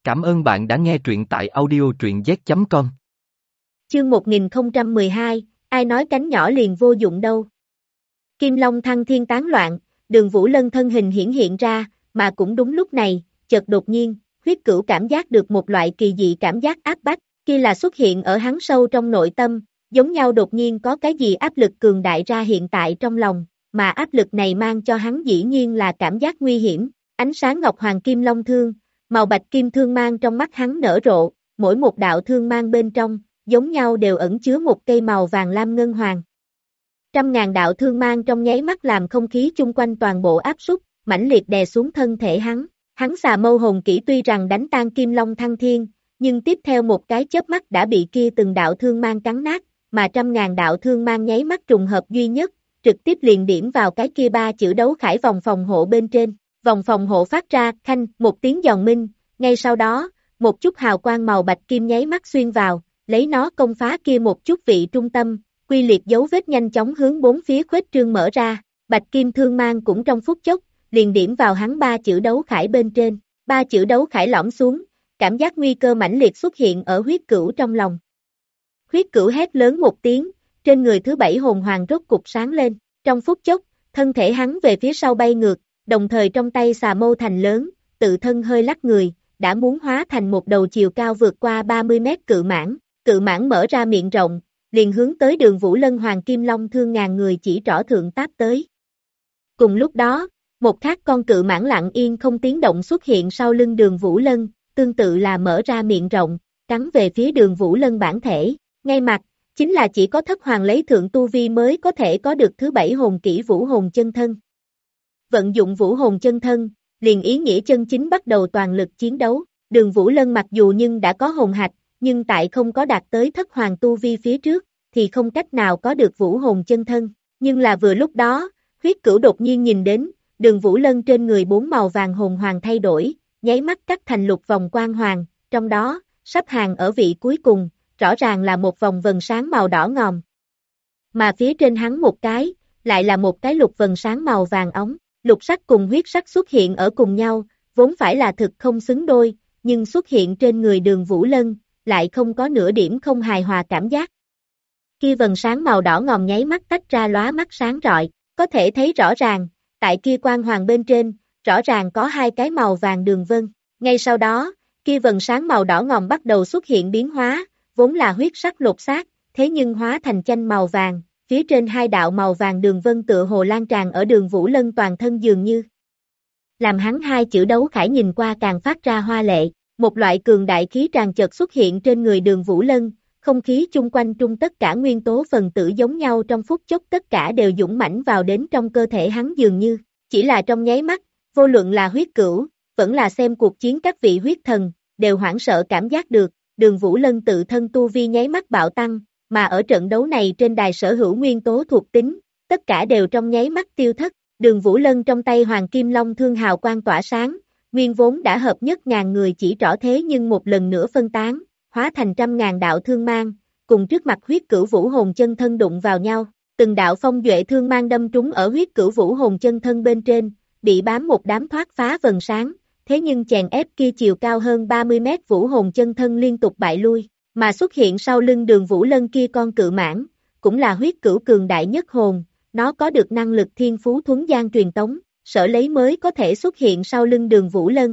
Cảm ơn bạn đã nghe truyện tại audio truyện z.com. Chương 1012, ai nói cánh nhỏ liền vô dụng đâu. Kim Long thăng thiên tán loạn, Đường Vũ Lân thân hình hiện ra, mà cũng đúng lúc này, chợt đột nhiên, Huyết Cửu cảm giác được một loại kỳ dị cảm giác áp bách, kia là xuất hiện ở hắn sâu trong nội tâm, giống nhau đột nhiên có cái gì áp lực cường đại ra hiện tại trong lòng, mà áp lực này mang cho hắn dĩ nhiên là cảm giác nguy hiểm, ánh sáng ngọc hoàng kim long thương, màu bạch kim thương mang trong mắt hắn nở rộ, mỗi một đạo thương mang bên trong, giống nhau đều ẩn chứa một cây màu vàng lam ngân hoàng. Trăm ngàn đạo thương mang trong nháy mắt làm không khí chung quanh toàn bộ áp súc, mãnh liệt đè xuống thân thể hắn xà mâu hồn kỹ tuy rằng đánh tan kim long thăng thiên, nhưng tiếp theo một cái chớp mắt đã bị kia từng đạo thương mang cắn nát, mà trăm ngàn đạo thương mang nháy mắt trùng hợp duy nhất, trực tiếp liền điểm vào cái kia ba chữ đấu khải vòng phòng hộ bên trên. Vòng phòng hộ phát ra khanh một tiếng giòn minh, ngay sau đó, một chút hào quang màu bạch kim nháy mắt xuyên vào, lấy nó công phá kia một chút vị trung tâm, quy liệt dấu vết nhanh chóng hướng bốn phía khuếch trương mở ra, bạch kim thương mang cũng trong phút chốc, liền điểm vào hắn ba chữ đấu khải bên trên, ba chữ đấu khải lõm xuống, cảm giác nguy cơ mãnh liệt xuất hiện ở Huyết Cửu trong lòng. Huyết Cửu hét lớn một tiếng, trên người thứ bảy hồn hoàng rốt cục sáng lên, trong phút chốc, thân thể hắn về phía sau bay ngược, đồng thời trong tay xà mâu thành lớn, tự thân hơi lắc người, đã muốn hóa thành một đầu chiều cao vượt qua 30 mét cự mãng mở ra miệng rộng, liền hướng tới Đường Vũ Lân hoàng kim long thương ngàn người chỉ trỏ thượng táp tới. Cùng lúc đó, một khác con cự mãng lặng yên không tiếng động xuất hiện sau lưng Đường Vũ Lân, tương tự là mở ra miệng rộng, cắn về phía Đường Vũ Lân bản thể, ngay mặt, chính là chỉ có thất hoàng lấy thượng tu vi mới có thể có được thứ bảy hồn kỹ vũ hồn chân thân. Vận dụng vũ hồn chân thân, liền ý nghĩa chân chính bắt đầu toàn lực chiến đấu, Đường Vũ Lân mặc dù nhưng đã có hồn hạch, nhưng tại không có đạt tới thất hoàng tu vi phía trước, thì không cách nào có được vũ hồn chân thân, nhưng là vừa lúc đó, Huyết Cửu đột nhiên nhìn đến, Đường Vũ Lân trên người bốn màu vàng hồn hoàng thay đổi, nháy mắt cắt thành lục vòng quang hoàng, trong đó, sắp hàng ở vị cuối cùng, rõ ràng là một vòng vần sáng màu đỏ ngòm. Mà phía trên hắn một cái, lại là một cái lục vần sáng màu vàng óng, lục sắc cùng huyết sắc xuất hiện ở cùng nhau, vốn phải là thực không xứng đôi, nhưng xuất hiện trên người Đường Vũ Lân, lại không có nửa điểm không hài hòa cảm giác. Kia vần sáng màu đỏ ngòm nháy mắt tách ra lóa mắt sáng rọi, có thể thấy rõ ràng, tại kia quang hoàng bên trên, rõ ràng có hai cái màu vàng đường vân. Ngay sau đó, kia vần sáng màu đỏ ngòm bắt đầu xuất hiện biến hóa, vốn là huyết sắc lột xác, thế nhưng hóa thành chanh màu vàng, phía trên hai đạo màu vàng đường vân tựa hồ lan tràn ở Đường Vũ Lân toàn thân dường như. Làm hắn hai chữ đấu khải nhìn qua càng phát ra hoa lệ, một loại cường đại khí tràn chợt xuất hiện trên người Đường Vũ Lân, không khí chung quanh trung tất cả nguyên tố phần tử giống nhau trong phút chốc tất cả đều dũng mãnh vào đến trong cơ thể hắn dường như, chỉ là trong nháy mắt, vô luận là Huyết Cửu, vẫn là xem cuộc chiến các vị huyết thần, đều hoảng sợ cảm giác được, Đường Vũ Lân tự thân tu vi nháy mắt bạo tăng, mà ở trận đấu này trên đài sở hữu nguyên tố thuộc tính, tất cả đều trong nháy mắt tiêu thất, Đường Vũ Lân trong tay hoàng kim long thương hào quang tỏa sáng, nguyên vốn đã hợp nhất ngàn người chỉ trỏ thế nhưng một lần nữa phân tán, hóa thành trăm ngàn đạo thương mang, cùng trước mặt Huyết Cửu vũ hồn chân thân đụng vào nhau, từng đạo phong duệ thương mang đâm trúng ở Huyết Cửu vũ hồn chân thân bên trên, bị bám một đám thoát phá vần sáng, thế nhưng chèn ép kia chiều cao hơn 30 mét vũ hồn chân thân liên tục bại lui, mà xuất hiện sau lưng Đường Vũ Lân kia con cự mãng, cũng là Huyết Cửu cường đại nhất hồn, nó có được năng lực thiên phú thuấn gian truyền tống, sở lấy mới có thể xuất hiện sau lưng Đường Vũ Lân.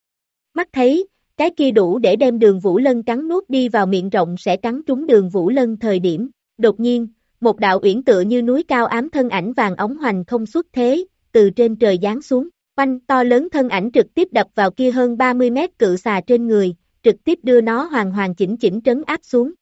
Mắt thấy, cái kia đủ để đem Đường Vũ Lân cắn nuốt đi vào miệng rộng sẽ cắn trúng Đường Vũ Lân thời điểm, đột nhiên, một đạo uyển tựa như núi cao ám thân ảnh vàng óng hoành không xuất thế, từ trên trời giáng xuống, oanh to lớn thân ảnh trực tiếp đập vào kia hơn 30 mét cự xà trên người, trực tiếp đưa nó hoàn hoàn chỉnh chỉnh trấn áp xuống.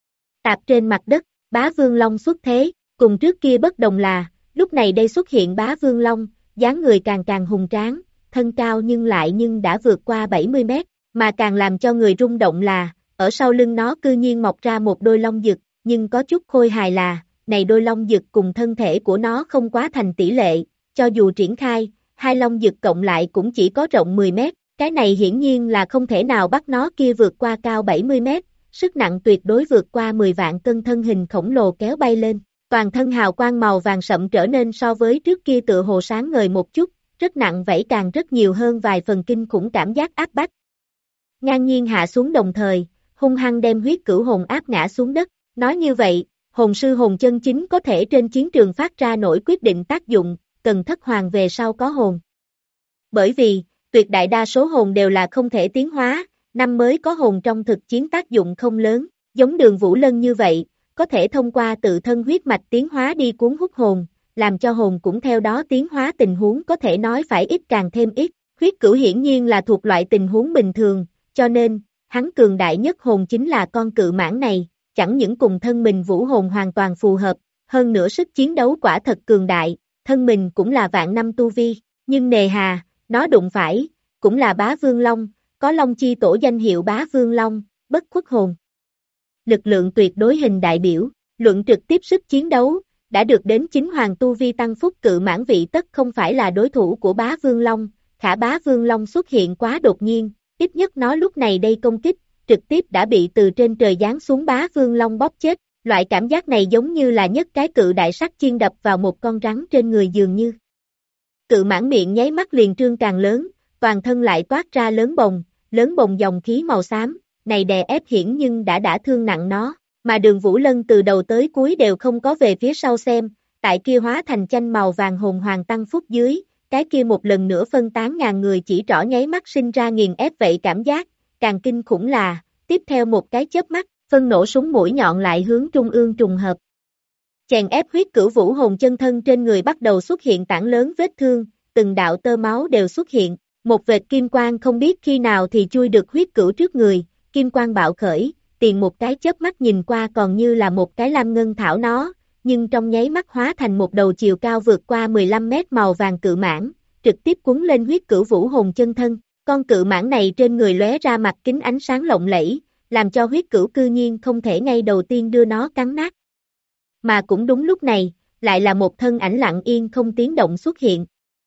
Tạp trên mặt đất, Bá Vương Long xuất thế, cùng trước kia bất đồng là, lúc này đây xuất hiện Bá Vương Long, dáng người càng càng hùng tráng, thân cao nhưng đã vượt qua 70 mét, mà càng làm cho người rung động là, ở sau lưng nó cư nhiên mọc ra một đôi long dực, nhưng có chút khôi hài là, này đôi long dực cùng thân thể của nó không quá thành tỷ lệ, cho dù triển khai, hai long dực cộng lại cũng chỉ có rộng 10 mét, cái này hiển nhiên là không thể nào bắt nó kia vượt qua cao 70 mét, sức nặng tuyệt đối vượt qua 10 vạn cân thân hình khổng lồ kéo bay lên, toàn thân hào quang màu vàng sậm trở nên so với trước kia tựa hồ sáng ngời một chút, rất nặng vảy càng rất nhiều hơn vài phần kinh khủng cảm giác áp bách. ngang nhiên hạ xuống đồng thời, hung hăng đem huyết cửu hồn áp ngã xuống đất. Nói như vậy, hồn sư hồn chân chính có thể trên chiến trường phát ra nổi quyết định tác dụng, cần thất hoàng về sau có hồn. Bởi vì, tuyệt đại đa số hồn đều là không thể tiến hóa, năm mới có hồn trong thực chiến tác dụng không lớn, giống Đường Vũ Lân như vậy, có thể thông qua tự thân huyết mạch tiến hóa đi cuốn hút hồn, làm cho hồn cũng theo đó tiến hóa tình huống có thể nói phải ít càng thêm ít. Huyết cửu hiển nhiên là thuộc loại tình huống bình thường, cho nên, hắn cường đại nhất hồn chính là con cự mãng này, chẳng những cùng thân mình vũ hồn hoàn toàn phù hợp, hơn nữa sức chiến đấu quả thật cường đại, thân mình cũng là vạn năm tu vi, nhưng nề hà, nó đụng phải, cũng là bá vương long, có long chi tổ danh hiệu bá vương long, bất khuất hồn. Lực lượng tuyệt đối hình đại biểu, luận trực tiếp sức chiến đấu, đã được đến chính hoàng tu vi tăng phúc cự mãng vị tất không phải là đối thủ của bá vương long, khả bá vương long xuất hiện quá đột nhiên, ít nhất nó lúc này đây công kích, trực tiếp đã bị từ trên trời giáng xuống bá vương long bóp chết, loại cảm giác này giống như là nhất cái cự đại sắt chiên đập vào một con rắn trên người dường như. Cự mãng miệng nháy mắt liền trương càng lớn, toàn thân lại toát ra lớn bồng dòng khí màu xám, này đè ép hiển nhưng đã thương nặng nó, mà Đường Vũ Lân từ đầu tới cuối đều không có về phía sau xem, tại kia hóa thành chanh màu vàng hồn hoàng tăng phúc dưới, cái kia một lần nữa phân tán ngàn người chỉ trỏ nháy mắt sinh ra nghiền ép vậy cảm giác, càng kinh khủng là, tiếp theo một cái chớp mắt, phân nổ súng mũi nhọn lại hướng trung ương trùng hợp. Chèn ép huyết cửu vũ hồn chân thân trên người bắt đầu xuất hiện tảng lớn vết thương, từng đạo tơ máu đều xuất hiện, một vệt kim quang không biết khi nào thì chui được huyết cửu trước người, kim quang bạo khởi, tiền một cái chớp mắt nhìn qua còn như là một cái lam ngân thảo nó, nhưng trong nháy mắt hóa thành một đầu chiều cao vượt qua 15 mét màu vàng cự mãng, trực tiếp cuốn lên huyết cửu vũ hồn chân thân, con cự mãng này trên người lóe ra mặt kính ánh sáng lộng lẫy, làm cho huyết cửu cư nhiên không thể ngay đầu tiên đưa nó cắn nát. Mà cũng đúng lúc này, lại là một thân ảnh lặng yên không tiếng động xuất hiện.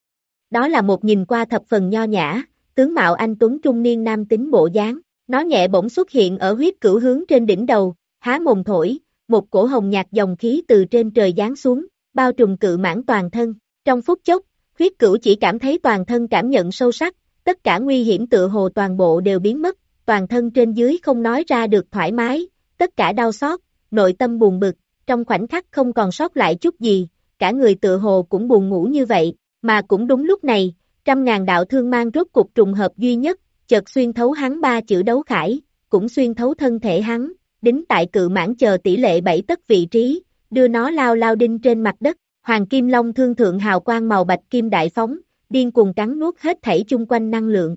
Đó là một nhìn qua thập phần nho nhã, tướng mạo anh tuấn trung niên nam tính bộ dáng, nó nhẹ bỗng xuất hiện ở huyết cửu hướng trên đỉnh đầu, há mồm thổi, một cổ hồng nhạt dòng khí từ trên trời giáng xuống, bao trùm cự mãng toàn thân. Trong phút chốc, huyết cửu chỉ cảm thấy toàn thân cảm nhận sâu sắc, tất cả nguy hiểm tựa hồ toàn bộ đều biến mất, toàn thân trên dưới không nói ra được thoải mái, tất cả đau xót, nội tâm buồn bực, trong khoảnh khắc không còn sót lại chút gì, cả người tựa hồ cũng buồn ngủ như vậy, mà cũng đúng lúc này, 100.000 đạo thương mang rốt cục trùng hợp duy nhất, chợt xuyên thấu hắn ba chữ đấu khải, cũng xuyên thấu thân thể hắn, đính tại cự mãng chờ tỷ lệ 7 tấc vị trí, đưa nó lao đinh trên mặt đất, hoàng kim long thương thượng hào quang màu bạch kim đại phóng, điên cuồng cắn nuốt hết thảy chung quanh năng lượng.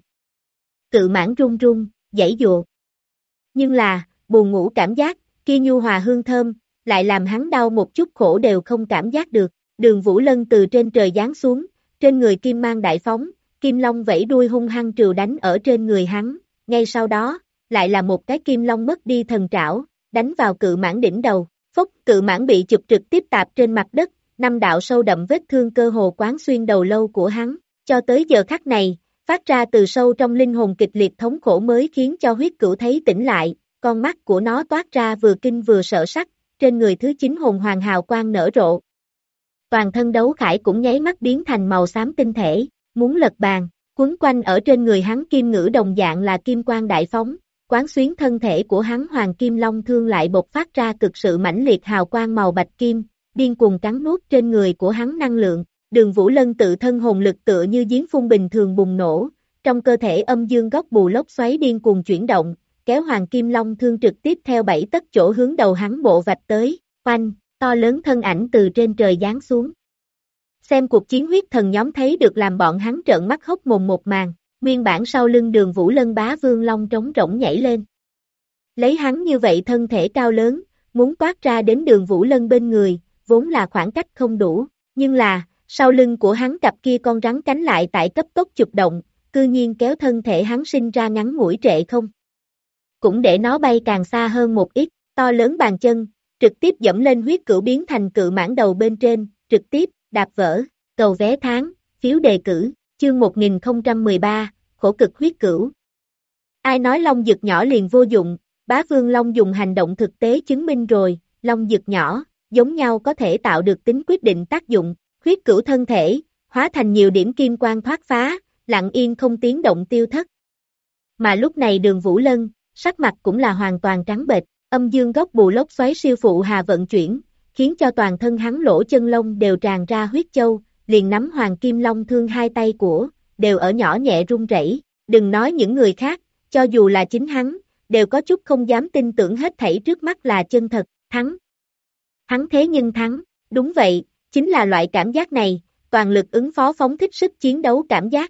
Cự mãng run run, giãy giụa. Nhưng là, buồn ngủ cảm giác, kia nhu hòa hương thơm, lại làm hắn đau một chút khổ đều không cảm giác được. Đường Vũ Lân từ trên trời giáng xuống, trên người kim mang đại phóng, kim long vẫy đuôi hung hăng trừu đánh ở trên người hắn, ngay sau đó, lại là một cái kim long mất đi thần trảo, đánh vào cự mãng đỉnh đầu, phốc cự mãng bị chụp trực tiếp tạp trên mặt đất, 5 đạo sâu đậm vết thương cơ hồ quán xuyên đầu lâu của hắn, cho tới giờ khắc này, phát ra từ sâu trong linh hồn kịch liệt thống khổ mới khiến cho huyết cửu thấy tỉnh lại, con mắt của nó toát ra vừa kinh vừa sợ sắc, trên người thứ 9 hồn hoàng hào quang nở rộ. Toàn thân đấu khải cũng nháy mắt biến thành màu xám tinh thể, muốn lật bàn, quấn quanh ở trên người hắn kim ngữ đồng dạng là kim quang đại phóng, quán xuyến thân thể của hắn hoàng kim long thương lại bộc phát ra cực sự mãnh liệt hào quang màu bạch kim, điên cuồng cắn nuốt trên người của hắn năng lượng. Đường Vũ Lân tự thân hồn lực tựa như giếng phun bình thường bùng nổ, trong cơ thể âm dương góc bù lốc xoáy điên cuồng chuyển động, kéo hoàng kim long thương trực tiếp theo 7 tấc chỗ hướng đầu hắn bộ vạch tới, oanh, to lớn thân ảnh từ trên trời giáng xuống. Xem cuộc chiến huyết thần nhóm thấy được làm bọn hắn trợn mắt hốc mồm một màn, nguyên bản sau lưng Đường Vũ Lân bá vương long trống rỗng nhảy lên. Lấy hắn như vậy thân thể cao lớn, muốn toát ra đến Đường Vũ Lân bên người, vốn là khoảng cách không đủ, nhưng là, sau lưng của hắn cặp kia con rắn cánh lại tại cấp tốc chụp động, cư nhiên kéo thân thể hắn sinh ra ngắn ngủi trệ không. Cũng để nó bay càng xa hơn một ít, to lớn bàn chân, trực tiếp dẫm lên huyết cửu biến thành cự mãng đầu bên trên, trực tiếp, đạp vỡ, cầu vé tháng, phiếu đề cử, chương 1013, khổ cực huyết cửu. Ai nói long dực nhỏ liền vô dụng, bá vương long dùng hành động thực tế chứng minh rồi, long dực nhỏ, giống nhau có thể tạo được tính quyết định tác dụng, huyết cửu thân thể, hóa thành nhiều điểm kim quang thoát phá, lặng yên không tiếng động tiêu thất. Mà lúc này Đường Vũ Lân, sắc mặt cũng là hoàn toàn trắng bệch, âm dương góc bù lốc xoáy siêu phụ hà vận chuyển, khiến cho toàn thân hắn lỗ chân lông đều tràn ra huyết châu, liền nắm Hoàng Kim Long thương hai tay của, đều ở nhỏ nhẹ run rẩy. Đừng nói những người khác, cho dù là chính hắn, đều có chút không dám tin tưởng hết thảy trước mắt là chân thật, thắng. Hắn thế nhưng thắng, đúng vậy, chính là loại cảm giác này, toàn lực ứng phó phóng thích sức chiến đấu cảm giác.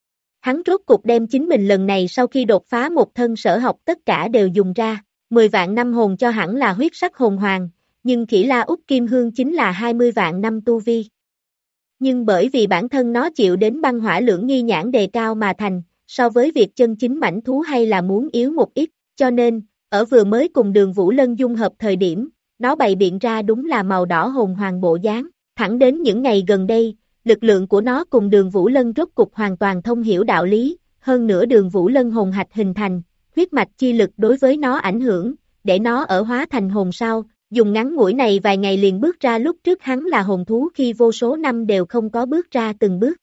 Hắn rốt cục đem chính mình lần này sau khi đột phá một thân sở học tất cả đều dùng ra, 10 vạn năm hồn cho hẳn là huyết sắc hồn hoàng, nhưng Khỉ La Úc Kim Hương chính là 20 vạn năm tu vi. Nhưng bởi vì bản thân nó chịu đến băng hỏa lưỡng nghi nhãn đề cao mà thành, so với việc chân chính mãnh thú hay là muốn yếu một ít, cho nên, ở vừa mới cùng Đường Vũ Lân dung hợp thời điểm, nó bày biện ra đúng là màu đỏ hồn hoàng bộ dáng, thẳng đến những ngày gần đây, lực lượng của nó cùng Đường Vũ Lân rốt cục hoàn toàn thông hiểu đạo lý, hơn nữa Đường Vũ Lân hồn hạch hình thành, huyết mạch chi lực đối với nó ảnh hưởng, để nó ở hóa thành hồn sao, dùng ngắn ngủi này vài ngày liền bước ra lúc trước hắn là hồn thú khi vô số năm đều không có bước ra từng bước.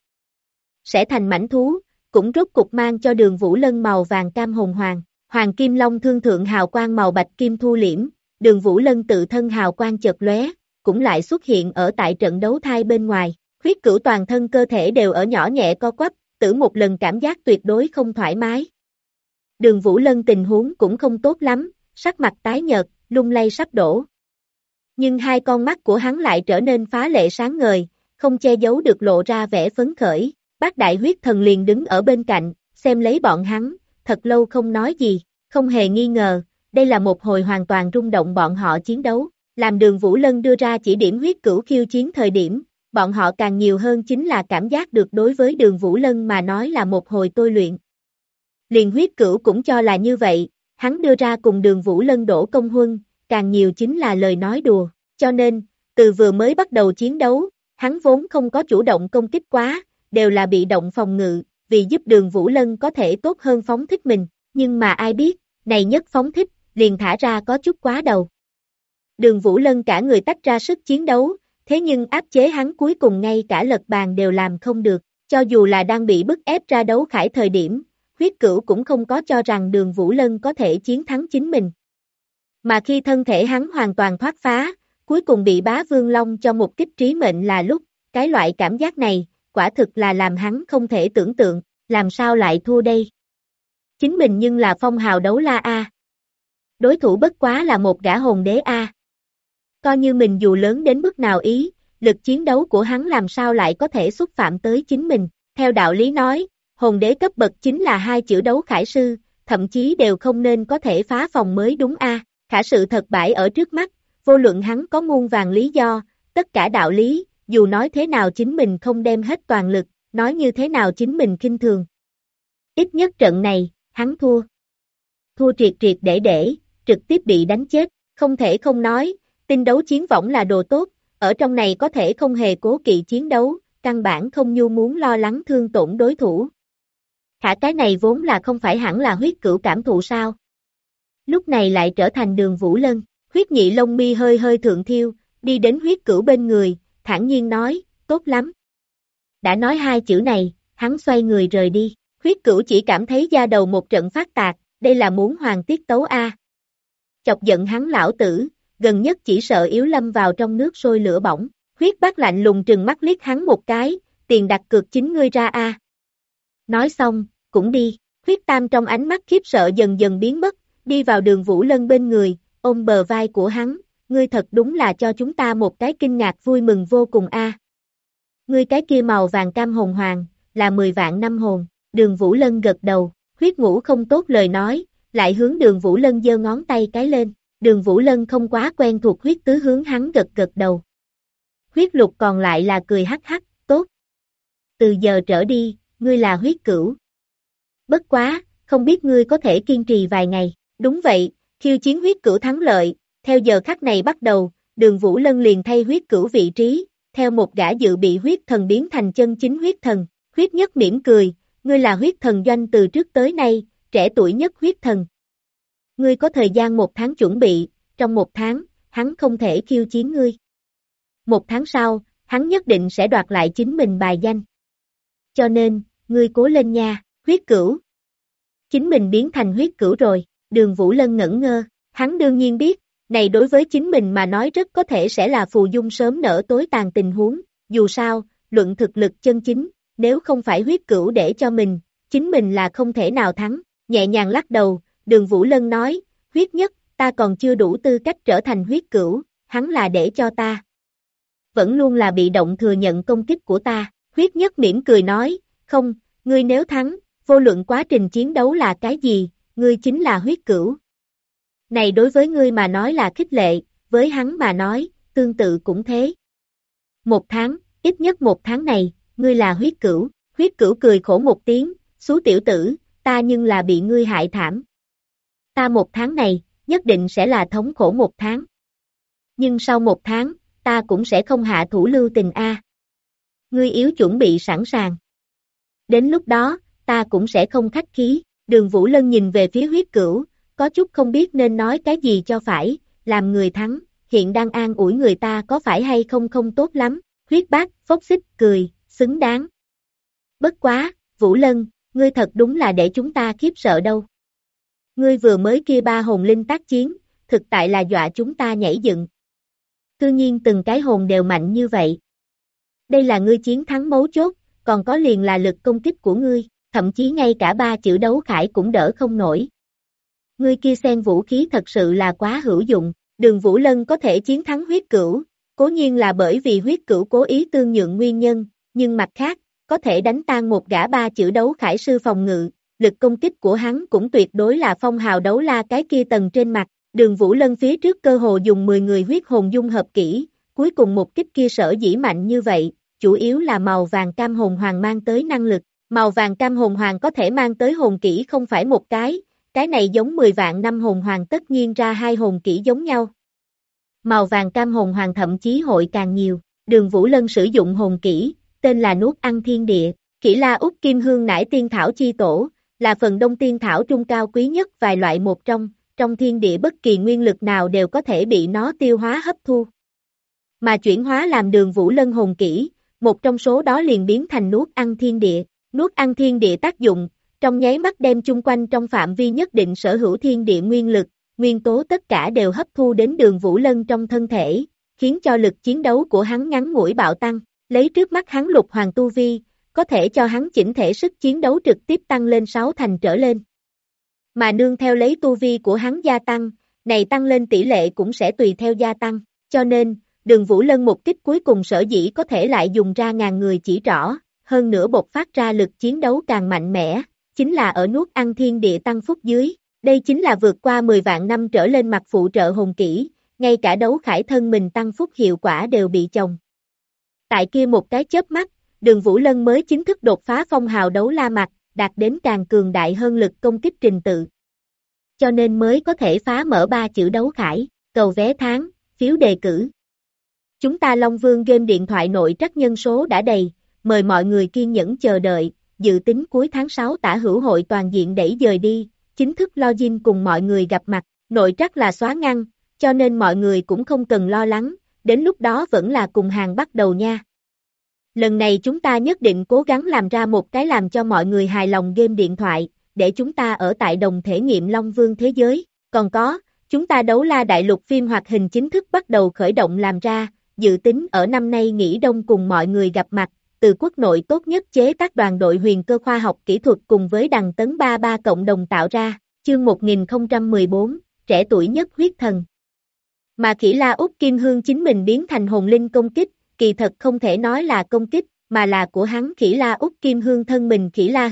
Sẽ thành mãnh thú, cũng rốt cục mang cho Đường Vũ Lân màu vàng cam hồn hoàng, Hoàng Kim Long thương thượng hào quang màu bạch kim thu liễm, Đường Vũ Lân tự thân hào quang chợt lóe, cũng lại xuất hiện ở tại trận đấu thai bên ngoài, huyết cửu toàn thân cơ thể đều ở nhỏ nhẹ co quắp, tử một lần cảm giác tuyệt đối không thoải mái. Đường Vũ Lân tình huống cũng không tốt lắm, sắc mặt tái nhợt, lung lay sắp đổ. Nhưng hai con mắt của hắn lại trở nên phá lệ sáng ngời, không che giấu được lộ ra vẻ phấn khởi, Bát Đại Huyết Thần liền đứng ở bên cạnh, xem lấy bọn hắn, thật lâu không nói gì, không hề nghi ngờ, đây là một hồi hoàn toàn rung động bọn họ chiến đấu, làm Đường Vũ Lân đưa ra chỉ điểm huyết cửu khiêu chiến thời điểm, bọn họ càng nhiều hơn chính là cảm giác được đối với Đường Vũ Lân mà nói là một hồi tôi luyện. Liền huyết cửu cũng cho là như vậy, hắn đưa ra cùng Đường Vũ Lân đổ công huân, càng nhiều chính là lời nói đùa, cho nên, từ vừa mới bắt đầu chiến đấu, hắn vốn không có chủ động công kích quá, đều là bị động phòng ngự, vì giúp Đường Vũ Lân có thể tốt hơn phóng thích mình, nhưng mà ai biết, này nhất phóng thích, liền thả ra có chút quá đầu. Đường Vũ Lân cả người tách ra sức chiến đấu, thế nhưng áp chế hắn cuối cùng ngay cả lật bàn đều làm không được, cho dù là đang bị bức ép ra đấu khải thời điểm, huyết cửu cũng không có cho rằng Đường Vũ Lân có thể chiến thắng chính mình. Mà khi thân thể hắn hoàn toàn thoát phá, cuối cùng bị Bá Vương Long cho một kích trí mệnh là lúc, cái loại cảm giác này, quả thực là làm hắn không thể tưởng tượng, làm sao lại thua đây. Chính mình nhưng là phong hào đấu la A. Đối thủ bất quá là một gã hồn đế A. Coi như mình dù lớn đến mức nào ý, lực chiến đấu của hắn làm sao lại có thể xúc phạm tới chính mình. Theo đạo lý nói, hồn đế cấp bậc chính là hai chữ đấu khải sư, thậm chí đều không nên có thể phá phòng mới đúng a. Khả sự thật bãi ở trước mắt, vô luận hắn có muôn vàng lý do, tất cả đạo lý, dù nói thế nào chính mình không đem hết toàn lực, nói như thế nào chính mình khinh thường. Ít nhất trận này, hắn thua. Thua triệt triệt để, trực tiếp bị đánh chết, không thể không nói, tinh đấu chiến võng là đồ tốt, ở trong này có thể không hề cố kỵ chiến đấu, căn bản không nhu muốn lo lắng thương tổn đối thủ. Khả cái này vốn là không phải hẳn là huyết cửu cảm thụ sao. Lúc này lại trở thành Đường Vũ Lân, huyết nhị lông mi hơi hơi thượng thiêu, đi đến huyết cửu bên người, thản nhiên nói, tốt lắm. Đã nói hai chữ này, hắn xoay người rời đi, huyết cửu chỉ cảm thấy da đầu một trận phát tạc, đây là muốn hoàng tiết tấu A. Chọc giận hắn lão tử, gần nhất chỉ sợ yếu lâm vào trong nước sôi lửa bỏng, huyết bác lạnh lùng trừng mắt liếc hắn một cái, tiền đặt cược chính ngươi ra A. Nói xong, cũng đi, huyết tam trong ánh mắt khiếp sợ dần dần biến mất, đi vào Đường Vũ Lân bên người, ôm bờ vai của hắn, ngươi thật đúng là cho chúng ta một cái kinh ngạc vui mừng vô cùng A. Ngươi cái kia màu vàng cam hồn hoàng, là 10 vạn năm hồn, Đường Vũ Lân gật đầu, huyết ngũ không tốt lời nói, lại hướng Đường Vũ Lân giơ ngón tay cái lên, Đường Vũ Lân không quá quen thuộc huyết tứ hướng hắn gật gật đầu. Huyết lục còn lại là cười hắc hắc, tốt. Từ giờ trở đi, ngươi là huyết cửu. Bất quá, không biết ngươi có thể kiên trì vài ngày, đúng vậy, khiêu chiến huyết cửu thắng lợi, theo giờ khắc này bắt đầu, Đường Vũ Lân liền thay huyết cửu vị trí, theo một gã dự bị huyết thần biến thành chân chính huyết thần, huyết nhất mỉm cười, ngươi là huyết thần doanh từ trước tới nay, trẻ tuổi nhất huyết thần. Ngươi có thời gian 1 tháng chuẩn bị, trong 1 tháng, hắn không thể khiêu chiến ngươi. 1 tháng sau, hắn nhất định sẽ đoạt lại chính mình bài danh. Cho nên, ngươi cố lên nha, huyết cửu. chính mình biến thành huyết cửu rồi, Đường Vũ Lân ngẩn ngơ, hắn đương nhiên biết, này đối với chính mình mà nói rất có thể sẽ là phù dung sớm nở tối tàn tình huống, dù sao, luận thực lực chân chính, nếu không phải huyết cửu để cho mình, chính mình là không thể nào thắng, nhẹ nhàng lắc đầu, Đường Vũ Lân nói, huyết nhất, ta còn chưa đủ tư cách trở thành huyết cửu, hắn là để cho ta. Vẫn luôn là bị động thừa nhận công kích của ta, huyết nhất mỉm cười nói, không, ngươi nếu thắng, vô luận quá trình chiến đấu là cái gì, ngươi chính là huyết cửu. Này đối với ngươi mà nói là khích lệ, với hắn mà nói, tương tự cũng thế. 1 tháng, ít nhất 1 tháng này, ngươi là huyết cửu cười khổ một tiếng, xú tiểu tử, ta nhưng là bị ngươi hại thảm. Ta 1 tháng này, nhất định sẽ là thống khổ 1 tháng. Nhưng sau 1 tháng, ta cũng sẽ không hạ thủ lưu tình a. Ngươi yếu chuẩn bị sẵn sàng. Đến lúc đó, ta cũng sẽ không khách khí, Đường Vũ Lân nhìn về phía huyết cửu, có chút không biết nên nói cái gì cho phải, làm người thắng, hiện đang an ủi người ta có phải hay không không tốt lắm, huyết bác, phốc xích, cười, xứng đáng. Bất quá, Vũ Lân, ngươi thật đúng là để chúng ta khiếp sợ đâu. Ngươi vừa mới kia 3 hồn linh tác chiến, thực tại là dọa chúng ta nhảy dựng. Tự nhiên từng cái hồn đều mạnh như vậy. Đây là ngươi chiến thắng mấu chốt, còn có liền là lực công kích của ngươi, thậm chí ngay cả 3 chữ đấu khải cũng đỡ không nổi. Ngươi kia xen vũ khí thật sự là quá hữu dụng, Đường Vũ Lân có thể chiến thắng huyết cửu, cố nhiên là bởi vì huyết cửu cố ý tương nhượng nguyên nhân, nhưng mặt khác, có thể đánh tan một gã 3 chữ đấu khải sư phòng ngự, lực công kích của hắn cũng tuyệt đối là phong hào đấu la cái kia tầng trên mặt, Đường Vũ Lân phía trước cơ hồ dùng 10 người huyết hồn dung hợp kỹ, cuối cùng một kích kia sở dĩ mạnh như vậy, chủ yếu là màu vàng cam hồn hoàng mang tới năng lực, màu vàng cam hồn hoàng có thể mang tới hồn kỹ không phải một cái này giống 10 vạn năm hồn hoàng tất nhiên ra 2 hồn kỹ giống nhau. Màu vàng cam hồn hoàng thậm chí hội càng nhiều, Đường Vũ Lân sử dụng hồn kỹ, tên là nuốt ăn thiên địa, kỹ la út kim hương nải tiên thảo chi tổ, là phần đông tiên thảo trung cao quý nhất vài loại một trong thiên địa bất kỳ nguyên lực nào đều có thể bị nó tiêu hóa hấp thu. Mà chuyển hóa làm Đường Vũ Lân hồn kỹ, một trong số đó liền biến thành nuốt ăn thiên địa. Nuốt ăn thiên địa tác dụng, trong nháy mắt đem chung quanh trong phạm vi nhất định sở hữu thiên địa nguyên lực, nguyên tố tất cả đều hấp thu đến Đường Vũ Lân trong thân thể, khiến cho lực chiến đấu của hắn ngắn ngủi bạo tăng, lấy trước mắt hắn lục hoàng tu vi, có thể cho hắn chỉnh thể sức chiến đấu trực tiếp tăng lên 6 thành trở lên. Mà nương theo lấy tu vi của hắn gia tăng, này tăng lên tỷ lệ cũng sẽ tùy theo gia tăng, cho nên, Đường Vũ Lân một kích cuối cùng sở dĩ có thể lại dùng ra ngàn người chỉ rõ, hơn nữa bộc phát ra lực chiến đấu càng mạnh mẽ, chính là ở nuốt ăn thiên địa tăng phúc dưới, đây chính là vượt qua 10 vạn năm trở lên mặt phụ trợ hồn kỹ, ngay cả đấu khải thân mình tăng phúc hiệu quả đều bị chồng. Tại kia một cái chớp mắt, Đường Vũ Lân mới chính thức đột phá phong hào đấu la mặt, đạt đến càng cường đại hơn lực công kích trình tự. Cho nên mới có thể phá mở 3 chữ đấu khải, cầu vé tháng, phiếu đề cử. Chúng ta Long Vương game điện thoại nội trắc nhân số đã đầy, mời mọi người kiên nhẫn chờ đợi, dự tính cuối tháng 6 tả hữu hội toàn diện đẩy dời đi, chính thức login cùng mọi người gặp mặt, nội trắc là xóa ngăn, cho nên mọi người cũng không cần lo lắng, đến lúc đó vẫn là cùng hàng bắt đầu nha. Lần này chúng ta nhất định cố gắng làm ra một cái làm cho mọi người hài lòng game điện thoại, để chúng ta ở tại đồng thể nghiệm Long Vương thế giới, còn có, chúng ta Đấu La Đại Lục phim hoạt hình chính thức bắt đầu khởi động làm ra, dự tính ở năm nay nghỉ đông cùng mọi người gặp mặt, từ quốc nội tốt nhất chế tác đoàn đội huyền cơ khoa học kỹ thuật cùng với Đằng Tấn 33 cộng đồng tạo ra, chương 1014, trẻ tuổi nhất huyết thần. Mà Khỉ La Út Kim Hương chính mình biến thành hồn linh công kích, kỳ thật không thể nói là công kích, mà là của hắn Khỉ La Út Kim Hương thân mình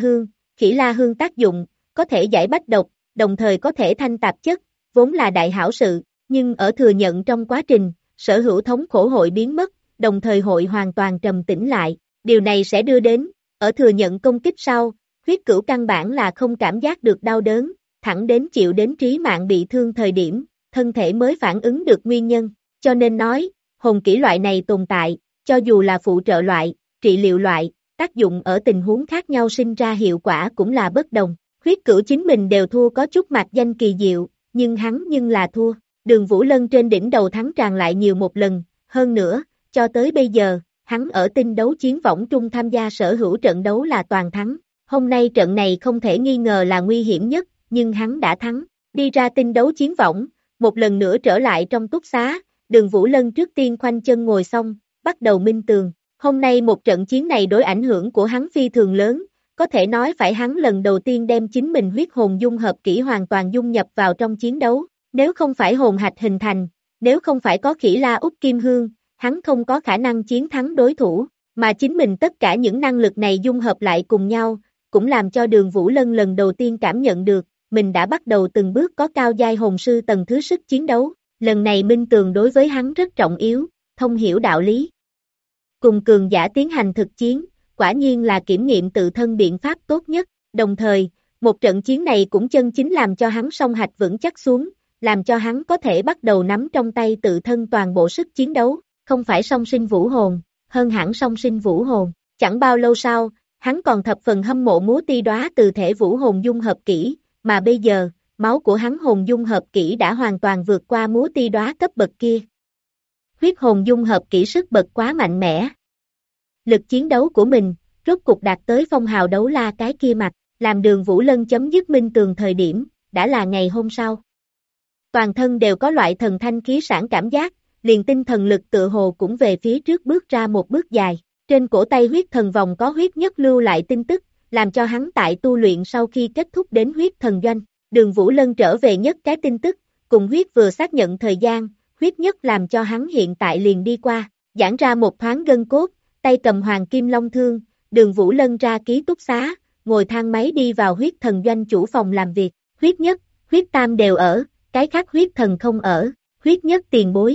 Khỉ La Hương tác dụng, có thể giải bách độc, đồng thời có thể thanh tạp chất, vốn là đại hảo sự, nhưng ở thừa nhận trong quá trình, sở hữu thống khổ hội biến mất, đồng thời hội hoàn toàn trầm tĩnh lại, điều này sẽ đưa đến, ở thừa nhận công kích sau, huyết cửu căn bản là không cảm giác được đau đớn, thẳng đến chịu đến trí mạng bị thương thời điểm, thân thể mới phản ứng được nguyên nhân, cho nên nói, hồn kỹ loại này tồn tại, cho dù là phụ trợ loại, trị liệu loại, tác dụng ở tình huống khác nhau sinh ra hiệu quả cũng là bất đồng, huyết cửu chính mình đều thua có chút mạc danh kỳ diệu, nhưng hắn là thua, Đường Vũ Lân trên đỉnh đầu thắng tràn lại nhiều một lần, hơn nữa, cho tới bây giờ, hắn ở tinh đấu chiến võng trung tham gia sở hữu trận đấu là toàn thắng, Hôm nay trận này không thể nghi ngờ là nguy hiểm nhất, nhưng hắn đã thắng. Đi ra tinh đấu chiến võng, một lần nữa trở lại trong túc xá, Đường Vũ Lân trước tiên khoanh chân ngồi xong, bắt đầu minh tường. Hôm nay một trận chiến này đối ảnh hưởng của hắn phi thường lớn, có thể nói phải hắn lần đầu tiên đem chính mình huyết hồn dung hợp kỹ hoàn toàn dung nhập vào trong chiến đấu. Nếu không phải hồn hạch hình thành, nếu không phải có Khỉ La Úc Kim Hương, hắn không có khả năng chiến thắng đối thủ, mà chính mình tất cả những năng lực này dung hợp lại cùng nhau, cũng làm cho Đường Vũ Lân lần đầu tiên cảm nhận được, mình đã bắt đầu từng bước có cao giai hồn sư tầng thứ sức chiến đấu. Lần này minh tường đối với hắn rất trọng yếu, thông hiểu đạo lý. Cùng cường giả tiến hành thực chiến, quả nhiên là kiểm nghiệm tự thân biện pháp tốt nhất, đồng thời, một trận chiến này cũng chân chính làm cho hắn song hạch vững chắc xuống, làm cho hắn có thể bắt đầu nắm trong tay tự thân toàn bộ sức chiến đấu, không phải song sinh vũ hồn, hơn hẳn song sinh vũ hồn. Chẳng bao lâu sau, hắn còn thập phần hâm mộ múa ti đóa từ thể vũ hồn dung hợp kỹ, mà bây giờ, máu của hắn hồn dung hợp kỹ đã hoàn toàn vượt qua múa ti đóa cấp bậc kia. Huyết hồn dung hợp kỹ sức bật quá mạnh mẽ. Lực chiến đấu của mình, rốt cục đạt tới phong hào đấu la cái kia mặt, làm Đường Vũ Lân chấm dứt minh tường thời điểm, đã là ngày hôm sau. Toàn thân đều có loại thần thanh khí sản cảm giác, liền tinh thần lực tựa hồ cũng về phía trước bước ra một bước dài. Trên cổ tay huyết thần vòng có huyết nhất lưu lại tin tức, làm cho hắn tại tu luyện sau khi kết thúc đến huyết thần doanh. Đường Vũ Lân trở về nhất cái tin tức, cùng huyết vừa xác nhận thời gian, huyết nhất làm cho hắn hiện tại liền đi qua, giãn ra một thoáng gân cốt, tay cầm hoàng kim long thương, Đường Vũ Lân ra ký túc xá, ngồi thang máy đi vào huyết thần doanh chủ phòng làm việc, huyết nhất, huyết tam đều ở, cái khác huyết thần không ở, huyết nhất tiền bối.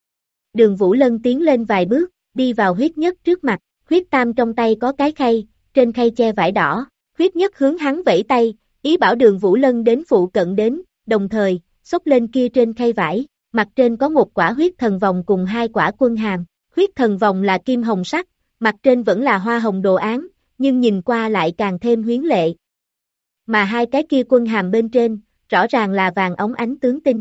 Đường Vũ Lân tiến lên vài bước, đi vào huyết nhất trước mặt, huyết tam trong tay có cái khay, trên khay che vải đỏ, huyết nhất hướng hắn vẫy tay, ý bảo Đường Vũ Lân đến phụ cận đến, đồng thời, xốc lên kia trên khay vải, mặt trên có một quả huyết thần vòng cùng hai quả quân hàm, huyết thần vòng là kim hồng sắc, mặt trên vẫn là hoa hồng đồ án, nhưng nhìn qua lại càng thêm huyến lệ. Mà hai cái kia quân hàm bên trên, rõ ràng là vàng óng ánh tướng tinh.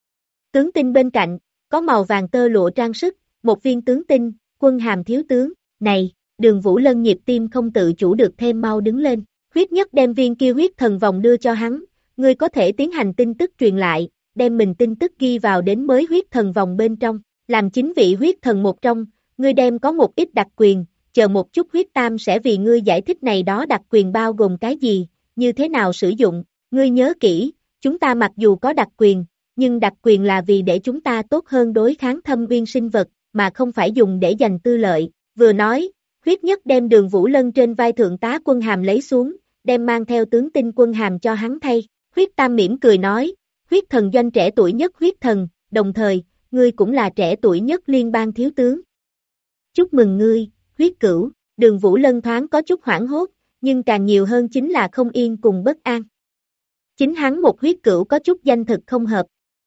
Tướng tinh bên cạnh, có màu vàng tơ lụa trang sức, một viên tướng tinh, quân hàm thiếu tướng, này, Đường Vũ Lân nhịp tim không tự chủ được thêm mau đứng lên, huyết nhất đem viên kia huyết thần vòng đưa cho hắn, ngươi có thể tiến hành tin tức truyền lại, đem mình tin tức ghi vào đến mới huyết thần vòng bên trong, làm chính vị huyết thần một trong, ngươi đem có một ít đặc quyền, chờ một chút huyết tam sẽ vì ngươi giải thích này đó đặc quyền bao gồm cái gì, như thế nào sử dụng, ngươi nhớ kỹ, chúng ta mặc dù có đặc quyền, nhưng đặc quyền là vì để chúng ta tốt hơn đối kháng thâm uyên sinh vật, mà không phải dùng để giành tư lợi, vừa nói, huyết nhất đem Đường Vũ Lân trên vai thượng tá quân hàm lấy xuống, đem mang theo tướng tinh quân hàm cho hắn thay, huyết tam mỉm cười nói, huyết thần doanh trẻ tuổi nhất huyết thần, đồng thời, ngươi cũng là trẻ tuổi nhất liên bang thiếu tướng. Chúc mừng ngươi, huyết cửu, Đường Vũ Lân thoáng có chút hoảng hốt, nhưng càng nhiều hơn chính là không yên cùng bất an. Chính hắn một huyết cửu có chút danh thực không hợp.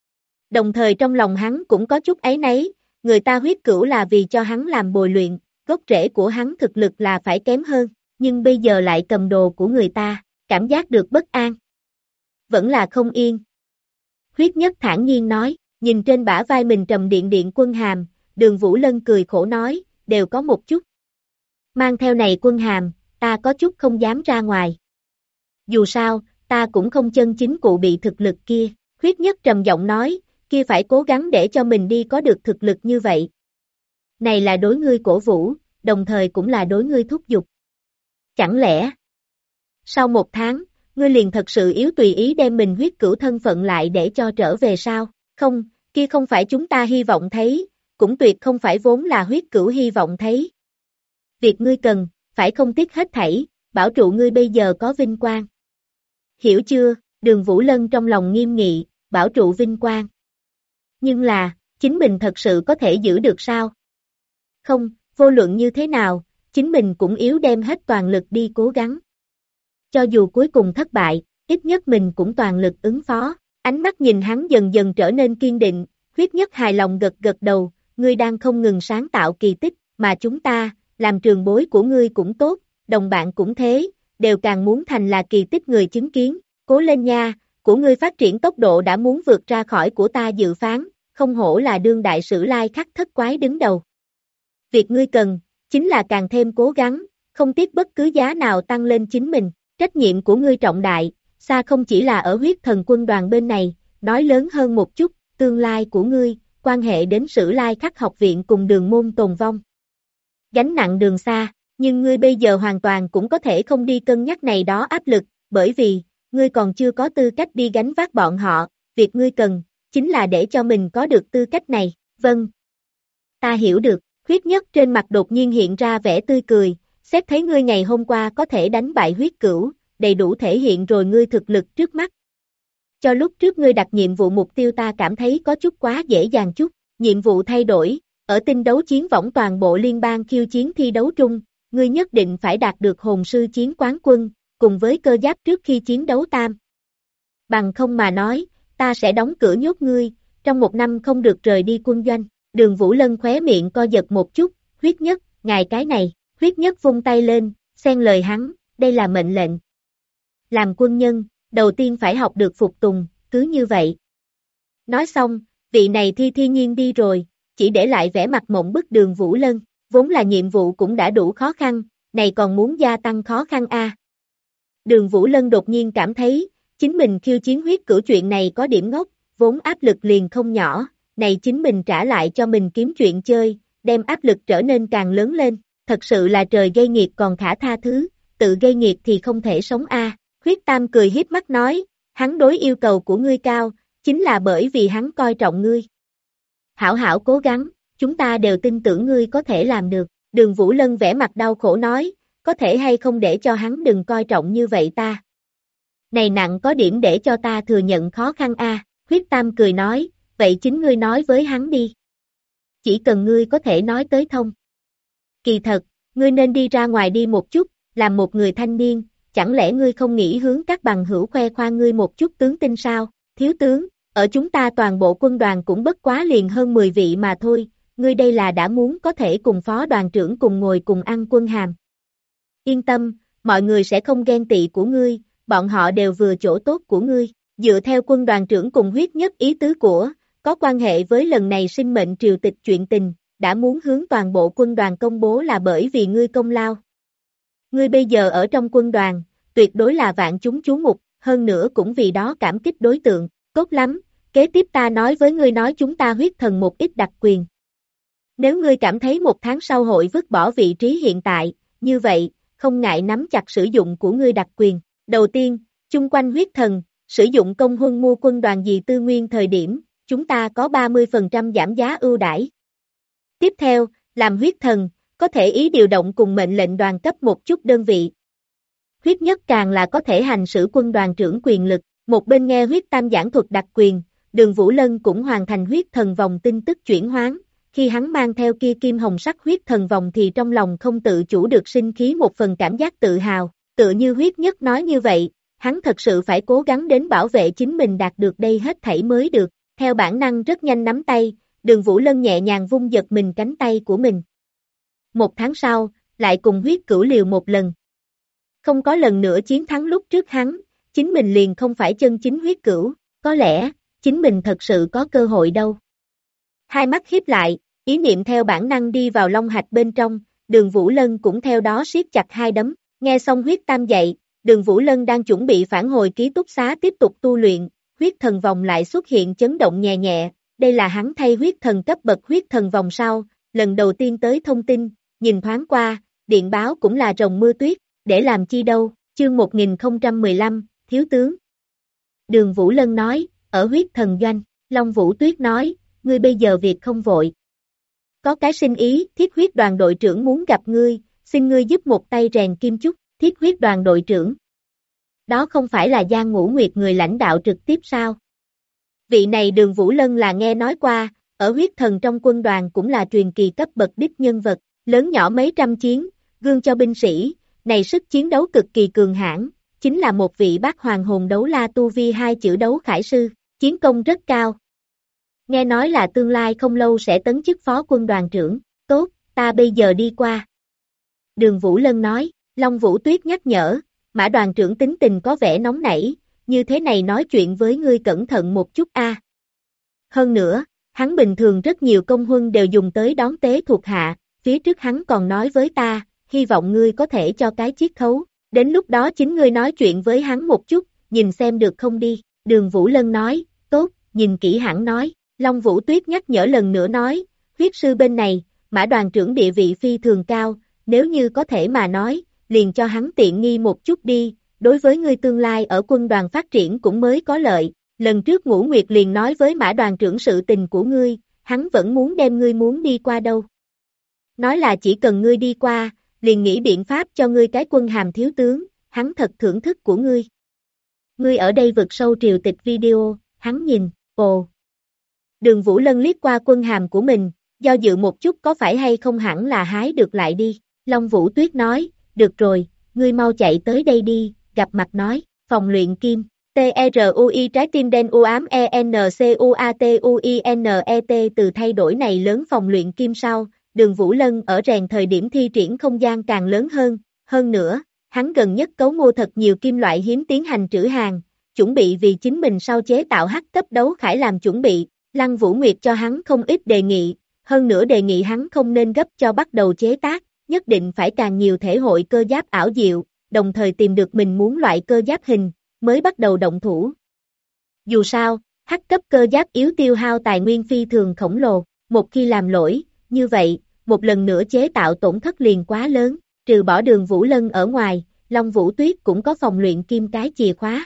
Đồng thời trong lòng hắn cũng có chút áy náy, người ta huyết cửu là vì cho hắn làm bồi luyện, gốc rễ của hắn thực lực là phải kém hơn, nhưng bây giờ lại cầm đồ của người ta, cảm giác được bất an. Vẫn là không yên. Huyết nhất thản nhiên nói, nhìn trên bả vai mình trầm điện điện quân hàm, Đường Vũ Lân cười khổ nói, đều có một chút. Mang theo này quân hàm, ta có chút không dám ra ngoài. Dù sao, ta cũng không chân chính cụ bị thực lực kia, huyết nhất trầm giọng nói, kia phải cố gắng để cho mình đi có được thực lực như vậy. Này là đối ngươi cổ vũ, đồng thời cũng là đối ngươi thúc giục. Chẳng lẽ, sau một tháng, ngươi liền thật sự yếu tùy ý đem mình huyết cửu thân phận lại để cho trở về sao? Không, kia không phải chúng ta hy vọng thấy, cũng tuyệt không phải vốn là huyết cửu hy vọng thấy. Việc ngươi cần, phải không tiếc hết thảy, bảo trụ ngươi bây giờ có vinh quang. Hiểu chưa? Đường Vũ Lân trong lòng nghiêm nghị, bảo trụ vinh quang. Nhưng là, chính mình thật sự có thể giữ được sao? Không, vô luận như thế nào, chính mình cũng yếu đem hết toàn lực đi cố gắng. Cho dù cuối cùng thất bại, ít nhất mình cũng toàn lực ứng phó. Ánh mắt nhìn hắn dần dần trở nên kiên định, huyết nhất hài lòng gật gật đầu, ngươi đang không ngừng sáng tạo kỳ tích, mà chúng ta, làm trường bối của ngươi cũng tốt, đồng bạn cũng thế, đều càng muốn thành là kỳ tích người chứng kiến. Cố lên nha, của ngươi phát triển tốc độ đã muốn vượt ra khỏi của ta dự phán, không hổ là đương đại sử lai khắc thất quái đứng đầu. Việc ngươi cần, chính là càng thêm cố gắng, không tiếc bất cứ giá nào tăng lên chính mình. Trách nhiệm của ngươi trọng đại, xa không chỉ là ở huyết thần quân đoàn bên này, nói lớn hơn một chút, tương lai của ngươi, quan hệ đến Sử Lai Khắc học viện cùng Đường môn tồn vong. Gánh nặng đường xa, nhưng ngươi bây giờ hoàn toàn cũng có thể không đi cân nhắc này đó áp lực, bởi vì, ngươi còn chưa có tư cách đi gánh vác bọn họ, việc ngươi cần, chính là để cho mình có được tư cách này, vâng. Ta hiểu được, Huyết Nhất trên mặt đột nhiên hiện ra vẻ tươi cười, xét thấy ngươi ngày hôm qua có thể đánh bại huyết cửu, đầy đủ thể hiện rồi ngươi thực lực trước mắt. Cho lúc trước ngươi đặt nhiệm vụ mục tiêu ta cảm thấy có chút quá dễ dàng chút, nhiệm vụ thay đổi, ở tinh đấu chiến võng toàn bộ liên bang khiêu chiến thi đấu trung, ngươi nhất định phải đạt được hồn sư chiến quán quân, cùng với cơ giáp trước khi chiến đấu tam. Bằng không mà nói, ta sẽ đóng cửa nhốt ngươi, trong 1 năm không được rời đi quân doanh. Đường Vũ Lân khóe miệng co giật một chút, Huyết Nhất, ngài cái này, Huyết Nhất vung tay lên, xen lời hắn, đây là mệnh lệnh. Làm quân nhân, đầu tiên phải học được phục tùng, cứ như vậy. Nói xong, vị này thi nhiên đi rồi, chỉ để lại vẻ mặt mộng bức Đường Vũ Lân, vốn là nhiệm vụ cũng đã đủ khó khăn, này còn muốn gia tăng khó khăn a. Đường Vũ Lân đột nhiên cảm thấy, chính mình khiêu chiến huyết cửu chuyện này có điểm ngốc, vốn áp lực liền không nhỏ, này chính mình trả lại cho mình kiếm chuyện chơi, đem áp lực trở nên càng lớn lên, thật sự là trời gây nghiệt còn khả tha thứ, tự gây nghiệt thì không thể sống a. Huyết Tam cười hiếp mắt nói, hắn đối yêu cầu của ngươi cao, chính là bởi vì hắn coi trọng ngươi. Hảo hảo cố gắng, chúng ta đều tin tưởng ngươi có thể làm được. Đường Vũ Lân vẻ mặt đau khổ nói, có thể hay không để cho hắn đừng coi trọng như vậy ta. Này nặng có điểm để cho ta thừa nhận khó khăn a. Huyết Tam cười nói, vậy chính ngươi nói với hắn đi. Chỉ cần ngươi có thể nói tới thông. Kỳ thật, ngươi nên đi ra ngoài đi một chút, làm một người thanh niên, chẳng lẽ ngươi không nghĩ hướng các bằng hữu khoe khoang ngươi một chút tướng tinh sao? Thiếu tướng, ở chúng ta toàn bộ quân đoàn cũng bất quá liền hơn 10 vị mà thôi, ngươi đây là đã muốn có thể cùng phó đoàn trưởng cùng ngồi cùng ăn quân hàm. Yên tâm, mọi người sẽ không ghen tị của ngươi, bọn họ đều vừa chỗ tốt của ngươi, dựa theo quân đoàn trưởng cùng Huyết Nhất ý tứ của, có quan hệ với lần này sinh mệnh triều tịch chuyện tình, đã muốn hướng toàn bộ quân đoàn công bố là bởi vì ngươi công lao. Ngươi bây giờ ở trong quân đoàn, tuyệt đối là vạn chúng chú mục, hơn nữa cũng vì đó cảm kích đối tượng, tốt lắm, kế tiếp ta nói với ngươi nói chúng ta huyết thần một ít đặc quyền. Nếu ngươi cảm thấy 1 tháng sau hội vứt bỏ vị trí hiện tại, như vậy, không ngại nắm chặt sử dụng của ngươi đặc quyền. Đầu tiên, chung quanh huyết thần, sử dụng công huân mua quân đoàn gì tư nguyên thời điểm, chúng ta có 30% giảm giá ưu đãi. Tiếp theo, làm huyết thần, có thể ý điều động cùng mệnh lệnh đoàn cấp một chút đơn vị. Huyết Nhất càng là có thể hành xử quân đoàn trưởng quyền lực, một bên nghe Huyết Tam giảng thuật đặc quyền, Đường Vũ Lân cũng hoàn thành huyết thần vòng tin tức chuyển hoán, khi hắn mang theo kia kim hồng sắc huyết thần vòng thì trong lòng không tự chủ được sinh khí một phần cảm giác tự hào, tựa như Huyết Nhất nói như vậy, hắn thật sự phải cố gắng đến bảo vệ chính mình đạt được đây hết thảy mới được, theo bản năng rất nhanh nắm tay, Đường Vũ Lân nhẹ nhàng vung giật mình cánh tay của mình. 1 tháng sau, lại cùng huyết cửu liều một lần. Không có lần nữa chiến thắng lúc trước hắn, chính mình liền không phải chân chính huyết cửu, có lẽ, chính mình thật sự có cơ hội đâu. Hai mắt híp lại, ý niệm theo bản năng đi vào long hạch bên trong, Đường Vũ Lân cũng theo đó siết chặt hai đấm, nghe xong Huyết Tam dạy, Đường Vũ Lân đang chuẩn bị phản hồi ký túc xá tiếp tục tu luyện, huyết thần vòng lại xuất hiện chấn động nhẹ nhẹ, đây là hắn thay huyết thần cấp bậc huyết thần vòng sau, lần đầu tiên tới thông tin, nhìn thoáng qua, điện báo cũng là rồng mưa tuyết, để làm chi đâu, chương 1015, thiếu tướng. Đường Vũ Lân nói, ở huyết thần doanh, Long Vũ Tuyết nói, ngươi bây giờ việc không vội. Có cái sinh ý, thiết huyết đoàn đội trưởng muốn gặp ngươi, xin ngươi giúp một tay rèn kim chúc, thiết huyết đoàn đội trưởng. Đó không phải là Giang Ngũ Nguyệt người lãnh đạo trực tiếp sao? Vị này Đường Vũ Lân là nghe nói qua, ở huyết thần trong quân đoàn cũng là truyền kỳ cấp bậc đích nhân vật, lớn nhỏ mấy trăm chiến, gương cho binh sĩ, này sức chiến đấu cực kỳ cường hãn, chính là một vị bát hoàng hồn đấu la tu vi 2 chữ đấu khải sư, chiến công rất cao. Nghe nói là tương lai không lâu sẽ tấn chức phó quân đoàn trưởng, tốt, ta bây giờ đi qua. Đường Vũ Lân nói, Long Vũ Tuyết nhắc nhở, Mã đoàn trưởng tính tình có vẻ nóng nảy, như thế này nói chuyện với ngươi cẩn thận một chút a. Hơn nữa, hắn bình thường rất nhiều công huân đều dùng tới đón tế thuộc hạ, phía trước hắn còn nói với ta, hy vọng ngươi có thể cho cái chiết khấu, Đến lúc đó chính ngươi nói chuyện với hắn một chút, nhìn xem được không đi, Đường Vũ Lân nói, tốt, nhìn kỹ hẳn nói, Long Vũ Tuyết nhắc nhở lần nữa nói, huyết sư bên này, Mã đoàn trưởng địa vị phi thường cao, nếu như có thể mà nói, liền cho hắn tiện nghi một chút đi, đối với ngươi tương lai ở quân đoàn phát triển cũng mới có lợi, lần trước Ngũ Nguyệt liền nói với Mã đoàn trưởng sự tình của ngươi, hắn vẫn muốn đem ngươi muốn đi qua đâu. Nói là chỉ cần ngươi đi qua, liền nghĩ biện pháp cho ngươi cái quân hàm thiếu tướng, hắn thật thưởng thức của ngươi. Ngươi ở đây vực sâu triều tịch video, hắn nhìn, ồ. Đường Vũ Lân liếc qua quân hàm của mình, do dự một chút có phải hay không hẳn là hái được lại đi. Long Vũ Tuyết nói, được rồi, ngươi mau chạy tới đây đi, gặp mặt nói, phòng luyện kim. TRUI trái tim đen u ám ENCUATUINET từ thay đổi này lớn phòng luyện kim sau, Đường Vũ Lân ở rèn thời điểm thi triển không gian càng lớn hơn nữa, hắn gần nhất cấu mua thật nhiều kim loại hiếm tiến hành trữ hàng, chuẩn bị vì chính mình sau chế tạo hắc cấp đấu khải làm chuẩn bị, Lăng Vũ Nguyệt cho hắn không ít đề nghị, hơn nữa đề nghị hắn không nên gấp cho bắt đầu chế tác, nhất định phải càng nhiều thể hội cơ giáp ảo diệu, đồng thời tìm được mình muốn loại cơ giáp hình, mới bắt đầu động thủ. Dù sao, hắc cấp cơ giáp yếu tiêu hao tài nguyên phi thường khổng lồ, một khi làm lỗi, như vậy, một lần nữa chế tạo tổn thất liền quá lớn, trừ bỏ Đường Vũ Lân ở ngoài, Long Vũ Tuyết cũng có phòng luyện kim cái chìa khóa.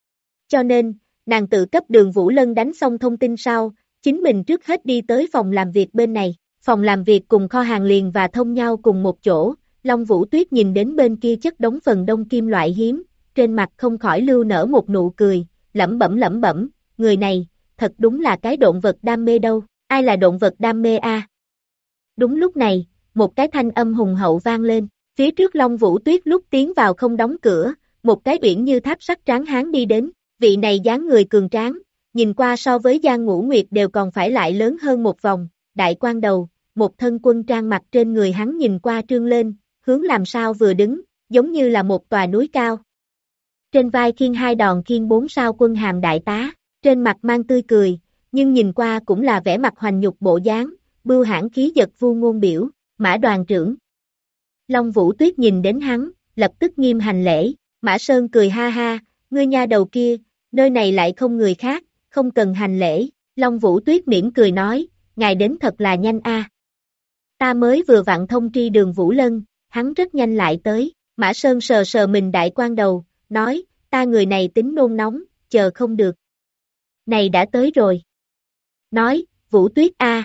Cho nên, nàng tự cấp Đường Vũ Lân đánh xong thông tin sau, chính mình trước hết đi tới phòng làm việc bên này, phòng làm việc cùng kho hàng liền và thông nhau cùng một chỗ, Long Vũ Tuyết nhìn đến bên kia chất đống phần đông kim loại hiếm, trên mặt không khỏi lưu nở một nụ cười, lẩm bẩm, người này, thật đúng là cái động vật đam mê đâu, ai là động vật đam mê a? Đúng lúc này, một cái thanh âm hùng hậu vang lên, phía trước Long Vũ Tuyết lúc tiến vào không đóng cửa, một cái uyển như tháp sắt tráng hán đi đến, vị này dáng người cường tráng, nhìn qua so với Giang Ngũ Nguyệt đều còn phải lại lớn hơn một vòng, đại quan đầu, một thân quân trang mặt trên người hắn nhìn qua trương lên, hướng làm sao vừa đứng, giống như là một tòa núi cao. Trên vai khiêng 2 đòn khiêng 4 sao quân hàm đại tá, trên mặt mang tươi cười, nhưng nhìn qua cũng là vẻ mặt hoành nhục bộ dáng, bưu hãn khí giật vu ngôn biểu, Mã đoàn trưởng. Long Vũ Tuyết nhìn đến hắn, lập tức nghiêm hành lễ, Mã Sơn cười ha ha, ngươi nha đầu kia, nơi này lại không người khác, không cần hành lễ, Long Vũ Tuyết mỉm cười nói, ngài đến thật là nhanh a. Ta mới vừa vặn thông tri Đường Vũ Lân, hắn rất nhanh lại tới, Mã Sơn sờ sờ mình đại quan đầu, nói, ta người này tính nôn nóng, chờ không được. Này đã tới rồi. Nói, Vũ Tuyết a.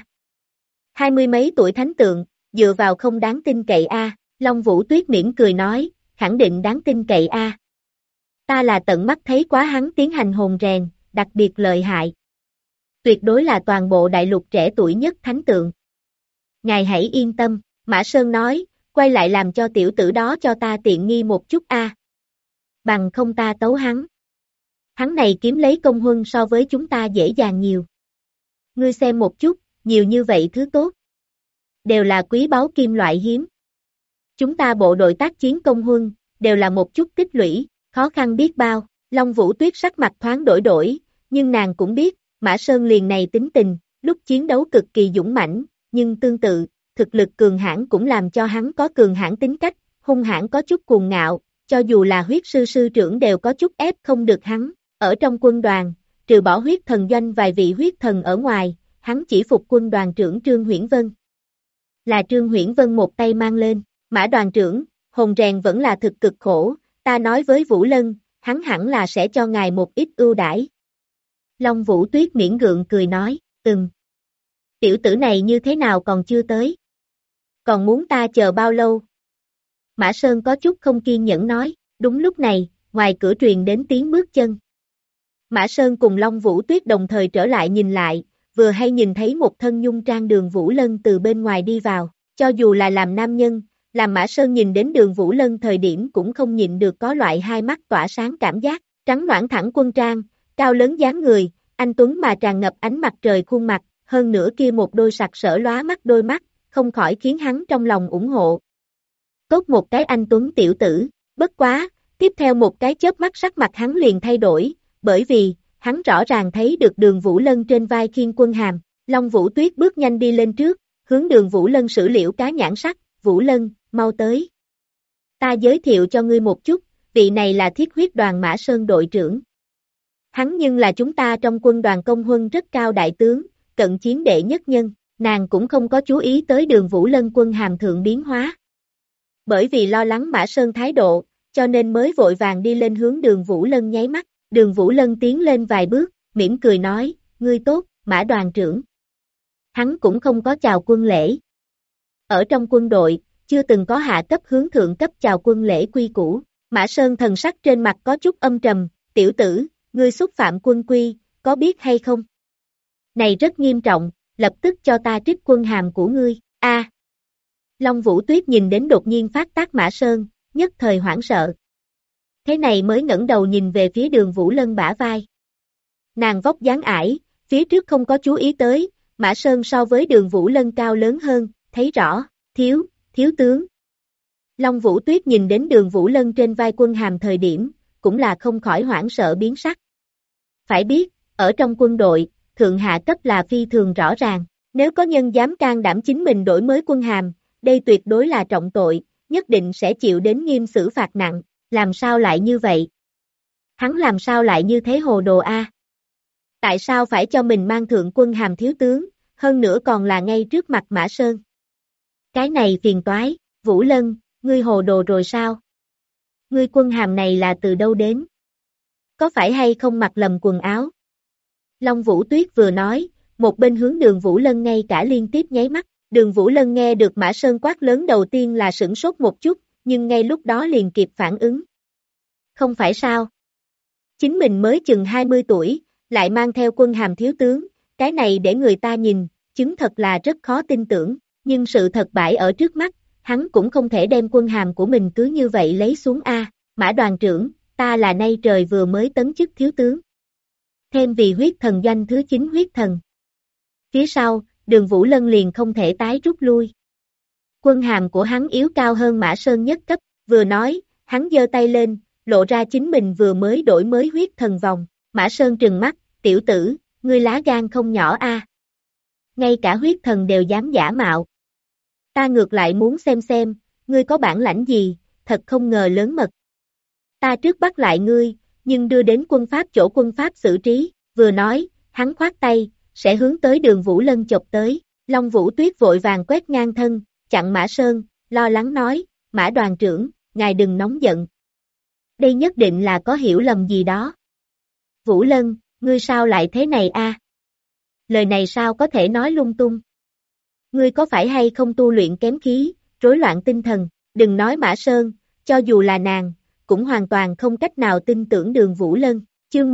20 mấy tuổi thánh tượng, dựa vào không đáng tin cậy a. Long Vũ Tuyết mỉm cười nói, khẳng định đáng tin cậy a. Ta là tận mắt thấy quá hắn tiến hành hồn rèn, đặc biệt lợi hại. Tuyệt đối là toàn bộ đại lục trẻ tuổi nhất thánh tượng. Ngài hãy yên tâm, Mã Sơn nói, quay lại làm cho tiểu tử đó cho ta tiện nghi một chút a. Bằng không ta tấu hắn. Hắn này kiếm lấy công huân so với chúng ta dễ dàng nhiều. Ngươi xem một chút, nhiều như vậy thứ tốt. Đều là quý báu kim loại hiếm. Chúng ta bộ đội tác chiến công huân, đều là một chút tích lũy, khó khăn biết bao. Long Vũ Tuyết sắc mặt thoáng đổi, nhưng nàng cũng biết, Mã Sơn liền này tính tình, lúc chiến đấu cực kỳ dũng mãnh, nhưng tương tự, thực lực cường hãn cũng làm cho hắn có cường hãn tính cách, hung hãn có chút cuồng ngạo, cho dù là huyết sư sư trưởng đều có chút ép không được hắn. Ở trong quân đoàn, trừ bỏ huyết thần doanh vài vị huyết thần ở ngoài, hắn chỉ phục quân đoàn trưởng Trương Huyễn Vân. Là Trương Huyễn Vân một tay mang lên, Mã đoàn trưởng, hồn rèn vẫn là thực cực khổ, ta nói với Vũ Lân, hắn hẳn là sẽ cho ngài một ít ưu đãi. Long Vũ Tuyết miễn gượng cười nói, tiểu tử này như thế nào còn chưa tới? Còn muốn ta chờ bao lâu? Mã Sơn có chút không kiên nhẫn nói, đúng lúc này, ngoài cửa truyền đến tiếng bước chân. Mã Sơn cùng Long Vũ Tuyết đồng thời trở lại nhìn lại, vừa hay nhìn thấy một thân nhung trang Đường Vũ Lân từ bên ngoài đi vào, cho dù là làm nam nhân, làm Mã Sơn nhìn đến Đường Vũ Lân thời điểm cũng không nhịn được có loại hai mắt tỏa sáng cảm giác, trắng nõn thẳng quân trang, cao lớn dáng người, anh tuấn mà tràn ngập ánh mặt trời khuôn mặt, hơn nữa kia một đôi sặc sỡ lóa mắt đôi mắt, không khỏi khiến hắn trong lòng ủng hộ. Tốt một cái anh tuấn tiểu tử, bất quá, tiếp theo một cái chớp mắt sắc mặt hắn liền thay đổi, bởi vì, hắn rõ ràng thấy được Đường Vũ Lân trên vai khiêng quân hàm, Long Vũ Tuyết bước nhanh đi lên trước, hướng Đường Vũ Lân sử liễu cá nhãn sắc, Vũ Lân, mau tới. Ta giới thiệu cho ngươi một chút, vị này là Thiết Huyết đoàn Mã Sơn đội trưởng. Hắn nhưng là chúng ta trong quân đoàn công huân rất cao đại tướng, cận chiến đệ nhất nhân, nàng cũng không có chú ý tới Đường Vũ Lân quân hàm thượng biến hóa. Bởi vì lo lắng Mã Sơn thái độ, cho nên mới vội vàng đi lên hướng Đường Vũ Lân nháy mắt, Đường Vũ Lân tiến lên vài bước, mỉm cười nói, ngươi tốt, Mã đoàn trưởng. Hắn cũng không có chào quân lễ. Ở trong quân đội, chưa từng có hạ cấp hướng thượng cấp chào quân lễ quy củ. Mã Sơn thần sắc trên mặt có chút âm trầm, tiểu tử, ngươi xúc phạm quân quy, có biết hay không? Này rất nghiêm trọng, lập tức cho ta trích quân hàm của ngươi, a. Long Vũ Tuyết nhìn đến đột nhiên phát tác Mã Sơn, nhất thời hoảng sợ. Thế này mới ngẩng đầu nhìn về phía Đường Vũ Lân bả vai. Nàng vóc dáng ải, phía trước không có chú ý tới, Mã Sơn so với Đường Vũ Lân cao lớn hơn, thấy rõ, thiếu tướng. Long Vũ Tuyết nhìn đến Đường Vũ Lân trên vai quân hàm thời điểm, cũng là không khỏi hoảng sợ biến sắc. Phải biết, ở trong quân đội, thượng hạ cấp là phi thường rõ ràng, nếu có nhân dám can đảm chính mình đổi mới quân hàm, đây tuyệt đối là trọng tội, nhất định sẽ chịu đến nghiêm xử phạt nặng, làm sao lại như vậy? Hắn làm sao lại như thế hồ đồ a? Tại sao phải cho mình mang thượng quân hàm thiếu tướng, hơn nữa còn là ngay trước mặt Mã Sơn? Cái này phiền toái, Vũ Lân, ngươi hồ đồ rồi sao? Ngươi quân hàm này là từ đâu đến? Có phải hay không mặc lầm quần áo? Long Vũ Tuyết vừa nói, một bên hướng Đường Vũ Lân ngay cả liên tiếp nháy mắt. Đường Vũ Lân nghe được Mã Sơn quát lớn đầu tiên là sửng sốt một chút, nhưng ngay lúc đó liền kịp phản ứng. Không phải sao? Chính mình mới chừng 20 tuổi, lại mang theo quân hàm thiếu tướng, cái này để người ta nhìn, chứng thật là rất khó tin tưởng, nhưng sự thật bại ở trước mắt, hắn cũng không thể đem quân hàm của mình cứ như vậy lấy xuống a. Mã đoàn trưởng, ta là nay trời vừa mới tấn chức thiếu tướng. Thêm vì huyết thần doanh thứ 9 huyết thần. Phía sau, Đường Vũ Lân liền không thể tái rút lui. Quân hàm của hắn yếu cao hơn Mã Sơn nhất cấp, vừa nói, hắn giơ tay lên, lộ ra chính mình vừa mới đổi mới huyết thần vòng. Mã Sơn trừng mắt, tiểu tử, ngươi lá gan không nhỏ a. Ngay cả huyết thần đều dám giả mạo. Ta ngược lại muốn xem, ngươi có bản lãnh gì, thật không ngờ lớn mật. Ta trước bắt lại ngươi, nhưng đưa đến quân pháp chỗ quân pháp xử trí, vừa nói, hắn khoát tay, sẽ hướng tới Đường Vũ Lân chộp tới. Long Vũ Tuyết vội vàng quét ngang thân, chặn Mã Sơn, lo lắng nói, Mã đoàn trưởng, ngài đừng nóng giận. Đây nhất định là có hiểu lầm gì đó. Vũ Lân, ngươi sao lại thế này a? Lời này sao có thể nói lung tung? Ngươi có phải hay không tu luyện kém khí, rối loạn tinh thần, đừng nói Mã Sơn, cho dù là nàng, cũng hoàn toàn không cách nào tin tưởng Đường Vũ Lân. Chương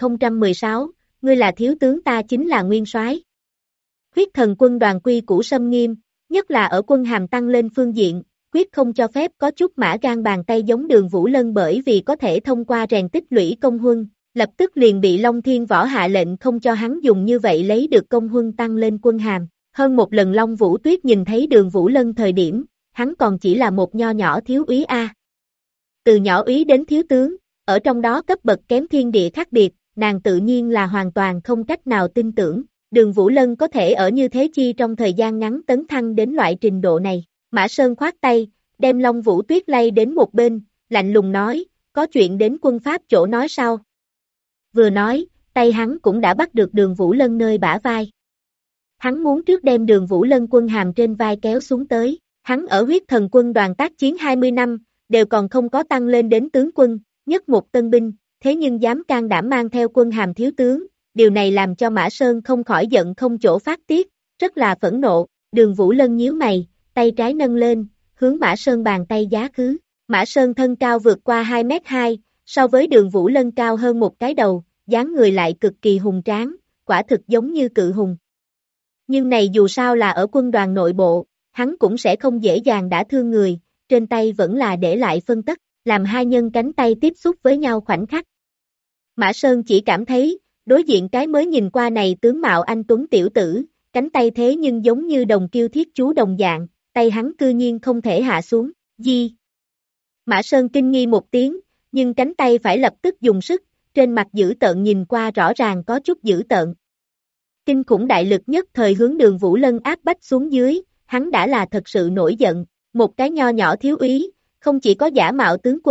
1016, ngươi là thiếu tướng ta chính là nguyên soái. Huyết thần quân đoàn quy củ xâm nghiêm, nhất là ở quân hàm tăng lên phương diện, quyết không cho phép có chút mã gan bàn tay giống Đường Vũ Lân, bởi vì có thể thông qua rèn tích lũy công huân, lập tức liền bị Long Thiên Võ hạ lệnh không cho hắn dùng như vậy lấy được công huân tăng lên quân hàm. Hơn một lần Long Vũ Tuyết nhìn thấy Đường Vũ Lân thời điểm, hắn còn chỉ là một nho nhỏ thiếu úy a. Từ nhỏ úy đến thiếu tướng, ở trong đó cấp bậc kém thiên địa khác biệt, nàng tự nhiên là hoàn toàn không cách nào tin tưởng, Đường Vũ Lân có thể ở như thế chi trong thời gian ngắn tấn thăng đến loại trình độ này. Mã Sơn khoát tay, đem Long Vũ Tuyết lay đến một bên, lạnh lùng nói, có chuyện đến quân pháp chỗ nói sau. Vừa nói, tay hắn cũng đã bắt được Đường Vũ Lân nơi bả vai. Hắn muốn trước đem Đường Vũ Lân quân hàm trên vai kéo xuống tới, hắn ở huyết thần quân đoàn tác chiến 20 năm, đều còn không có tăng lên đến tướng quân, nhất một tân binh, thế nhưng dám can đảm mang theo quân hàm thiếu tướng, điều này làm cho Mã Sơn không khỏi giận không chỗ phát tiết, rất là phẫn nộ. Đường Vũ Lân nhíu mày, tay trái nâng lên, hướng Mã Sơn bàn tay giá khứ. Mã Sơn thân cao vượt qua 2m2, so với Đường Vũ Lân cao hơn một cái đầu, dáng người lại cực kỳ hùng tráng, quả thực giống như cự hùng. Nhưng này dù sao là ở quân đoàn nội bộ, hắn cũng sẽ không dễ dàng đả thương người, trên tay vẫn là để lại phân tất, làm hai nhân cánh tay tiếp xúc với nhau khoảnh khắc. Mã Sơn chỉ cảm thấy, đối diện cái mới nhìn qua này tướng mạo anh tuấn tiểu tử, cánh tay thế nhưng giống như đồng kiêu thiết chú đồng dạng, tay hắn cư nhiên không thể hạ xuống, gì? Mã Sơn kinh nghi một tiếng, nhưng cánh tay phải lập tức dùng sức, trên mặt dữ tợn nhìn qua rõ ràng có chút dữ tợn. Kinh khủng đại lực nhất thời hướng Đường Vũ Lân áp bách xuống dưới, hắn đã là thật sự nổi giận, một cái nho nhỏ thiếu úy, không chỉ có giả mạo tướng quân,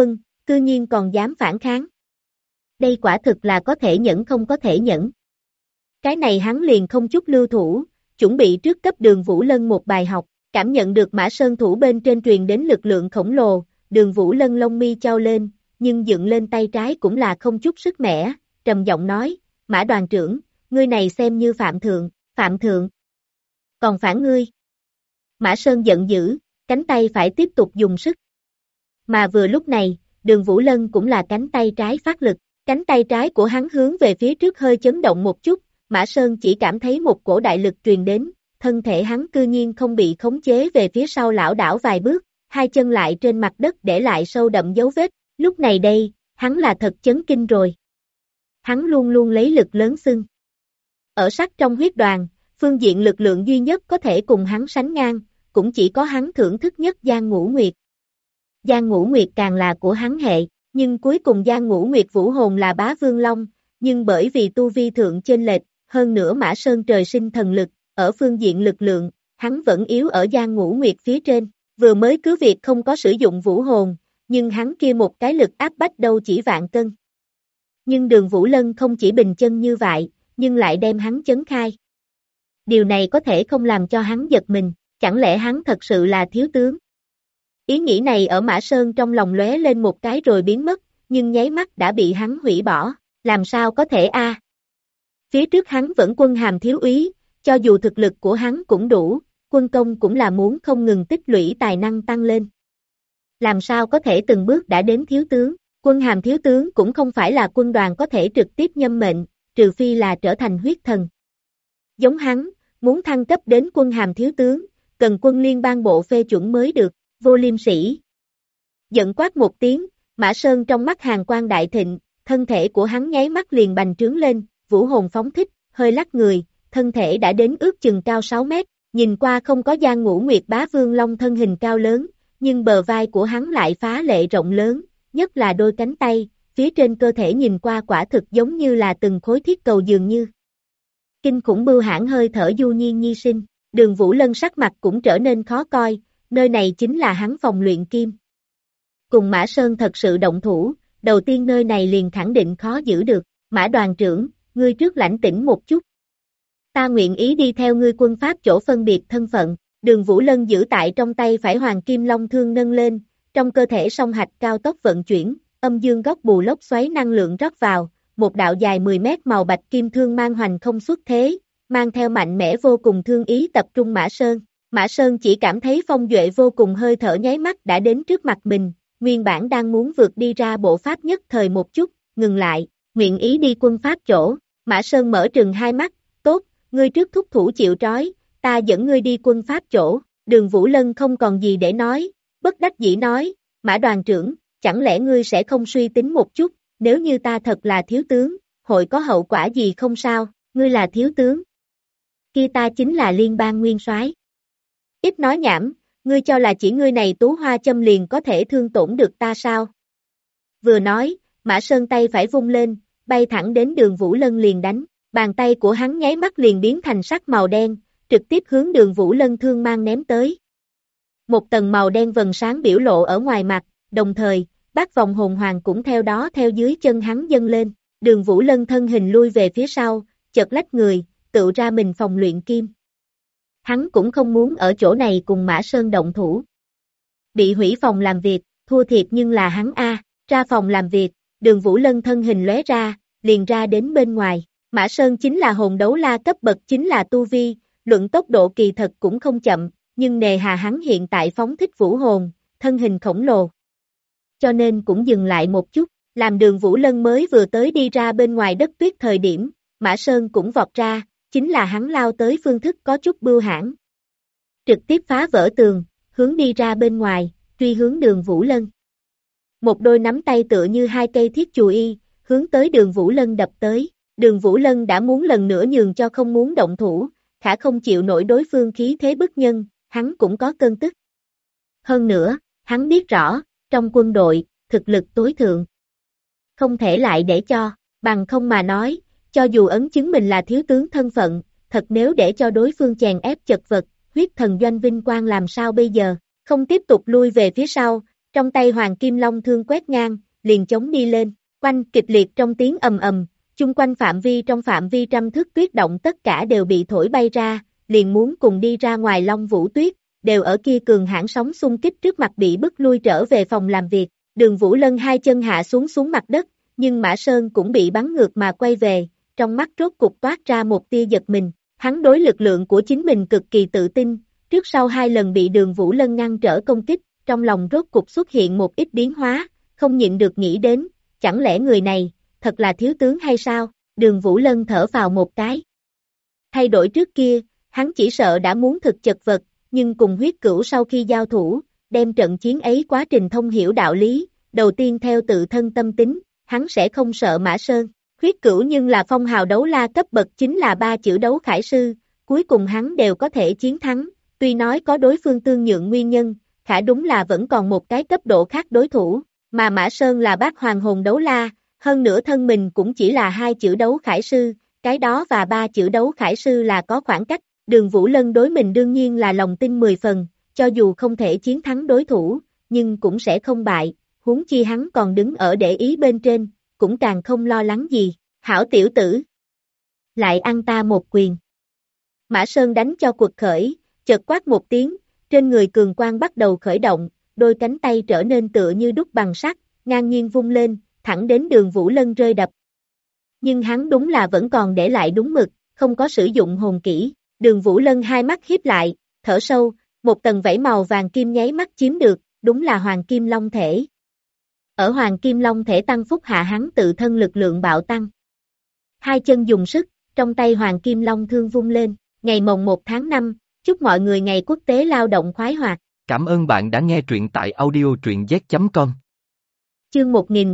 cư nhiên còn dám phản kháng. Đây quả thực là có thể nhẫn không có thể nhẫn. Cái này hắn liền không chút lưu thủ, chuẩn bị trước cấp Đường Vũ Lân một bài học, cảm nhận được Mã Sơn thủ bên trên truyền đến lực lượng khổng lồ, Đường Vũ Lân lông mi chau lên, nhưng dựng lên tay trái cũng là không chút sức mẻ, trầm giọng nói, Mã đoàn trưởng, ngươi này xem như phạm thượng. Còn phản ngươi. Mã Sơn giận dữ, cánh tay phải tiếp tục dùng sức. Mà vừa lúc này, Đường Vũ Lân cũng là cánh tay trái phát lực, cánh tay trái của hắn hướng về phía trước hơi chấn động một chút, Mã Sơn chỉ cảm thấy một cổ đại lực truyền đến, thân thể hắn cư nhiên không bị khống chế về phía sau lảo đảo vài bước, hai chân lại trên mặt đất để lại sâu đậm dấu vết, lúc này đây, hắn là thật chấn kinh rồi. Hắn luôn luôn lấy lực lớn xưng. Ở sắc trong huyết đoàn, phương diện lực lượng duy nhất có thể cùng hắn sánh ngang, cũng chỉ có hắn thưởng thức nhất Giang Ngũ Nguyệt. Giang Ngũ Nguyệt càng là của hắn hệ, nhưng cuối cùng Giang Ngũ Nguyệt vũ hồn là Bá Vương Long, nhưng bởi vì tu vi thượng chênh lệch, hơn nữa Mã Sơn trời sinh thần lực, ở phương diện lực lượng, hắn vẫn yếu ở Giang Ngũ Nguyệt phía trên, vừa mới cứ việc không có sử dụng vũ hồn, nhưng hắn kia một cái lực áp bách đâu chỉ vạn cân. Nhưng Đường Vũ Lân không chỉ bình chân như vậy, nhưng lại đem hắn chấn khai. Điều này có thể không làm cho hắn giật mình, chẳng lẽ hắn thật sự là thiếu tướng? Ý nghĩ này ở Mã Sơn trong lòng lóe lên một cái rồi biến mất, nhưng nháy mắt đã bị hắn hủy bỏ, làm sao có thể a? Phía trước hắn vẫn quân hàm thiếu úy, cho dù thực lực của hắn cũng đủ, quân công cũng là muốn không ngừng tích lũy tài năng tăng lên. Làm sao có thể từng bước đã đến thiếu tướng, quân hàm thiếu tướng cũng không phải là quân đoàn có thể trực tiếp nhâm mệnh, trừ phi là trở thành huyết thần. Giống hắn, muốn thăng cấp đến quân hàm thiếu tướng, cần quân liên bang bộ phê chuẩn mới được, vô liêm sỉ. Giận quát một tiếng, Mã Sơn trong mắt hàn quang đại thịnh, thân thể của hắn nháy mắt liền bành trướng lên, vũ hồn phóng thích, hơi lắc người, thân thể đã đến ước chừng cao 6 mét, nhìn qua không có Giang Ngũ Nguyệt Bá Vương Long thân hình cao lớn, nhưng bờ vai của hắn lại phá lệ rộng lớn, nhất là đôi cánh tay, phía trên cơ thể nhìn qua quả thực giống như là từng khối thiết cầu dường như. Kinh khủng bưu hãn hơi thở du nhiên nhi sinh, Đường Vũ Lân sắc mặt cũng trở nên khó coi, nơi này chính là hắn phòng luyện kim. Cùng Mã Sơn thật sự động thủ, đầu tiên nơi này liền khẳng định khó giữ được, Mã đoàn trưởng, ngươi trước lãnh tĩnh một chút. Ta nguyện ý đi theo ngươi quân pháp chỗ phân biệt thân phận, Đường Vũ Lân giữ tại trong tay phải hoàng kim long thương nâng lên, trong cơ thể song hạch cao tốc vận chuyển, âm dương góc bù lốc xoáy năng lượng rót vào, một đạo dài 10 mét màu bạch kim thương mang hoành không xuất thế, mang theo mạnh mẽ vô cùng thương ý tập trung Mã Sơn. Mã Sơn chỉ cảm thấy phong duệ vô cùng hơi thở nháy mắt đã đến trước mặt mình, nguyên bản đang muốn vượt đi ra bộ pháp nhất thời một chút, ngừng lại, nguyện ý đi quân pháp chỗ, Mã Sơn mở trừng hai mắt, tốt, ngươi trước thúc thủ chịu trói, ta dẫn ngươi đi quân pháp chỗ, Đường Vũ Lân không còn gì để nói, bất đắc dĩ nói, Mã đoàn trưởng, chẳng lẽ ngươi sẽ không suy tính một chút, nếu như ta thật là thiếu tướng, hội có hậu quả gì không sao, ngươi là thiếu tướng. Kia ta chính là liên bang nguyên soái. Ít nói nhảm, ngươi cho là chỉ ngươi này tú hoa châm liền có thể thương tổn được ta sao? Vừa nói, Mã Sơn tay phải vung lên, bay thẳng đến Đường Vũ Lân liền đánh, bàn tay của hắn nháy mắt liền biến thành sắc màu đen, trực tiếp hướng Đường Vũ Lân thương mang ném tới. Một tầng màu đen vầng sáng biểu lộ ở ngoài mặt, đồng thời, bát vòng hồn hoàng cũng theo đó theo dưới chân hắn dâng lên, Đường Vũ Lân thân hình lui về phía sau, chợt lách người, tự ra mình phòng luyện kim. Hắn cũng không muốn ở chỗ này cùng Mã Sơn động thủ. Bị hủy phòng làm việc, thua thiệt nhưng là hắn ra phòng làm việc, Đường Vũ Lân thân hình lóe ra, liền ra đến bên ngoài. Mã Sơn chính là hồn đấu la cấp bậc chính là tu vi, luận tốc độ kỳ thật cũng không chậm, nhưng nề hà hắn hiện tại phóng thích vũ hồn, thân hình khổng lồ. Cho nên cũng dừng lại một chút, làm Đường Vũ Lân mới vừa tới đi ra bên ngoài đất tuyết thời điểm, Mã Sơn cũng vọt ra, chính là hắn lao tới phương thức có chút bưu hãn. Trực tiếp phá vỡ tường, hướng đi ra bên ngoài, truy hướng Đường Vũ Lân. Một đôi nắm tay tựa như hai cây thiết chùy y, hướng tới Đường Vũ Lân đập tới. Đường Vũ Lân đã muốn lần nữa nhường cho không muốn động thủ, khả không chịu nổi đối phương khí thế bức nhân, hắn cũng có cơn tức. Hơn nữa, hắn biết rõ, trong quân đội, thực lực tối thượng. Không thể lại để cho, bằng không mà nói, cho dù ấn chứng mình là thiếu tướng thân phận, thật nếu để cho đối phương chèn ép chật vật, huyết thần doanh vinh quang làm sao bây giờ, không tiếp tục lui về phía sau, trong tay Hoàng Kim Long thương quét ngang, liền chống đi lên, quanh kịch liệt trong tiếng ầm ầm, chung quanh trong phạm vi trăm thước tuyết động tất cả đều bị thổi bay ra, liền muốn cùng đi ra ngoài Long Vũ Tuyết, đều ở kia cường hãn sóng xung kích trước mặt bị bức lui trở về phòng làm việc, Đường Vũ Lân hai chân hạ xuống mặt đất, nhưng Mã Sơn cũng bị bắn ngược mà quay về, trong mắt rốt cục toát ra một tia giật mình, hắn đối lực lượng của chính mình cực kỳ tự tin, trước sau hai lần bị Đường Vũ Lân ngăn trở công kích, trong lòng rốt cục xuất hiện một ít biến hóa, không nhịn được nghĩ đến, chẳng lẽ người này, thật là thiếu tướng hay sao, Đường Vũ Lân thở vào một cái. Thay đổi trước kia, hắn chỉ sợ đã muốn thực chật vật, nhưng cùng huyết cửu sau khi giao thủ, đem trận chiến ấy quá trình thông hiểu đạo lý, đầu tiên theo tự thân tâm tính, hắn sẽ không sợ Mã Sơn. Huyết cửu nhưng là phong hào đấu la cấp bậc chính là 3 chữ đấu khải sư, cuối cùng hắn đều có thể chiến thắng, tuy nói có đối phương tương nhượng nguyên nhân, khả đúng là vẫn còn một cái cấp độ khác đối thủ, mà Mã Sơn là bát hoàng hồn đấu la, hơn nữa thân mình cũng chỉ là 2 chữ đấu khải sư, cái đó và 3 chữ đấu khải sư là có khoảng cách, Đường Vũ Lân đối mình đương nhiên là lòng tin 10 phần, cho dù không thể chiến thắng đối thủ, nhưng cũng sẽ không bại, huống chi hắn còn đứng ở để ý bên trên, cũng càng không lo lắng gì, hảo tiểu tử. Lại ăn ta một quyền. Mã Sơn đánh cho cuộc khởi, chợt quát một tiếng, trên người cường quang bắt đầu khởi động, đôi cánh tay trở nên tựa như đúc bằng sắt, ngang nhiên vung lên, thẳng đến Đường Vũ Lân rơi đập. Nhưng hắn đúng là vẫn còn để lại đúng mực, không có sử dụng hồn kỹ, Đường Vũ Lân hai mắt híp lại, thở sâu, một tầng vảy màu vàng kim nháy mắt chiếm được, đúng là Hoàng Kim Long thể. Ở Hoàng Kim Long thể tăng phúc hạ hắn tự thân lực lượng bạo tăng. Hai chân dùng sức, trong tay Hoàng Kim Long thương vung lên, ngày mồng 1 tháng 5, chúc mọi người ngày quốc tế lao động khoái hoạt. Cảm ơn bạn đã nghe truyện tại audio truyện z.com. Chương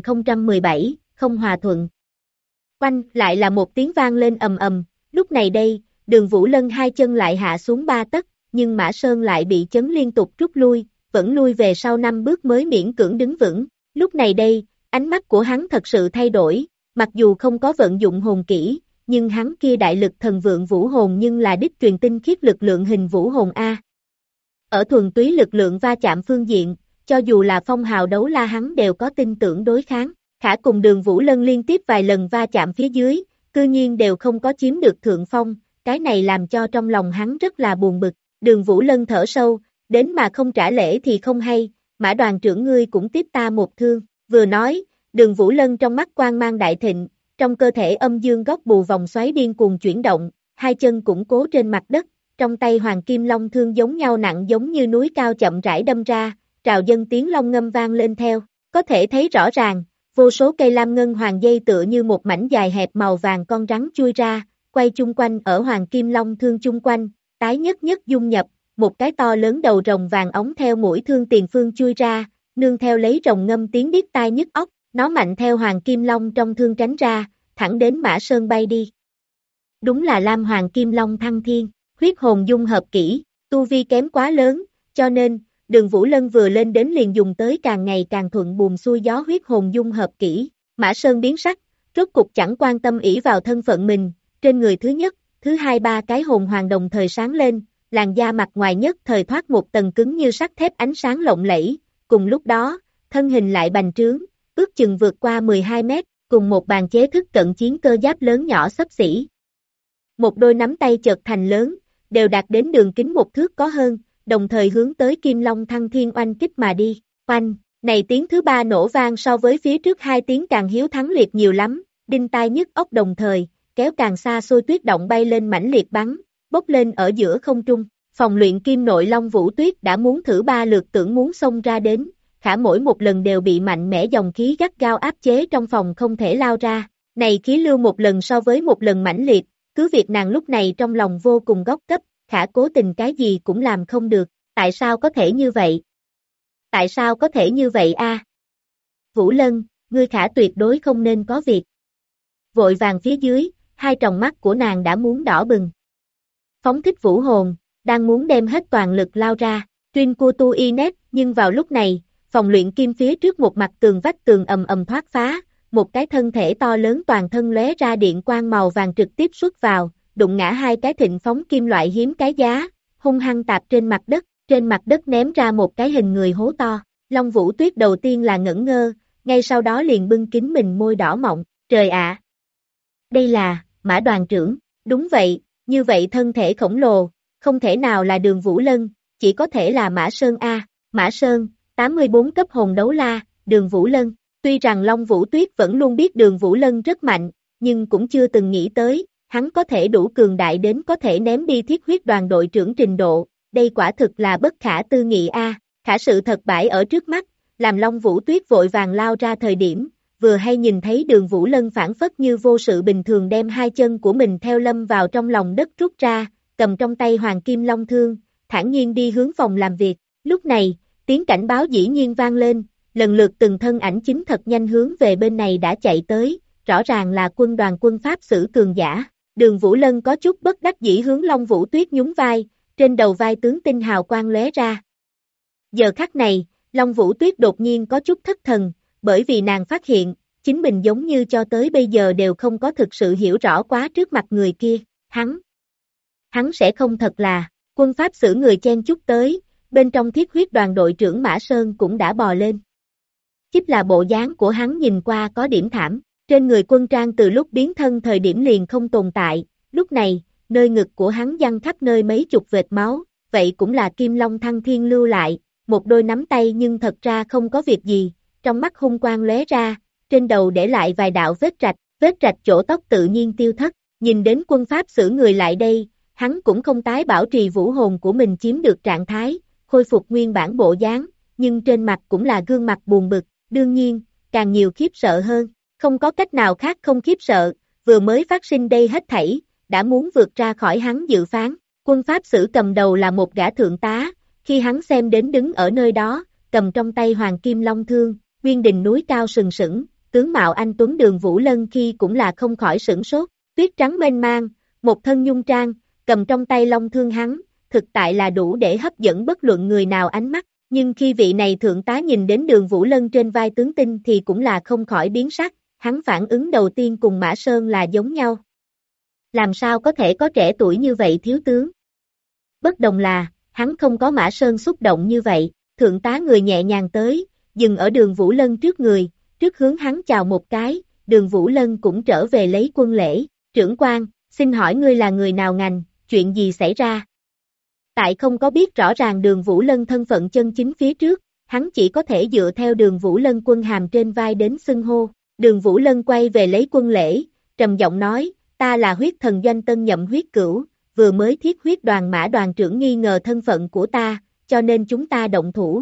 1017, không hòa thuận. Quanh, lại là một tiếng vang lên ầm ầm, lúc này đây, Đường Vũ Lân hai chân lại hạ xuống 3 tấc, nhưng Mã Sơn lại bị chấn liên tục rút lui, vẫn lui về sau 5 bước mới miễn cưỡng đứng vững. Lúc này đây, ánh mắt của hắn thật sự thay đổi, mặc dù không có vận dụng hồn kỹ, nhưng hắn kia đại lực thần vượng vũ hồn nhưng là đích truyền tinh khiết lực lượng hình vũ hồn A. Ở thuần túy lực lượng va chạm phương diện, cho dù là phong hào đấu la hắn đều có tin tưởng đối kháng, khả cùng Đường Vũ Lân liên tiếp vài lần va chạm phía dưới, cư nhiên đều không có chiếm được thượng phong, cái này làm cho trong lòng hắn rất là buồn bực, Đường Vũ Lân thở sâu, đến mà không trả lễ thì không hay, Mã đoàn trưởng ngươi cũng tiếp ta một thương, vừa nói, Đường Vũ Lân trong mắt quang mang đại thịnh, trong cơ thể âm dương góc bù vòng xoáy điên cuồng chuyển động, hai chân củng cố trên mặt đất, trong tay Hoàng Kim Long thương giống nhau nặng giống như núi cao chậm rãi đâm ra, trào dân tiếng long ngâm vang lên theo, có thể thấy rõ ràng, vô số cây lam ngân hoàng dây tựa như một mảnh dài hẹp màu vàng con rắn chui ra, quay chung quanh ở Hoàng Kim Long thương chung quanh, tái nhất dung nhập, một cái to lớn đầu rồng vàng ống theo mũi thương tiền phương chui ra, nương theo lấy rồng ngâm tiếng điếc tai nhức óc, nó mạnh theo Hoàng Kim Long trong thương tránh ra, thẳng đến Mã Sơn bay đi. Đúng là Lam Hoàng Kim Long thăng thiên, huyết hồn dung hợp kỹ, tu vi kém quá lớn, cho nên, Đường Vũ Lân vừa lên đến liền dùng tới càng ngày càng thuận buồm xuôi gió huyết hồn dung hợp kỹ, Mã Sơn biến sắc, rốt cục chẳng quan tâm ỷ vào thân phận mình, trên người thứ nhất, thứ hai 3 cái hồn hoàng đồng thời sáng lên, làn da mặt ngoài nhất thời thoát một tầng cứng như sắt thép ánh sáng lộng lẫy, cùng lúc đó, thân hình lại bành trướng, ước chừng vượt qua 12 mét, cùng một bàn chế thức cận chiến cơ giáp lớn nhỏ xấp xỉ. Một đôi nắm tay chợt thành lớn, đều đạt đến đường kính 1 thước có hơn, đồng thời hướng tới Kim Long thăng thiên oanh kích mà đi, oanh, này tiếng thứ 3 nổ vang so với phía trước 2 tiếng càng hiếu thắng liệt nhiều lắm, đinh tai nhức óc đồng thời, kéo càng xa xôi tuyết động bay lên mãnh liệt bắn, bốc lên ở giữa không trung, phòng luyện kim nội Long Vũ Tuyết đã muốn thử 3 lượt tưởng muốn xông ra đến, khả mỗi một lần đều bị mạnh mẽ dòng khí gắt gao áp chế trong phòng không thể lao ra, này khí lưu một lần so với một lần mãnh liệt, cứ việc nàng lúc này trong lòng vô cùng góc cấp, khả cố tình cái gì cũng làm không được, tại sao có thể như vậy? Tại sao có thể như vậy a? Vũ Lân, ngươi khả tuyệt đối không nên có việc. Vội vàng phía dưới, hai tròng mắt của nàng đã muốn đỏ bừng. Phóng thích vũ hồn, đang muốn đem hết toàn lực lao ra, Tuyên Cua Tu Inet, nhưng vào lúc này, phòng luyện kim phía trước một mặt tường vách tường ầm ầm thoát phá, một cái thân thể to lớn toàn thân lóe ra điện quang màu vàng trực tiếp xuất vào, đụng ngã 2 cái thịnh phóng kim loại hiếm cái giá, hung hăng tạp trên mặt đất ném ra một cái hình người hố to. Long Vũ Tuyết đầu tiên là ngẩn ngơ, ngay sau đó liền bưng kín mình môi đỏ mọng, trời ạ! Đây là, Mã đoàn trưởng, đúng vậy, như vậy thân thể khổng lồ, không thể nào là Đường Vũ Lân, chỉ có thể là Mã Sơn A, Mã Sơn, 84 cấp hồn đấu la, Đường Vũ Lân, tuy rằng Long Vũ Tuyết vẫn luôn biết Đường Vũ Lân rất mạnh, nhưng cũng chưa từng nghĩ tới, hắn có thể đủ cường đại đến có thể ném đi thiết huyết đoàn đội trưởng trình độ, đây quả thực là bất khả tư nghị a. Khả sự thật bãi ở trước mắt, làm Long Vũ Tuyết vội vàng lao ra thời điểm, vừa hay nhìn thấy Đường Vũ Lân phản phất như vô sự bình thường đem hai chân của mình theo lâm vào trong lòng đất rút ra, cầm trong tay Hoàng Kim Long Thương, thản nhiên đi hướng phòng làm việc. Lúc này, tiếng cảnh báo dĩ nhiên vang lên, lần lượt từng thân ảnh chính thật nhanh hướng về bên này đã chạy tới, rõ ràng là quân đoàn quân Pháp sử cường giả. Đường Vũ Lân có chút bất đắc dĩ hướng Long Vũ Tuyết nhún vai, trên đầu vai tướng tinh hào quang lóe ra. Giờ khắc này, Long Vũ Tuyết đột nhiên có chút thất thần, bởi vì nàng phát hiện, chính mình giống như cho tới bây giờ đều không có thực sự hiểu rõ quá trước mặt người kia, hắn sẽ không thật là, quân Pháp sử người chen chúc tới, bên trong thiết huyết đoàn đội trưởng Mã Sơn cũng đã bò lên. Chính là bộ dáng của hắn nhìn qua có điểm thảm, trên người quân trang từ lúc biến thân thời điểm liền không tồn tại, lúc này, nơi ngực của hắn văng khắp nơi mấy chục vệt máu, vậy cũng là Kim Long Thăng Thiên lưu lại, một đôi nắm tay nhưng thật ra không có việc gì, trong mắt hung quang lóe ra, trên đầu để lại vài đạo vết rạch chỗ tóc tự nhiên tiêu thất, nhìn đến quân Pháp sử người lại đây, hắn cũng không tái bảo trì vũ hồn của mình chiếm được trạng thái, khôi phục nguyên bản bộ dáng, nhưng trên mặt cũng là gương mặt buồn bực, đương nhiên, càng nhiều khiếp sợ hơn, không có cách nào khác không khiếp sợ, vừa mới phát sinh đây hết thảy, đã muốn vượt ra khỏi hắn dự phán, quân Pháp sử cầm đầu là một gã thượng tá, khi hắn xem đến đứng ở nơi đó, cầm trong tay Hoàng Kim Long Thương, nguyên đình núi cao sừng sững, tướng mạo anh tuấn Đường Vũ Lân khi cũng là không khỏi sửng sốt, tuyết trắng mênh mang, một thân nhung trang, cầm trong tay Long Thương hắn, thực tại là đủ để hấp dẫn bất luận người nào ánh mắt, nhưng khi vị này thượng tá nhìn đến Đường Vũ Lân trên vai tướng tinh thì cũng là không khỏi biến sắc, hắn phản ứng đầu tiên cùng Mã Sơn là giống nhau. Làm sao có thể có trẻ tuổi như vậy thiếu tướng? Bất đồng là, hắn không có Mã Sơn xúc động như vậy, thượng tá người nhẹ nhàng tới, dừng ở Đường Vũ Lân trước người, trước hướng hắn chào một cái, Đường Vũ Lân cũng trở về lấy quân lễ, trưởng quan, xin hỏi ngươi là người nào ngành, chuyện gì xảy ra? Tại không có biết rõ ràng Đường Vũ Lân thân phận chân chính phía trước, hắn chỉ có thể dựa theo Đường Vũ Lân quân hàm trên vai đến xưng hô. Đường Vũ Lân quay về lấy quân lễ, trầm giọng nói, ta là huyết thần doanh tân nhậm huyết cửu, vừa mới thiết huyết đoàn Mã đoàn trưởng nghi ngờ thân phận của ta, cho nên chúng ta động thủ.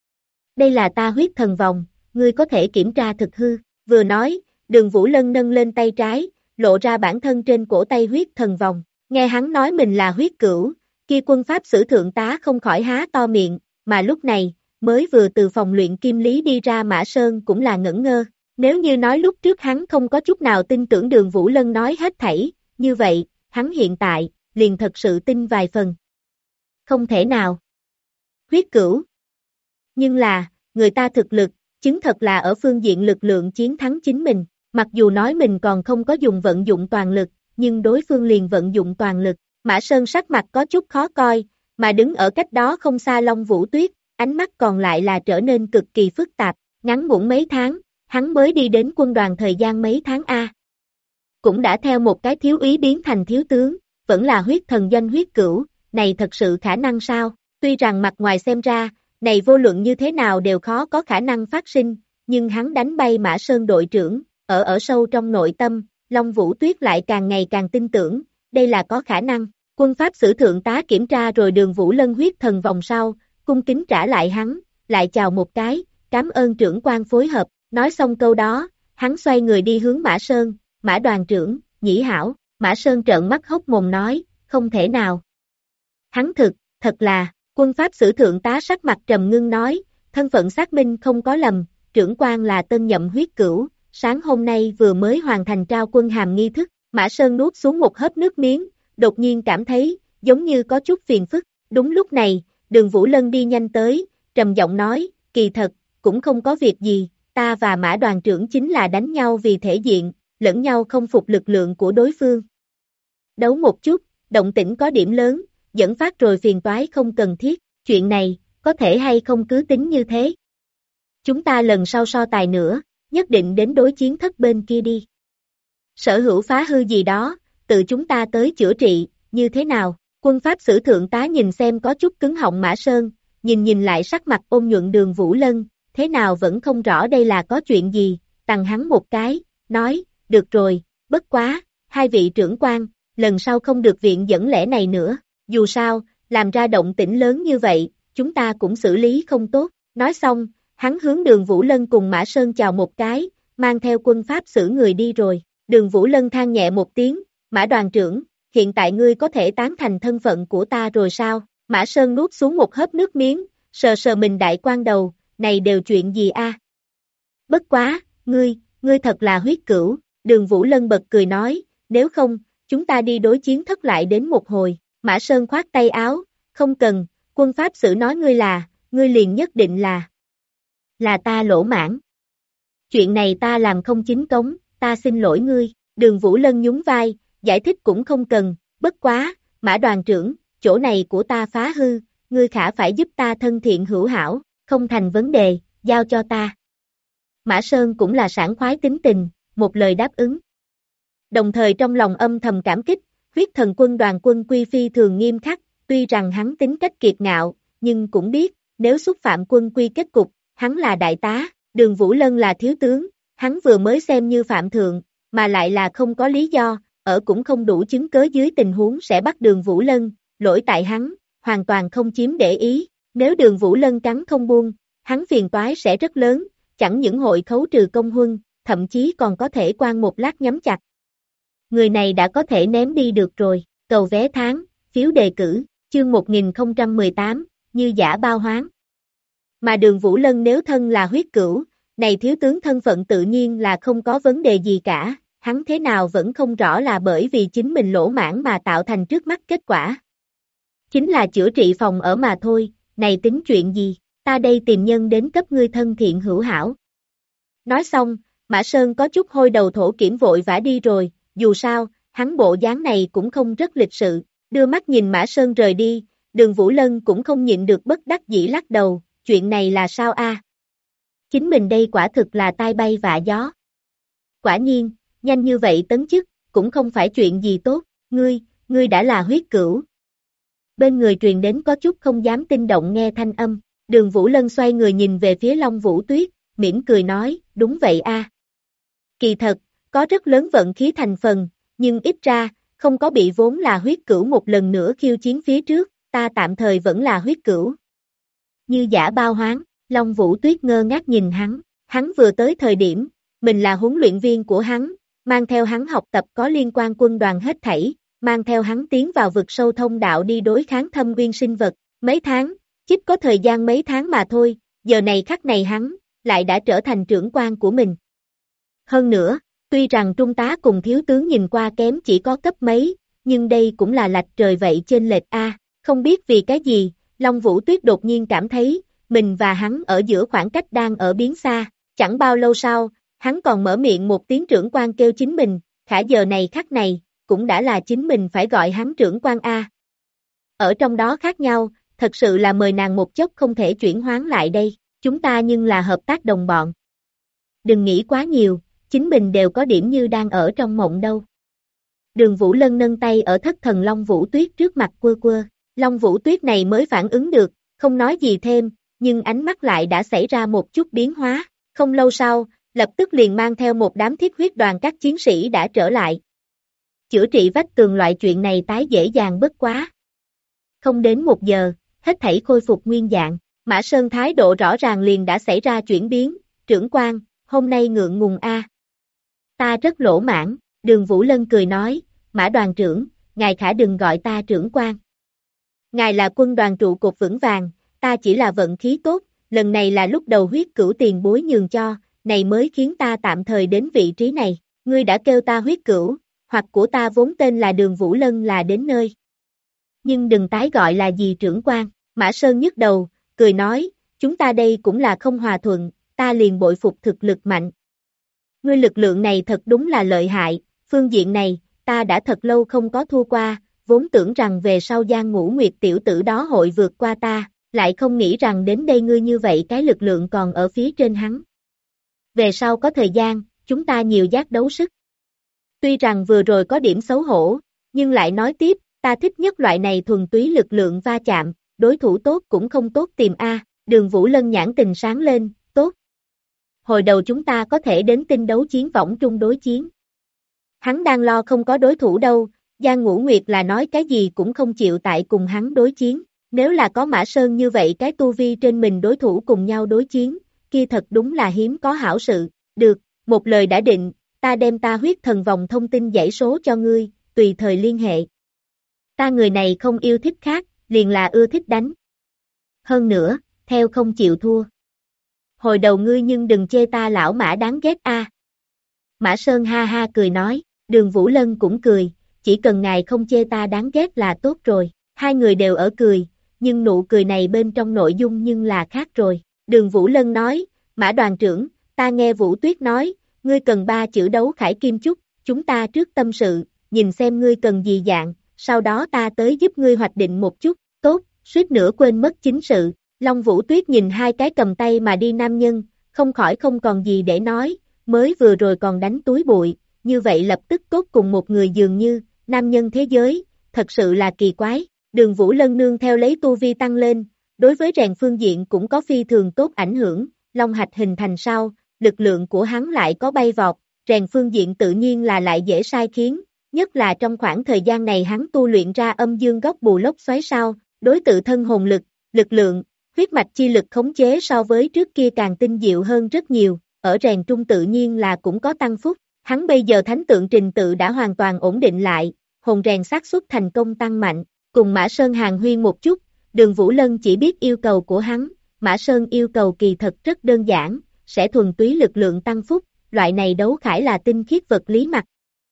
Đây là ta huyết thần vòng, ngươi có thể kiểm tra thực hư. Vừa nói, Đường Vũ Lân nâng lên tay trái, lộ ra bản thân trên cổ tay huyết thần vòng, nghe hắn nói mình là huyết cửu, kia quân Pháp sử thượng tá không khỏi há to miệng, mà lúc này, mới vừa từ phòng luyện kim lý đi ra Mã Sơn cũng là ngẩn ngơ. Nếu như nói lúc trước hắn không có chút nào tin tưởng Đường Vũ Lân nói hết thảy, như vậy, hắn hiện tại, liền thật sự tin vài phần. Không thể nào. Huyết cửu. Nhưng là, người ta thực lực, chứng thật là ở phương diện lực lượng chiến thắng chính mình, mặc dù nói mình còn không có vận dụng toàn lực, nhưng đối phương liền vận dụng toàn lực. Mã Sơn sắc mặt có chút khó coi, mà đứng ở cách đó không xa Long Vũ Tuyết, ánh mắt còn lại là trở nên cực kỳ phức tạp, ngắn ngủn mấy tháng. Hắn mới đi đến quân đoàn thời gian mấy tháng A. Cũng đã theo một cái thiếu úy biến thành thiếu tướng, vẫn là huyết thần doanh huyết cửu, này thật sự khả năng sao? Tuy rằng mặt ngoài xem ra, này vô luận như thế nào đều khó có khả năng phát sinh, nhưng hắn đánh bay Mã Sơn đội trưởng, ở sâu trong nội tâm, Long Vũ Tuyết lại càng ngày càng tin tưởng, đây là có khả năng. Quân Pháp sử thượng tá kiểm tra rồi Đường Vũ Lân huyết thần vòng sau, cung kính trả lại hắn, lại chào một cái, cảm ơn trưởng quan phối hợp. Nói xong câu đó, hắn xoay người đi hướng Mã Sơn, Mã đoàn trưởng, nhĩ hảo, Mã Sơn trợn mắt hốc mồm nói, không thể nào. Hắn thật là, quân Pháp sử thượng tá sắc mặt trầm ngưng nói, thân phận xác minh không có lầm, trưởng quan là tân nhậm huyết cửu, sáng hôm nay vừa mới hoàn thành trao quân hàm nghi thức, Mã Sơn nuốt xuống một hớp nước miếng, đột nhiên cảm thấy, giống như có chút phiền phức, đúng lúc này, Đường Vũ Lân đi nhanh tới, trầm giọng nói, kỳ thật, cũng không có việc gì. Ta và Mã đoàn trưởng chính là đánh nhau vì thể diện, lẫn nhau không phục lực lượng của đối phương. Đấu một chút, động tĩnh có điểm lớn, dẫn phát rồi phiền toái không cần thiết, chuyện này, có thể hay không cứ tính như thế. Chúng ta lần sau so tài nữa, nhất định đến đối chiến thất bên kia đi. Sở hữu phá hư gì đó, tự chúng ta tới chữa trị, như thế nào? Quân pháp sử thượng tá nhìn xem có chút cứng họng Mã Sơn, nhìn lại sắc mặt ôn nhuận Đường Vũ Lân, thế nào vẫn không rõ đây là có chuyện gì, tằng hắn một cái, nói, được rồi, bất quá, hai vị trưởng quan, lần sau không được viện dẫn lẽ này nữa, dù sao, làm ra động tĩnh lớn như vậy, chúng ta cũng xử lý không tốt, nói xong, hắn hướng Đường Vũ Lân cùng Mã Sơn chào một cái, mang theo quân pháp xử người đi rồi, Đường Vũ Lân than nhẹ một tiếng, Mã đoàn trưởng, hiện tại ngươi có thể tán thành thân phận của ta rồi sao? Mã Sơn nuốt xuống một hớp nước miếng, sờ sờ mình đại quan đầu, này đều chuyện gì a? Bất quá, ngươi thật là huyết cửu, Đường Vũ Lân bật cười nói, nếu không, chúng ta đi đối chiến thất lại đến một hồi, Mã Sơn khoát tay áo, không cần, quân pháp sử nói ngươi liền nhất định là ta lỗ mãn. Chuyện này ta làm không chính cống, ta xin lỗi ngươi, Đường Vũ Lân nhún vai, giải thích cũng không cần, bất quá, Mã đoàn trưởng, chỗ này của ta phá hư, ngươi khả phải giúp ta thân thiện hữu hảo, không thành vấn đề, giao cho ta. Mã Sơn cũng là sảng khoái tính tình, một lời đáp ứng. Đồng thời trong lòng âm thầm cảm kích, huyết thần quân đoàn quân quy phi thường nghiêm khắc, tuy rằng hắn tính cách kiệt ngạo, nhưng cũng biết, nếu xúc phạm quân quy kết cục, hắn là đại tá, Đường Vũ Lân là thiếu tướng, hắn vừa mới xem như phạm thượng, mà lại là không có lý do, ở cũng không đủ chứng cớ dưới tình huống sẽ bắt Đường Vũ Lân, lỗi tại hắn, hoàn toàn không chiếm để ý, nếu Đường Vũ Lân cắn không buông, hắn phiền toái sẽ rất lớn, chẳng những hội khấu trừ công huân, thậm chí còn có thể quan một lát nhắm chặt. Người này đã có thể ném đi được rồi, cầu vé tháng, phiếu đề cử, chương 1018, như giả bao hoán. Mà Đường Vũ Lân nếu thân là huyết cửu, này thiếu tướng thân phận tự nhiên là không có vấn đề gì cả, hắn thế nào vẫn không rõ là bởi vì chính mình lỗ mãn mà tạo thành trước mắt kết quả. Chính là chữa trị phòng ở mà thôi, này tính chuyện gì, ta đây tìm nhân đến cấp ngươi thân thiện hữu hảo. Nói xong, Mã Sơn có chút hôi đầu thổ kiểm vội vã đi rồi, dù sao, hắn bộ dáng này cũng không rất lịch sự, đưa mắt nhìn Mã Sơn rời đi, Đường Vũ Lân cũng không nhịn được bất đắc dĩ lắc đầu, chuyện này là sao a? Chính mình đây quả thực là tai bay vạ gió. Quả nhiên, nhanh như vậy tấn chức, cũng không phải chuyện gì tốt, ngươi đã là huyết cửu. Bên người truyền đến có chút không dám tin động nghe thanh âm, Đường Vũ Lân xoay người nhìn về phía Long Vũ Tuyết, mỉm cười nói, đúng vậy a. Kỳ thật, có rất lớn vận khí thành phần, nhưng ít ra, không có bị vốn là huyết cửu một lần nữa khiêu chiến phía trước, ta tạm thời vẫn là huyết cửu. Như giả bao hoán, Long Vũ Tuyết ngơ ngác nhìn hắn vừa tới thời điểm, mình là huấn luyện viên của hắn, mang theo hắn học tập có liên quan quân đoàn hết thảy, mang theo hắn tiến vào vực sâu thông đạo đi đối kháng thâm uyên sinh vật, mấy tháng, chích có thời gian mấy tháng mà thôi, giờ này khắc này hắn, lại đã trở thành trưởng quan của mình. Hơn nữa, tuy rằng trung tá cùng thiếu tướng nhìn qua kém chỉ có cấp mấy, nhưng đây cũng là lệch trời vậy trên lệch A, không biết vì cái gì, Long Vũ Tuyết đột nhiên cảm thấy, mình và hắn ở giữa khoảng cách đang ở biến xa, chẳng bao lâu sau, hắn còn mở miệng một tiếng trưởng quan kêu chính mình, khả giờ này khắc này, cũng đã là chính mình phải gọi hắn trưởng quan A. Ở trong đó khác nhau, thật sự là mời nàng một chốc không thể chuyển hoán lại đây, chúng ta nhưng là hợp tác đồng bọn. Đừng nghĩ quá nhiều, chính mình đều có điểm như đang ở trong mộng đâu. Đường Vũ Lân nâng tay ở thất thần Long Vũ Tuyết trước mặt quơ quơ, Long Vũ Tuyết này mới phản ứng được, không nói gì thêm, nhưng ánh mắt lại đã xảy ra một chút biến hóa, không lâu sau, lập tức liền mang theo một đám thiết huyết đoàn các chiến sĩ đã trở lại. Chữa trị vách tường loại chuyện này tái dễ dàng bất quá. Không đến 1 giờ, hết thảy khôi phục nguyên dạng, Mã Sơn thái độ rõ ràng liền đã xảy ra chuyển biến, trưởng quan, hôm nay ngượng ngùng a. Ta rất lỗ mãn, Đường Vũ Lân cười nói, Mã đoàn trưởng, ngài khả đừng gọi ta trưởng quan. Ngài là quân đoàn trụ cột vững vàng, ta chỉ là vận khí tốt, lần này là lúc đầu huyết cửu tiền bối nhường cho, này mới khiến ta tạm thời đến vị trí này, ngươi đã kêu ta huyết cửu, hoặc của ta vốn tên là Đường Vũ Lân là đến nơi. Nhưng đừng tái gọi là gì trưởng quan, Mã Sơn nhức đầu, cười nói, chúng ta đây cũng là không hòa thuận, ta liền bội phục thực lực mạnh. Ngươi lực lượng này thật đúng là lợi hại, phương diện này, ta đã thật lâu không có thua qua, vốn tưởng rằng về sau Giang Ngũ Nguyệt tiểu tử đó hội vượt qua ta, lại không nghĩ rằng đến đây ngươi như vậy cái lực lượng còn ở phía trên hắn. về sau có thời gian, chúng ta nhiều giác đấu sức. Tuy rằng vừa rồi có điểm xấu hổ, nhưng lại nói tiếp, ta thích nhất loại này thuần túy lực lượng va chạm, đối thủ tốt cũng không tốt tìm a. Đường Vũ Lân nhãn tình sáng lên, tốt. Hồi đầu chúng ta có thể đến tinh đấu chiến võng trung đối chiến. Hắn đang lo không có đối thủ đâu, Giang Ngũ Nguyệt là nói cái gì cũng không chịu tại cùng hắn đối chiến. Nếu là có Mã Sơn như vậy cái tu vi trên mình đối thủ cùng nhau đối chiến, kia thật đúng là hiếm có hảo sự. Được, một lời đã định, ta đem ta huyết thần vòng thông tin dãy số cho ngươi, tùy thời liên hệ. Ta người này không yêu thích khác, liền là ưa thích đánh. Hơn nữa, theo không chịu thua. Hồi đầu ngươi nhưng đừng chê ta lão Mã đáng ghét a. Mã Sơn ha ha cười nói, Đường Vũ Lân cũng cười, chỉ cần ngài không chê ta đáng ghét là tốt rồi. Hai người đều ở cười, nhưng nụ cười này bên trong nội dung nhưng là khác rồi. Đường Vũ Lân nói, Mã đoàn trưởng, ta nghe Vũ Tuyết nói, ngươi cần 3 chữ đấu khải kim chúc, chúng ta trước tâm sự, nhìn xem ngươi cần gì dạng, sau đó ta tới giúp ngươi hoạch định một chút, tốt, suýt nữa quên mất chính sự. Long Vũ Tuyết nhìn hai cái cầm tay mà đi nam nhân, không khỏi không còn gì để nói, mới vừa rồi còn đánh túi bụi, như vậy lập tức tốt cùng một người dường như, nam nhân thế giới, thật sự là kỳ quái. Đường Vũ Lân nương theo lấy tu vi tăng lên, đối với rèn phương diện cũng có phi thường tốt ảnh hưởng, long hạch hình thành sau, lực lượng của hắn lại có bay vọt, rèn phương diện tự nhiên là lại dễ sai khiến, nhất là trong khoảng thời gian này hắn tu luyện ra âm dương góc bù lốc xoáy sao, đối tự thân hồn lực, lực lượng, huyết mạch chi lực khống chế so với trước kia càng tinh diệu hơn rất nhiều, ở rèn trung tự nhiên là cũng có tăng phúc, hắn bây giờ thánh tượng trình tự đã hoàn toàn ổn định lại, hồn rèn xác suất thành công tăng mạnh, cùng Mã Sơn hàn huyên một chút, Đường Vũ Lân chỉ biết yêu cầu của hắn, Mã Sơn yêu cầu kỳ thật rất đơn giản, sẽ thuần túy lực lượng tăng phúc, loại này đấu khải là tinh khiết vật lý mặt.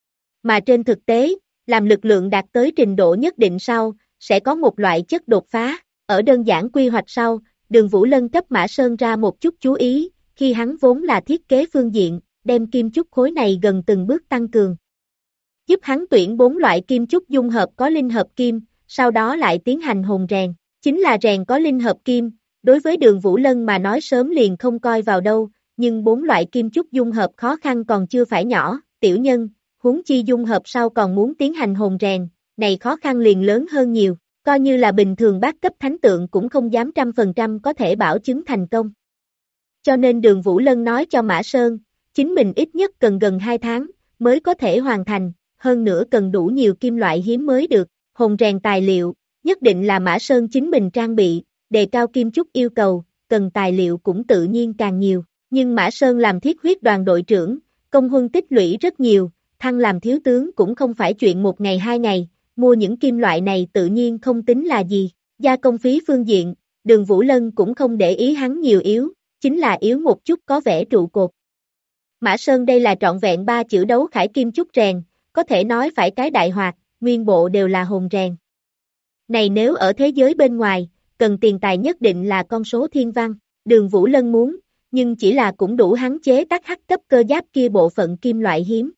Mà trên thực tế, làm lực lượng đạt tới trình độ nhất định sau, sẽ có một loại chất đột phá, ở đơn giản quy hoạch sau, Đường Vũ Lân cấp Mã Sơn ra một chút chú ý, khi hắn vốn là thiết kế phương diện, đem kim chúc khối này gần từng bước tăng cường. Giúp hắn tuyển 4 loại kim chúc dung hợp có linh hợp kim, sau đó lại tiến hành hồn rèn, chính là rèn có linh hợp kim, đối với Đường Vũ Lân mà nói sớm liền không coi vào đâu, nhưng 4 loại kim chúc dung hợp khó khăn còn chưa phải nhỏ, tiểu nhân, huống chi dung hợp sau còn muốn tiến hành hồn rèn, này khó khăn liền lớn hơn nhiều, coi như là bình thường bát cấp thánh tượng cũng không dám 100% có thể bảo chứng thành công. Cho nên Đường Vũ Lân nói cho Mã Sơn, chính mình ít nhất cần gần 2 tháng, mới có thể hoàn thành, hơn nữa cần đủ nhiều kim loại hiếm mới được, hồn rèn tài liệu, nhất định là Mã Sơn chính mình trang bị, đề cao kim chúc yêu cầu, cần tài liệu cũng tự nhiên càng nhiều, nhưng Mã Sơn làm thiết huyết đoàn đội trưởng, công huân tích lũy rất nhiều, thăng làm thiếu tướng cũng không phải chuyện một ngày 2 ngày, mua những kim loại này tự nhiên không tính là gì, gia công phí phương diện, Đường Vũ Lân cũng không để ý hắn nhiều yếu, chính là yếu một chút có vẻ trụ cột. Mã Sơn đây là trọn vẹn 3 chữ đấu khải kim chúc rèn, có thể nói phải cái đại hoạt, nguyên bộ đều là hồn rèn. Này nếu ở thế giới bên ngoài, cần tiền tài nhất định là con số thiên văn, Đường Vũ Lân muốn, nhưng chỉ là cũng đủ hắn chế tác hắc cấp cơ giáp kia bộ phận kim loại hiếm.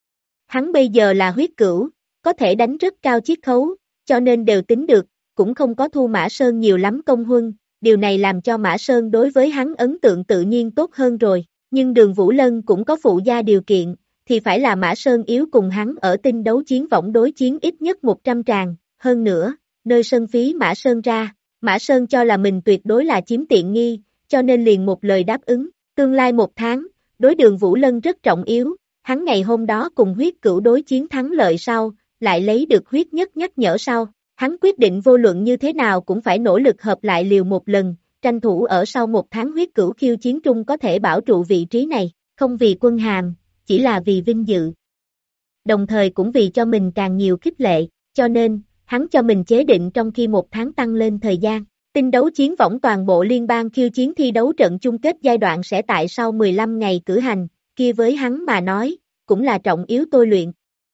Hắn bây giờ là huyết cửu, có thể đánh rất cao chiết khấu, cho nên đều tính được, cũng không có thu Mã Sơn nhiều lắm công huân, điều này làm cho Mã Sơn đối với hắn ấn tượng tự nhiên tốt hơn rồi, nhưng Đường Vũ Lân cũng có phụ gia điều kiện, thì phải là Mã Sơn yếu cùng hắn ở tinh đấu chiến võng đối chiến ít nhất 100 tràng, hơn nữa, nơi sân phí Mã Sơn ra, Mã Sơn cho là mình tuyệt đối là chiếm tiện nghi, cho nên liền một lời đáp ứng, tương lai 1 tháng, đối Đường Vũ Lân rất trọng yếu, hắn ngày hôm đó cùng huyết cửu đối chiến thắng lợi sau, lại lấy được huyết nhất nhắc nhở sau, hắn quyết định vô luận như thế nào cũng phải nỗ lực hợp lại liều một lần, tranh thủ ở sau 1 tháng huyết cửu khiêu chiến trung có thể bảo trụ vị trí này, không vì quân hàm, chỉ là vì vinh dự. Đồng thời cũng vì cho mình càng nhiều khích lệ, cho nên, hắn cho mình chế định trong khi 1 tháng tăng lên thời gian. Tinh đấu chiến võng toàn bộ liên bang khiêu chiến thi đấu trận chung kết giai đoạn sẽ tại sau 15 ngày cử hành, kia với hắn mà nói, cũng là trọng yếu tôi luyện.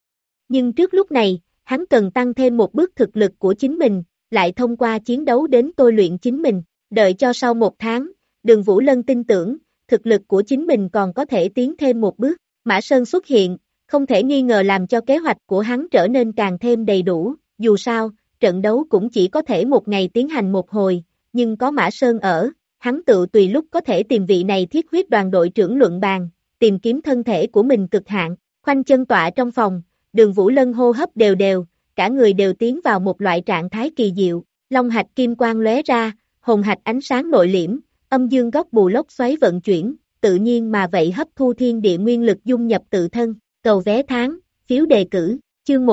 Nhưng trước lúc này, hắn cần tăng thêm một bước thực lực của chính mình, lại thông qua chiến đấu đến tôi luyện chính mình, đợi cho sau 1 tháng, Đường Vũ Lân tin tưởng, thực lực của chính mình còn có thể tiến thêm một bước. Mã Sơn xuất hiện, không thể nghi ngờ làm cho kế hoạch của hắn trở nên càng thêm đầy đủ, dù sao, trận đấu cũng chỉ có thể một ngày tiến hành một hồi, nhưng có Mã Sơn ở, hắn tự tùy lúc có thể tìm vị này thiết huyết đoàn đội trưởng luận bàn, tìm kiếm thân thể của mình cực hạn, khoanh chân tọa trong phòng, Đường Vũ Lân hô hấp đều đều, cả người đều tiến vào một loại trạng thái kỳ diệu, long hạch kim quang lóe ra, hồn hạch ánh sáng nội liễm, âm dương góc bù lốc xoáy vận chuyển, tự nhiên mà vậy hấp thu thiên địa nguyên lực dung nhập tự thân, cầu vé tháng, phiếu đề cử, chương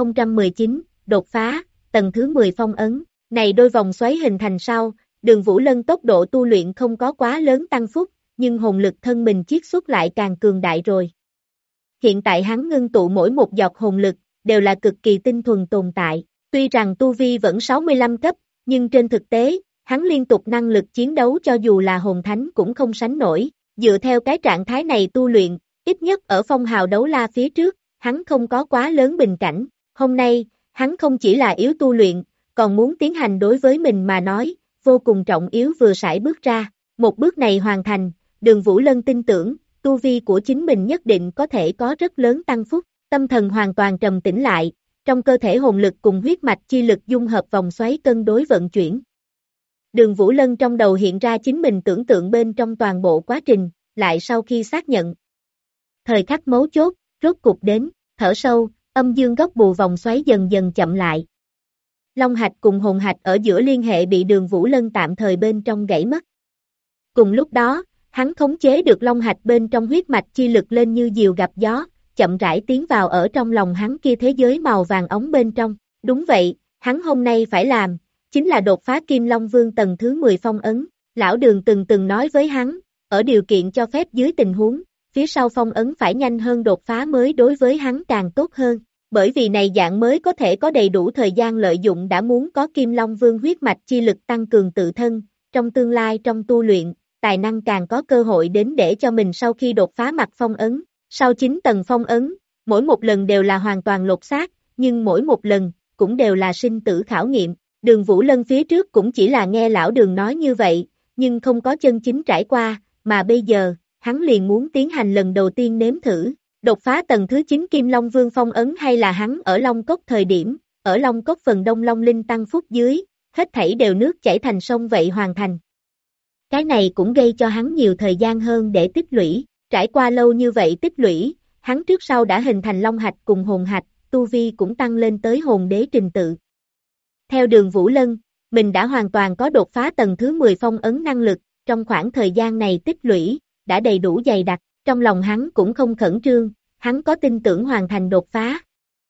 1019, đột phá, tầng thứ 10 phong ấn, này đôi vòng xoáy hình thành sau, Đường Vũ Lân tốc độ tu luyện không có quá lớn tăng phúc, nhưng hồn lực thân mình chiết xuất lại càng cường đại rồi. Hiện tại hắn ngưng tụ mỗi một giọt hồn lực, đều là cực kỳ tinh thuần tồn tại, tuy rằng tu vi vẫn 65 cấp, nhưng trên thực tế, hắn liên tục năng lực chiến đấu cho dù là hồn thánh cũng không sánh nổi, dựa theo cái trạng thái này tu luyện, ít nhất ở phong hào đấu la phía trước, hắn không có quá lớn bình cảnh, hôm nay, hắn không chỉ là yếu tu luyện, còn muốn tiến hành đối với mình mà nói, vô cùng trọng yếu vừa sải bước ra, một bước này hoàn thành, Đường Vũ Lân tin tưởng, tu vi của chính mình nhất định có thể có rất lớn tăng phúc, tâm thần hoàn toàn trầm tĩnh lại, trong cơ thể hồn lực cùng huyết mạch chi lực dung hợp vòng xoáy cân đối vận chuyển. Đường Vũ Lân trong đầu hiện ra chính mình tưởng tượng bên trong toàn bộ quá trình, lại sau khi xác nhận. Thời khắc mấu chốt, rốt cục đến, thở sâu, âm dương góc bù vòng xoáy dần dần chậm lại. Long hạch cùng hồn hạch ở giữa liên hệ bị Đường Vũ Lân tạm thời bên trong gãy mất. Cùng lúc đó, hắn khống chế được long hạch bên trong huyết mạch chi lực lên như diều gặp gió, chậm rãi tiến vào ở trong lòng hắn kia thế giới màu vàng ống bên trong. Đúng vậy, hắn hôm nay phải làm, chính là đột phá Kim Long Vương tầng thứ 10 phong ấn. Lão Đường từng nói với hắn, ở điều kiện cho phép dưới tình huống, phía sau phong ấn phải nhanh hơn đột phá mới đối với hắn càng tốt hơn. Bởi vì này dạng mới có thể có đầy đủ thời gian lợi dụng đã muốn có Kim Long Vương huyết mạch chi lực tăng cường tự thân, trong tương lai trong tu luyện, tài năng càng có cơ hội đến để cho mình sau khi đột phá mặt phong ấn. Sau 9 tầng phong ấn, mỗi một lần đều là hoàn toàn lột xác, nhưng mỗi một lần, cũng đều là sinh tử khảo nghiệm. Đường Vũ Lân phía trước cũng chỉ là nghe lão Đường nói như vậy, nhưng không có chân chính trải qua, mà bây giờ, hắn liền muốn tiến hành lần đầu tiên nếm thử. Đột phá tầng thứ 9 Kim Long Vương phong ấn hay là hắn ở Long Cốc thời điểm, ở Long Cốc phần đông Long Linh tăng phúc dưới, hết thảy đều nước chảy thành sông vậy hoàn thành. Cái này cũng gây cho hắn nhiều thời gian hơn để tích lũy, trải qua lâu như vậy tích lũy, hắn trước sau đã hình thành Long Hạch cùng hồn hạch, tu vi cũng tăng lên tới hồn đế trình tự. Theo Đường Vũ Lân, mình đã hoàn toàn có đột phá tầng thứ 10 phong ấn năng lực, trong khoảng thời gian này tích lũy, đã đầy đủ dày đặc, trong lòng hắn cũng không khẩn trương, hắn có tin tưởng hoàn thành đột phá.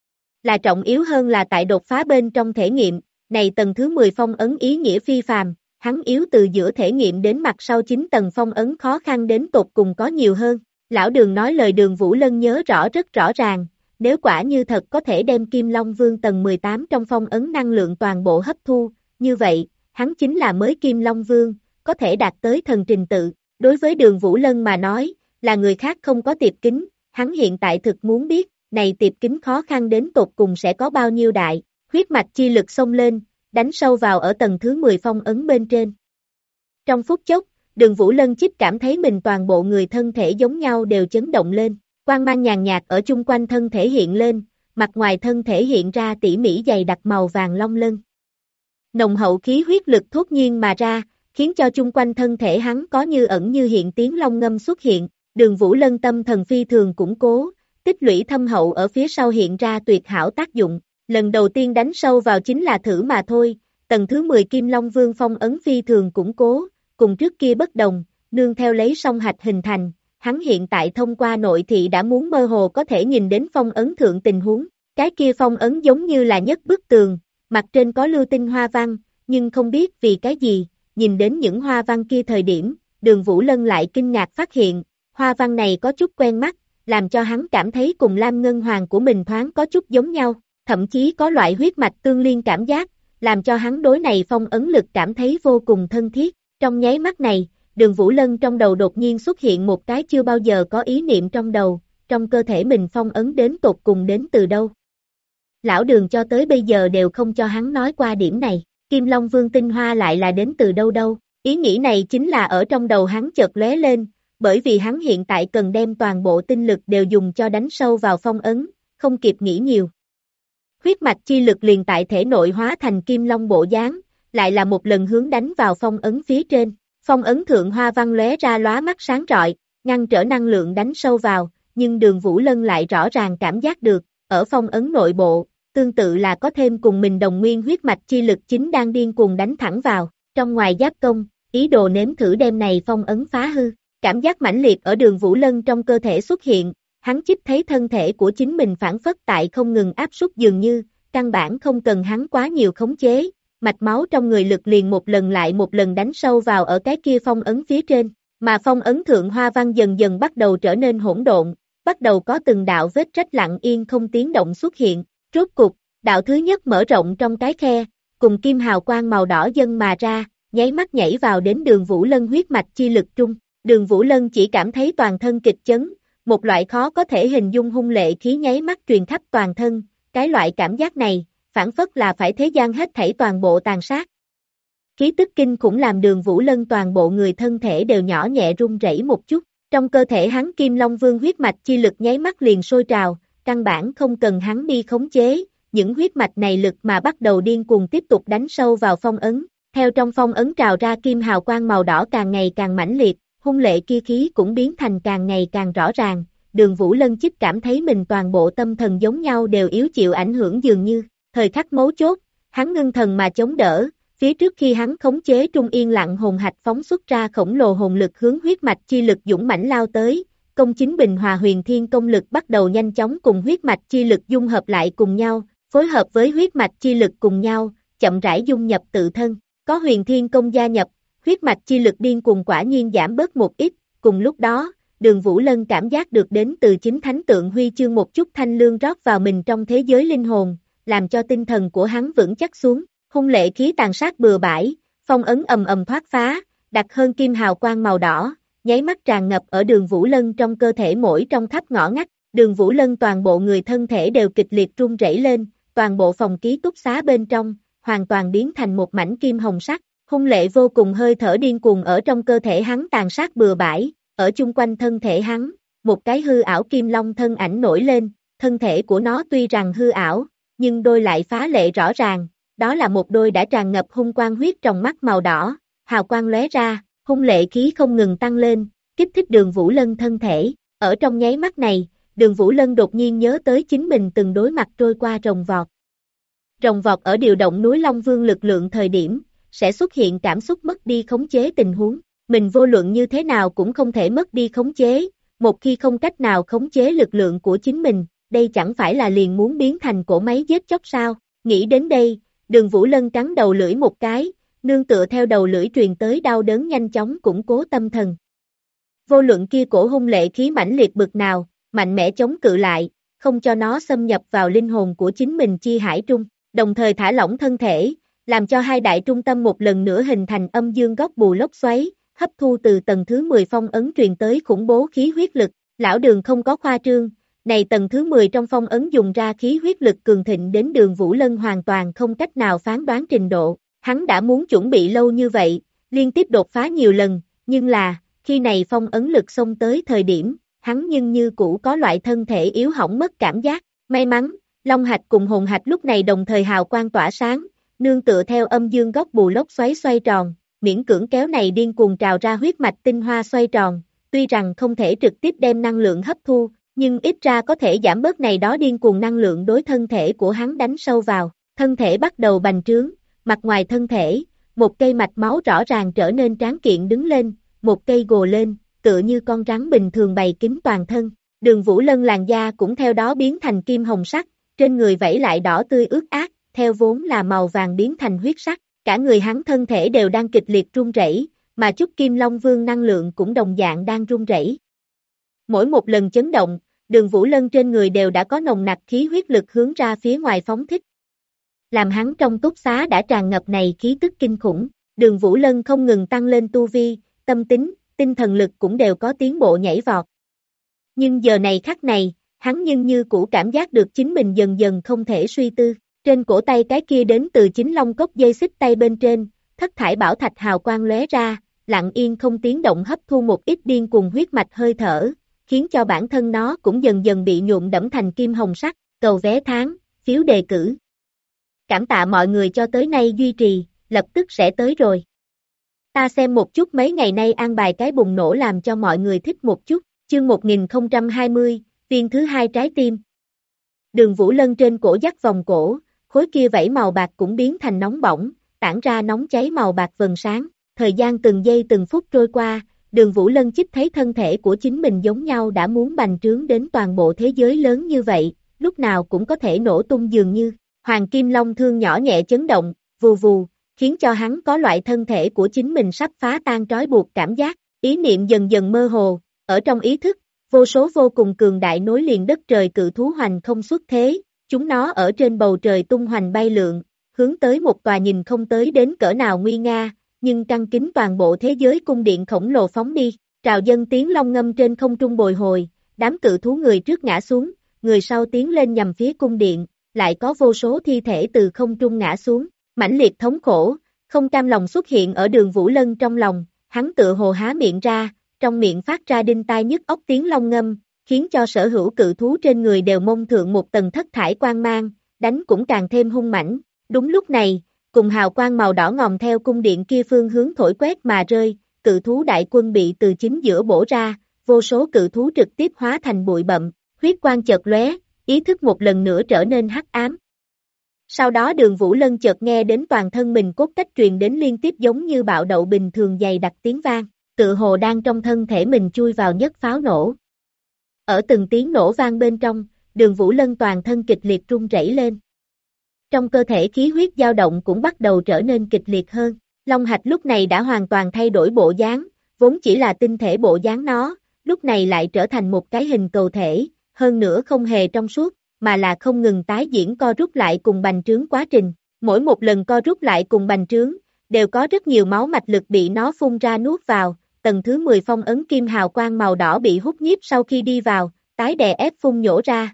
Là trọng yếu hơn là tại đột phá bên trong thể nghiệm, này tầng thứ 10 phong ấn ý nghĩa phi phàm, hắn yếu từ giữa thể nghiệm đến mặt sau 9 tầng phong ấn khó khăn đến tột cùng có nhiều hơn. Lão Đường nói lời Đường Vũ Lân nhớ rất rõ ràng, nếu quả như thật có thể đem Kim Long Vương tầng 18 trong phong ấn năng lượng toàn bộ hấp thu, như vậy, hắn chính là mới Kim Long Vương, có thể đạt tới thần trình tự. Đối với Đường Vũ Lân mà nói, là người khác không có tiệp kính, hắn hiện tại thực muốn biết, này tiệp kính khó khăn đến tột cùng sẽ có bao nhiêu đại, huyết mạch chi lực xông lên, đánh sâu vào ở tầng thứ 10 phong ấn bên trên. Trong phút chốc, Đường Vũ Lân chip cảm thấy mình toàn bộ người thân thể giống nhau đều chấn động lên, quang mang nhàn nhạt ở chung quanh thân thể hiện lên, mặt ngoài thân thể hiện ra tỉ mỉ dày đặc màu vàng long lân. Nồng hậu khí huyết lực thốt nhiên mà ra, khiến cho chung quanh thân thể hắn có như ẩn như hiện tiếng long ngâm xuất hiện, Đường Vũ Lân tâm thần phi thường củng cố, tích lũy thâm hậu ở phía sau hiện ra tuyệt hảo tác dụng, lần đầu tiên đánh sâu vào chính là thử mà thôi, tầng thứ 10 Kim Long Vương phong ấn phi thường củng cố, cùng trước kia bất đồng, nương theo lấy song hạch hình thành, hắn hiện tại thông qua nội thị đã muốn mơ hồ có thể nhìn đến phong ấn thượng tình huống, cái kia phong ấn giống như là nhất bức tường, mặt trên có lưu tinh hoa văn, nhưng không biết vì cái gì, nhìn đến những hoa văn kia thời điểm, Đường Vũ Lân lại kinh ngạc phát hiện, hoa văn này có chút quen mắt, làm cho hắn cảm thấy cùng Lam Ngân Hoàng của mình thoáng có chút giống nhau, thậm chí có loại huyết mạch tương liên cảm giác, làm cho hắn đối này phong ấn lực cảm thấy vô cùng thân thiết. Trong nháy mắt này, Đường Vũ Lân trong đầu đột nhiên xuất hiện một cái chưa bao giờ có ý niệm trong đầu, trong cơ thể mình phong ấn đến tột cùng đến từ đâu. Lão Đường cho tới bây giờ đều không cho hắn nói qua điểm này, Kim Long Vương tinh hoa lại là đến từ đâu. Ý nghĩ này chính là ở trong đầu hắn chợt lóe lên, bởi vì hắn hiện tại cần đem toàn bộ tinh lực đều dùng cho đánh sâu vào phong ấn, không kịp nghĩ nhiều. Huyết mạch chi lực liền tại thể nội hóa thành Kim Long bộ dáng, lại là một lần hướng đánh vào phong ấn phía trên. Phong ấn thượng hoa văn lóe ra lóa mắt sáng rọi, ngăn trở năng lượng đánh sâu vào, nhưng Đường Vũ Lân lại rõ ràng cảm giác được, ở phong ấn nội bộ, tương tự là có thêm cùng mình đồng nguyên huyết mạch chi lực chính đang điên cuồng đánh thẳng vào, trong ngoài giáp công, ý đồ nếm thử đem này phong ấn phá hư. Cảm giác mãnh liệt ở Đường Vũ Lân trong cơ thể xuất hiện, hắn chích thấy thân thể của chính mình phản phất tại không ngừng áp suất dường như, căn bản không cần hắn quá nhiều khống chế, mạch máu trong người lực liền một lần lại một lần đánh sâu vào ở cái kia phong ấn phía trên, mà phong ấn thượng hoa văn dần dần bắt đầu trở nên hỗn độn, bắt đầu có từng đạo vết rách lặng yên không tiếng động xuất hiện, rốt cục, đạo thứ nhất mở rộng trong cái khe, cùng kim hào quang màu đỏ dâng mà ra, nháy mắt nhảy vào đến Đường Vũ Lân huyết mạch chi lực trung. Đường Vũ Lân chỉ cảm thấy toàn thân kịch chấn, một loại khó có thể hình dung hung lệ khí nháy mắt truyền khắp toàn thân, cái loại cảm giác này, phản phất là phải thế gian hết thảy toàn bộ tàn sát. Khí tức kinh khủng làm Đường Vũ Lân toàn bộ người thân thể đều nhỏ nhẹ run rẩy một chút, trong cơ thể hắn Kim Long Vương huyết mạch chi lực nháy mắt liền sôi trào, căn bản không cần hắn đi khống chế, những huyết mạch này lực mà bắt đầu điên cuồng tiếp tục đánh sâu vào phong ấn, theo trong phong ấn trào ra kim hào quang màu đỏ càng ngày càng mãnh liệt, hung lệ kia khí cũng biến thành càng ngày càng rõ ràng, Đường Vũ Lân chích cảm thấy mình toàn bộ tâm thần giống nhau đều yếu chịu ảnh hưởng dường như, thời khắc mấu chốt, hắn ngưng thần mà chống đỡ, phía trước khi hắn khống chế trung yên lặng hồn hạch phóng xuất ra khổng lồ hồn lực hướng huyết mạch chi lực dũng mãnh lao tới, công chính bình hòa huyền thiên công lực bắt đầu nhanh chóng cùng huyết mạch chi lực dung hợp lại cùng nhau, phối hợp với huyết mạch chi lực cùng nhau, chậm rãi dung nhập tự thân, có huyền thiên công gia nhập, huyết mạch chi lực điên cuồng quả nhiên giảm bớt một ít, cùng lúc đó, Đường Vũ Lân cảm giác được đến từ chính thánh tượng huy chương một chút thanh lương rót vào mình trong thế giới linh hồn, làm cho tinh thần của hắn vững chắc xuống, hung lệ khí tàn sát bừa bãi, phong ấn ầm ầm thoát phá, đặc hơn kim hào quang màu đỏ, nháy mắt tràn ngập ở Đường Vũ Lân trong cơ thể mỗi trong tháp ngõ ngách, Đường Vũ Lân toàn bộ người thân thể đều kịch liệt run rẩy lên, toàn bộ phòng ký túc xá bên trong, hoàn toàn biến thành một mảnh kim hồng sắc, hung lệ vô cùng hơi thở điên cuồng ở trong cơ thể hắn tàn sát bừa bãi, ở chung quanh thân thể hắn, một cái hư ảo kim long thân ảnh nổi lên, thân thể của nó tuy rằng hư ảo, nhưng đôi lại phá lệ rõ ràng, đó là một đôi đã tràn ngập hung quang huyết trong mắt màu đỏ, hào quang lóe ra, hung lệ khí không ngừng tăng lên, kích thích Đường Vũ Lân thân thể, ở trong nháy mắt này, Đường Vũ Lân đột nhiên nhớ tới chính mình từng đối mặt trôi qua rồng vọt. Rồng vọt ở điều động núi Long Vương lực lượng thời điểm, sẽ xuất hiện cảm xúc mất đi khống chế tình huống, mình vô luận như thế nào cũng không thể mất đi khống chế, một khi không cách nào khống chế lực lượng của chính mình, đây chẳng phải là liền muốn biến thành cỗ máy giết chóc sao, nghĩ đến đây, Đường Vũ Lân cắn đầu lưỡi một cái, nương tựa theo đầu lưỡi truyền tới đau đớn nhanh chóng củng cố tâm thần. Vô luận kia cổ hung lệ khí mãnh liệt bực nào, mạnh mẽ chống cự lại, không cho nó xâm nhập vào linh hồn của chính mình chi hải trung, đồng thời thả lỏng thân thể, làm cho hai đại trung tâm một lần nữa hình thành âm dương góc bù lốc xoáy, hấp thu từ tầng thứ 10 phong ấn truyền tới khủng bố khí huyết lực, lão Đường không có khoa trương, này tầng thứ 10 trong phong ấn dùng ra khí huyết lực cường thịnh đến Đường Vũ Lân hoàn toàn không cách nào phán đoán trình độ, hắn đã muốn chuẩn bị lâu như vậy, liên tiếp đột phá nhiều lần, nhưng là, khi này phong ấn lực xông tới thời điểm, hắn nhưng như cũ có loại thân thể yếu hỏng mất cảm giác, may mắn, Long Hạch cùng Hồn Hạch lúc này đồng thời hào quang tỏa sáng, nương tựa theo âm dương góc bù lốc xoáy xoay tròn, miễn cưỡng kéo này điên cuồng trào ra huyết mạch tinh hoa xoay tròn, tuy rằng không thể trực tiếp đem năng lượng hấp thu, nhưng ít ra có thể giảm bớt này đó điên cuồng năng lượng đối thân thể của hắn đánh sâu vào, thân thể bắt đầu bành trướng, mặt ngoài thân thể, một cây mạch máu rõ ràng trở nên tráng kiện đứng lên, một cây gồ lên, tựa như con rắn bình thường bày kín toàn thân, Đường Vũ Lân làn da cũng theo đó biến thành kim hồng sắc, trên người vẫy lại đỏ tươi ướt át, theo vốn là màu vàng biến thành huyết sắc, cả người hắn thân thể đều đang kịch liệt run rẩy, mà chút Kim Long Vương năng lượng cũng đồng dạng đang run rẩy. Mỗi một lần chấn động, Đường Vũ Lân trên người đều đã có nồng nặc khí huyết lực hướng ra phía ngoài phóng thích. Làm hắn trong túc xá đã tràn ngập này khí tức kinh khủng, Đường Vũ Lân không ngừng tăng lên tu vi, tâm tính, tinh thần lực cũng đều có tiến bộ nhảy vọt. Nhưng giờ này khắc này, hắn nhưng như cũ cảm giác được chính mình dần dần không thể suy tư. Trên cổ tay cái kia đến từ chính long cốc dây xích tay bên trên, thất thải bảo thạch hào quang lóe ra, lặng yên không tiếng động hấp thu một ít điên cuồng huyết mạch hơi thở, khiến cho bản thân nó cũng dần dần bị nhuộm đẫm thành kim hồng sắc, cầu vé tháng, phiếu đề cử. Cảm tạ mọi người cho tới nay duy trì, lập tức sẽ tới rồi. Ta xem một chút mấy ngày nay an bài cái bùng nổ làm cho mọi người thích một chút, chương 1020, viên thứ hai trái tim. Đường Vũ Lân trên cổ dắt vòng cổ, khối kia vảy màu bạc cũng biến thành nóng bỏng, tản ra nóng cháy màu bạc vầng sáng, thời gian từng giây từng phút trôi qua, Đường Vũ Lân chích thấy thân thể của chính mình giống nhau đã muốn bành trướng đến toàn bộ thế giới lớn như vậy, lúc nào cũng có thể nổ tung dường như, Hoàng Kim Long thương nhỏ nhẹ chấn động, vù vù, khiến cho hắn có loại thân thể của chính mình sắp phá tan trói buộc cảm giác, ý niệm dần dần mơ hồ, ở trong ý thức, vô số vô cùng cường đại nối liền đất trời cự thú hoành không xuất thế, chúng nó ở trên bầu trời tung hoành bay lượn, hướng tới một tòa nhìn không tới đến cỡ nào nguy nga, nhưng căng kín toàn bộ thế giới cung điện khổng lồ phóng đi, trào dân tiếng long ngâm trên không trung bồi hồi, đám cự thú người trước ngã xuống, người sau tiến lên nhằm phía cung điện, lại có vô số thi thể từ không trung ngã xuống, mãnh liệt thống khổ, không cam lòng xuất hiện ở Đường Vũ Lân trong lòng, hắn tựa hồ há miệng ra, trong miệng phát ra đinh tai nhức óc tiếng long ngâm, khiến cho sở hữu cự thú trên người đều mông thượng một tầng thất thải quang mang, đánh cũng càng thêm hung mãnh. Đúng lúc này, cùng hào quang màu đỏ ngòm theo cung điện kia phương hướng thổi quét mà rơi, cự thú đại quân bị từ chính giữa bổ ra, vô số cự thú trực tiếp hóa thành bụi bặm, huyết quang chợt lóe, ý thức một lần nữa trở nên hắc ám. Sau đó Đường Vũ Lân chợt nghe đến toàn thân mình cốt cách truyền đến liên tiếp giống như bạo đậu bình thường dày đặc tiếng vang, tựa hồ đang trong thân thể mình chui vào nhất pháo nổ. Ở từng tiếng nổ vang bên trong, Đường Vũ Lân toàn thân kịch liệt run rẩy lên. Trong cơ thể khí huyết dao động cũng bắt đầu trở nên kịch liệt hơn. Long Hạch lúc này đã hoàn toàn thay đổi bộ dáng, vốn chỉ là tinh thể bộ dáng nó, lúc này lại trở thành một cái hình cầu thể, hơn nữa không hề trong suốt, mà là không ngừng tái diễn co rút lại cùng bành trướng quá trình. Mỗi một lần co rút lại cùng bành trướng, đều có rất nhiều máu mạch lực bị nó phun ra nuốt vào, tầng thứ 10 phong ấn kim hào quang màu đỏ bị hút nhiếp sau khi đi vào, tái đè ép phun nhổ ra.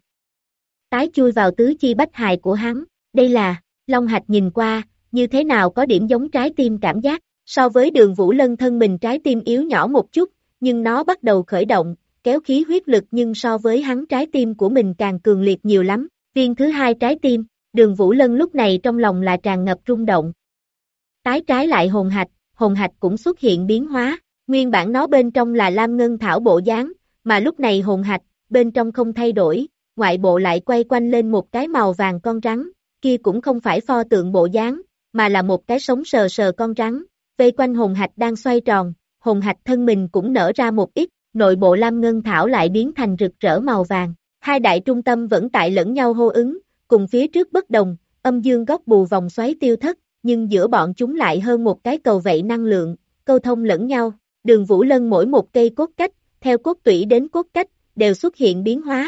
Tái chui vào tứ chi bách hài của hắn, đây là, Long Hạch nhìn qua, như thế nào có điểm giống trái tim cảm giác, so với Đường Vũ Lân thân mình trái tim yếu nhỏ một chút, nhưng nó bắt đầu khởi động, kéo khí huyết lực nhưng so với hắn trái tim của mình càng cường liệt nhiều lắm, viên thứ hai trái tim, Đường Vũ Lân lúc này trong lòng là tràn ngập rung động. Tái trái lại hồn hạch cũng xuất hiện biến hóa, nguyên bản nó bên trong là lam ngân thảo bộ dáng, mà lúc này hồn hạch, bên trong không thay đổi, ngoại bộ lại quay quanh lên một cái màu vàng con rắn, kia cũng không phải pho tượng bộ dáng, mà là một cái sống sờ sờ con rắn, vây quanh hồn hạch đang xoay tròn, hồn hạch thân mình cũng nở ra một ít, nội bộ lam ngân thảo lại biến thành rực rỡ màu vàng, hai đại trung tâm vẫn tại lẫn nhau hô ứng, cùng phía trước bất đồng, âm dương góc bù vòng xoáy tiêu thất, nhưng giữa bọn chúng lại hơn một cái cầu vẫy năng lượng, câu thông lẫn nhau, Đường Vũ Lân mỗi một cây cốt cách, theo cốt tủy đến cốt cách, đều xuất hiện biến hóa.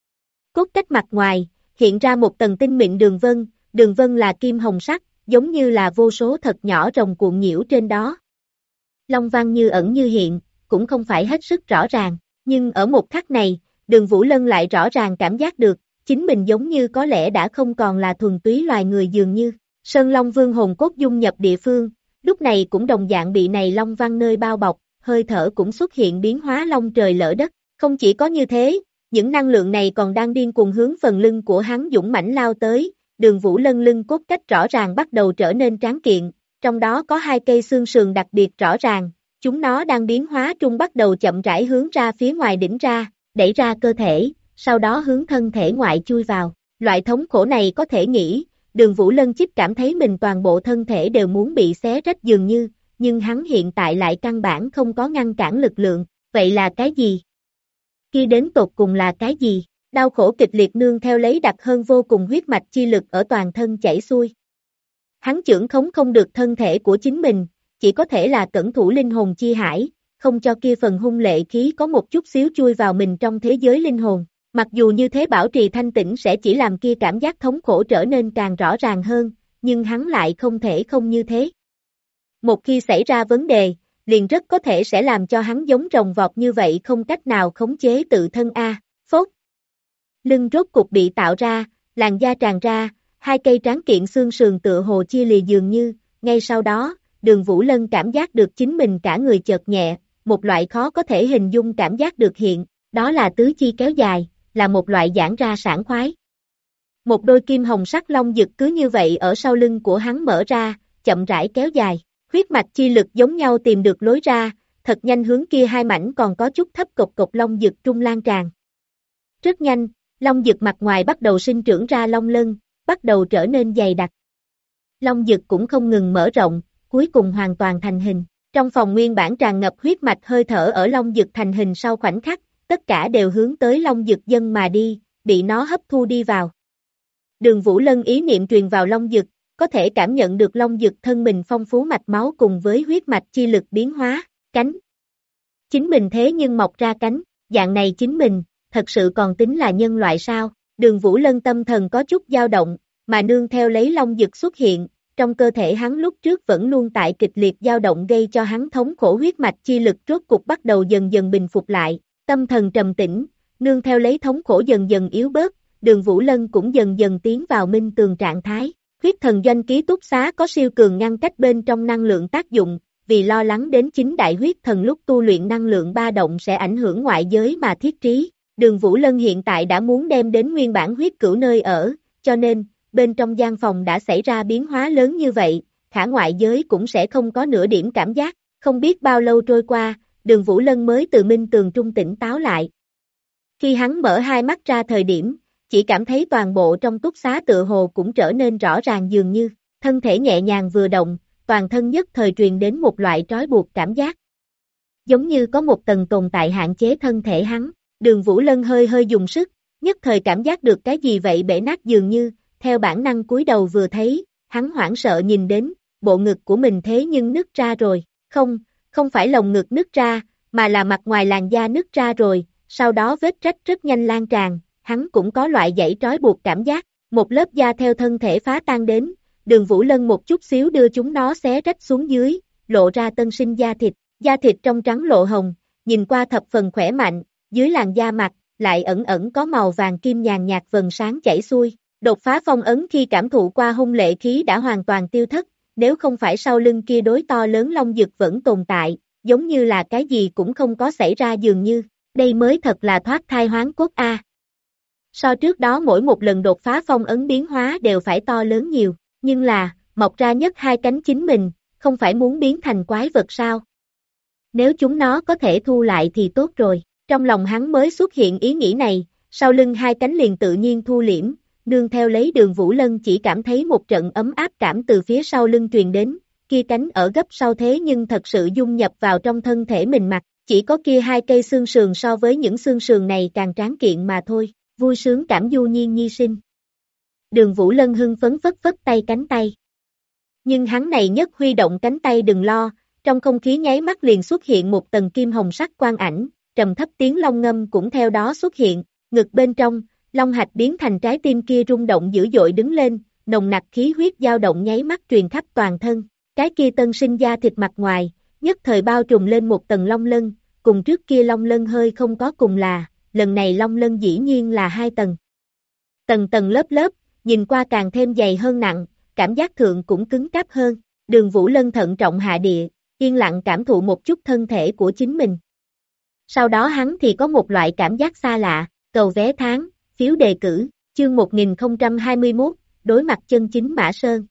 Cốt cách mặt ngoài, hiện ra một tầng tinh mịn đường vân là kim hồng sắc, giống như là vô số thật nhỏ rồng cuộn nhiễu trên đó. Long văn như ẩn như hiện, cũng không phải hết sức rõ ràng, nhưng ở một khắc này, Đường Vũ Lân lại rõ ràng cảm giác được, chính mình giống như có lẽ đã không còn là thuần túy loài người dường như, Sơn Long Vương hồn cốt dung nhập địa phương, lúc này cũng đồng dạng bị này long văn nơi bao bọc, hơi thở cũng xuất hiện biến hóa long trời lỡ đất, không chỉ có như thế, những năng lượng này còn đang điên cuồng hướng phần lưng của hắn dũng mãnh lao tới, Đường Vũ Lân lưng cốt cách rõ ràng bắt đầu trở nên tráng kiện, trong đó có hai cây xương sườn đặc biệt rõ ràng, chúng nó đang biến hóa trung bắt đầu chậm rãi hướng ra phía ngoài đỉnh ra, đẩy ra cơ thể, sau đó hướng thân thể ngoại chui vào, loại thống khổ này có thể nghĩ, Đường Vũ Lân chích cảm thấy mình toàn bộ thân thể đều muốn bị xé rách dường như, nhưng hắn hiện tại lại căn bản không có ngăn cản lực lượng, vậy là cái gì? Kia đến tột cùng là cái gì? Đau khổ kịch liệt nương theo lấy đặc hơn vô cùng huyết mạch chi lực ở toàn thân chảy xuôi. Hắn chưởng khống không được thân thể của chính mình, chỉ có thể là cẩn thủ linh hồn chi hải, không cho kia phần hung lệ khí có một chút xíu chui vào mình trong thế giới linh hồn. Mặc dù như thế bảo trì thanh tĩnh sẽ chỉ làm kia cảm giác thống khổ trở nên càng rõ ràng hơn, nhưng hắn lại không thể không như thế. Một khi xảy ra vấn đề, liền rất có thể sẽ làm cho hắn giống rồng vọt như vậy không cách nào khống chế tự thân phốt. Lưng rốt cục bị tạo ra, làn da tràn ra, hai cây tráng kiện xương sườn tựa hồ chia lìa dường như, ngay sau đó, Đường Vũ Lân cảm giác được chính mình cả người chợt nhẹ, một loại khó có thể hình dung cảm giác được hiện, đó là tứ chi kéo dài, là một loại giãn ra sảng khoái. Một đôi kim hồng sắc long dực cứ như vậy ở sau lưng của hắn mở ra, chậm rãi kéo dài, Huyết mạch chi lực giống nhau tìm được lối ra, thật nhanh hướng kia hai mảnh còn có chút thấp cộc cộc long dực trung lan tràn. Rất nhanh, long dực mặt ngoài bắt đầu sinh trưởng ra long lân, bắt đầu trở nên dày đặc. Long dực cũng không ngừng mở rộng, cuối cùng hoàn toàn thành hình. Trong phòng nguyên bản tràn ngập huyết mạch hơi thở ở long dực thành hình sau khoảnh khắc, tất cả đều hướng tới long dực dâng mà đi, bị nó hấp thu đi vào. Đường Vũ Lân ý niệm truyền vào long dực, có thể cảm nhận được long dực thân mình phong phú mạch máu cùng với huyết mạch chi lực biến hóa, cánh. Chính mình thế nhưng mọc ra cánh, dạng này chính mình, thật sự còn tính là nhân loại sao? Đường Vũ Lân tâm thần có chút dao động, mà nương theo lấy long dực xuất hiện, trong cơ thể hắn lúc trước vẫn luôn tại kịch liệt dao động gây cho hắn thống khổ huyết mạch chi lực rốt cục bắt đầu dần dần bình phục lại, tâm thần trầm tĩnh, nương theo lấy thống khổ dần dần yếu bớt, Đường Vũ Lân cũng dần dần tiến vào minh tường trạng thái. Huyết thần doanh ký túc xá có siêu cường ngăn cách bên trong năng lượng tác dụng, vì lo lắng đến chính đại huyết thần lúc tu luyện năng lượng ba động sẽ ảnh hưởng ngoại giới mà thiết trí. Đường Vũ Lân hiện tại đã muốn đem đến nguyên bản huyết cửu nơi ở, cho nên, bên trong gian phòng đã xảy ra biến hóa lớn như vậy, khả ngoại giới cũng sẽ không có nửa điểm cảm giác. Không biết bao lâu trôi qua, Đường Vũ Lân mới từ minh tường trung tỉnh táo lại. Khi hắn mở hai mắt ra thời điểm, chỉ cảm thấy toàn bộ trong túc xá tựa hồ cũng trở nên rõ ràng dường như, thân thể nhẹ nhàng vừa động, toàn thân nhất thời truyền đến một loại trói buộc cảm giác. Giống như có một tầng tồn tại hạn chế thân thể hắn, Đường Vũ Lân hơi hơi dùng sức, nhất thời cảm giác được cái gì vậy bể nát dường như, theo bản năng cúi đầu vừa thấy, hắn hoảng sợ nhìn đến, bộ ngực của mình thế nhưng nứt ra rồi, không phải lồng ngực nứt ra, mà là mặt ngoài làn da nứt ra rồi, sau đó vết rách rất nhanh lan tràn, hắn cũng có loại dãy trói buộc cảm giác, một lớp da theo thân thể phá tan đến, Đường Vũ Lân một chút xíu đưa chúng nó xé rách xuống dưới, lộ ra tân sinh da thịt trong trắng lộ hồng, nhìn qua thập phần khỏe mạnh, dưới làn da mặt, lại ẩn ẩn có màu vàng kim nhàn nhạt vầng sáng chảy xuôi, đột phá phong ấn khi cảm thụ qua hung lệ khí đã hoàn toàn tiêu thất, nếu không phải sau lưng kia đối to lớn long dực vẫn tồn tại, giống như là cái gì cũng không có xảy ra dường như, đây mới thật là thoát thai hoán cốt a. So trước đó mỗi một lần đột phá phong ấn biến hóa đều phải to lớn nhiều, nhưng là, mọc ra nhất hai cánh chính mình, không phải muốn biến thành quái vật sao? Nếu chúng nó có thể thu lại thì tốt rồi, trong lòng hắn mới xuất hiện ý nghĩ này, sau lưng hai cánh liền tự nhiên thu liễm, nương theo lấy Đường Vũ Lân chỉ cảm thấy một trận ấm áp cảm từ phía sau lưng truyền đến, kia cánh ở gấp sau thế nhưng thật sự dung nhập vào trong thân thể mình mặc, chỉ có kia hai cây xương sườn so với những xương sườn này càng tráng kiện mà thôi, vui sướng cảm du nhiên nhi sinh. Đường Vũ Lân hưng phấn phất phất tay cánh tay. Nhưng hắn này nhất huy động cánh tay đừng lo, trong không khí nháy mắt liền xuất hiện một tầng kim hồng sắc quang ảnh, trầm thấp tiếng long ngâm cũng theo đó xuất hiện, ngực bên trong, long hạch biến thành trái tim kia rung động dữ dội đứng lên, nồng nặc khí huyết dao động nháy mắt truyền khắp toàn thân, cái kia tân sinh da thịt mặt ngoài, nhất thời bao trùm lên một tầng long lân, cùng trước kia long lân hơi không có cùng là, lần này long lân dĩ nhiên là hai tầng. Tầng tầng lớp lớp, nhìn qua càng thêm dày hơn nặng, cảm giác thượng cũng cứng cáp hơn, Đường Vũ Lân thận trọng hạ địa, yên lặng cảm thụ một chút thân thể của chính mình. Sau đó hắn thì có một loại cảm giác xa lạ, cầu vé tháng, phiếu đề cử, chương 1021, đối mặt chân chính Mã Sơn.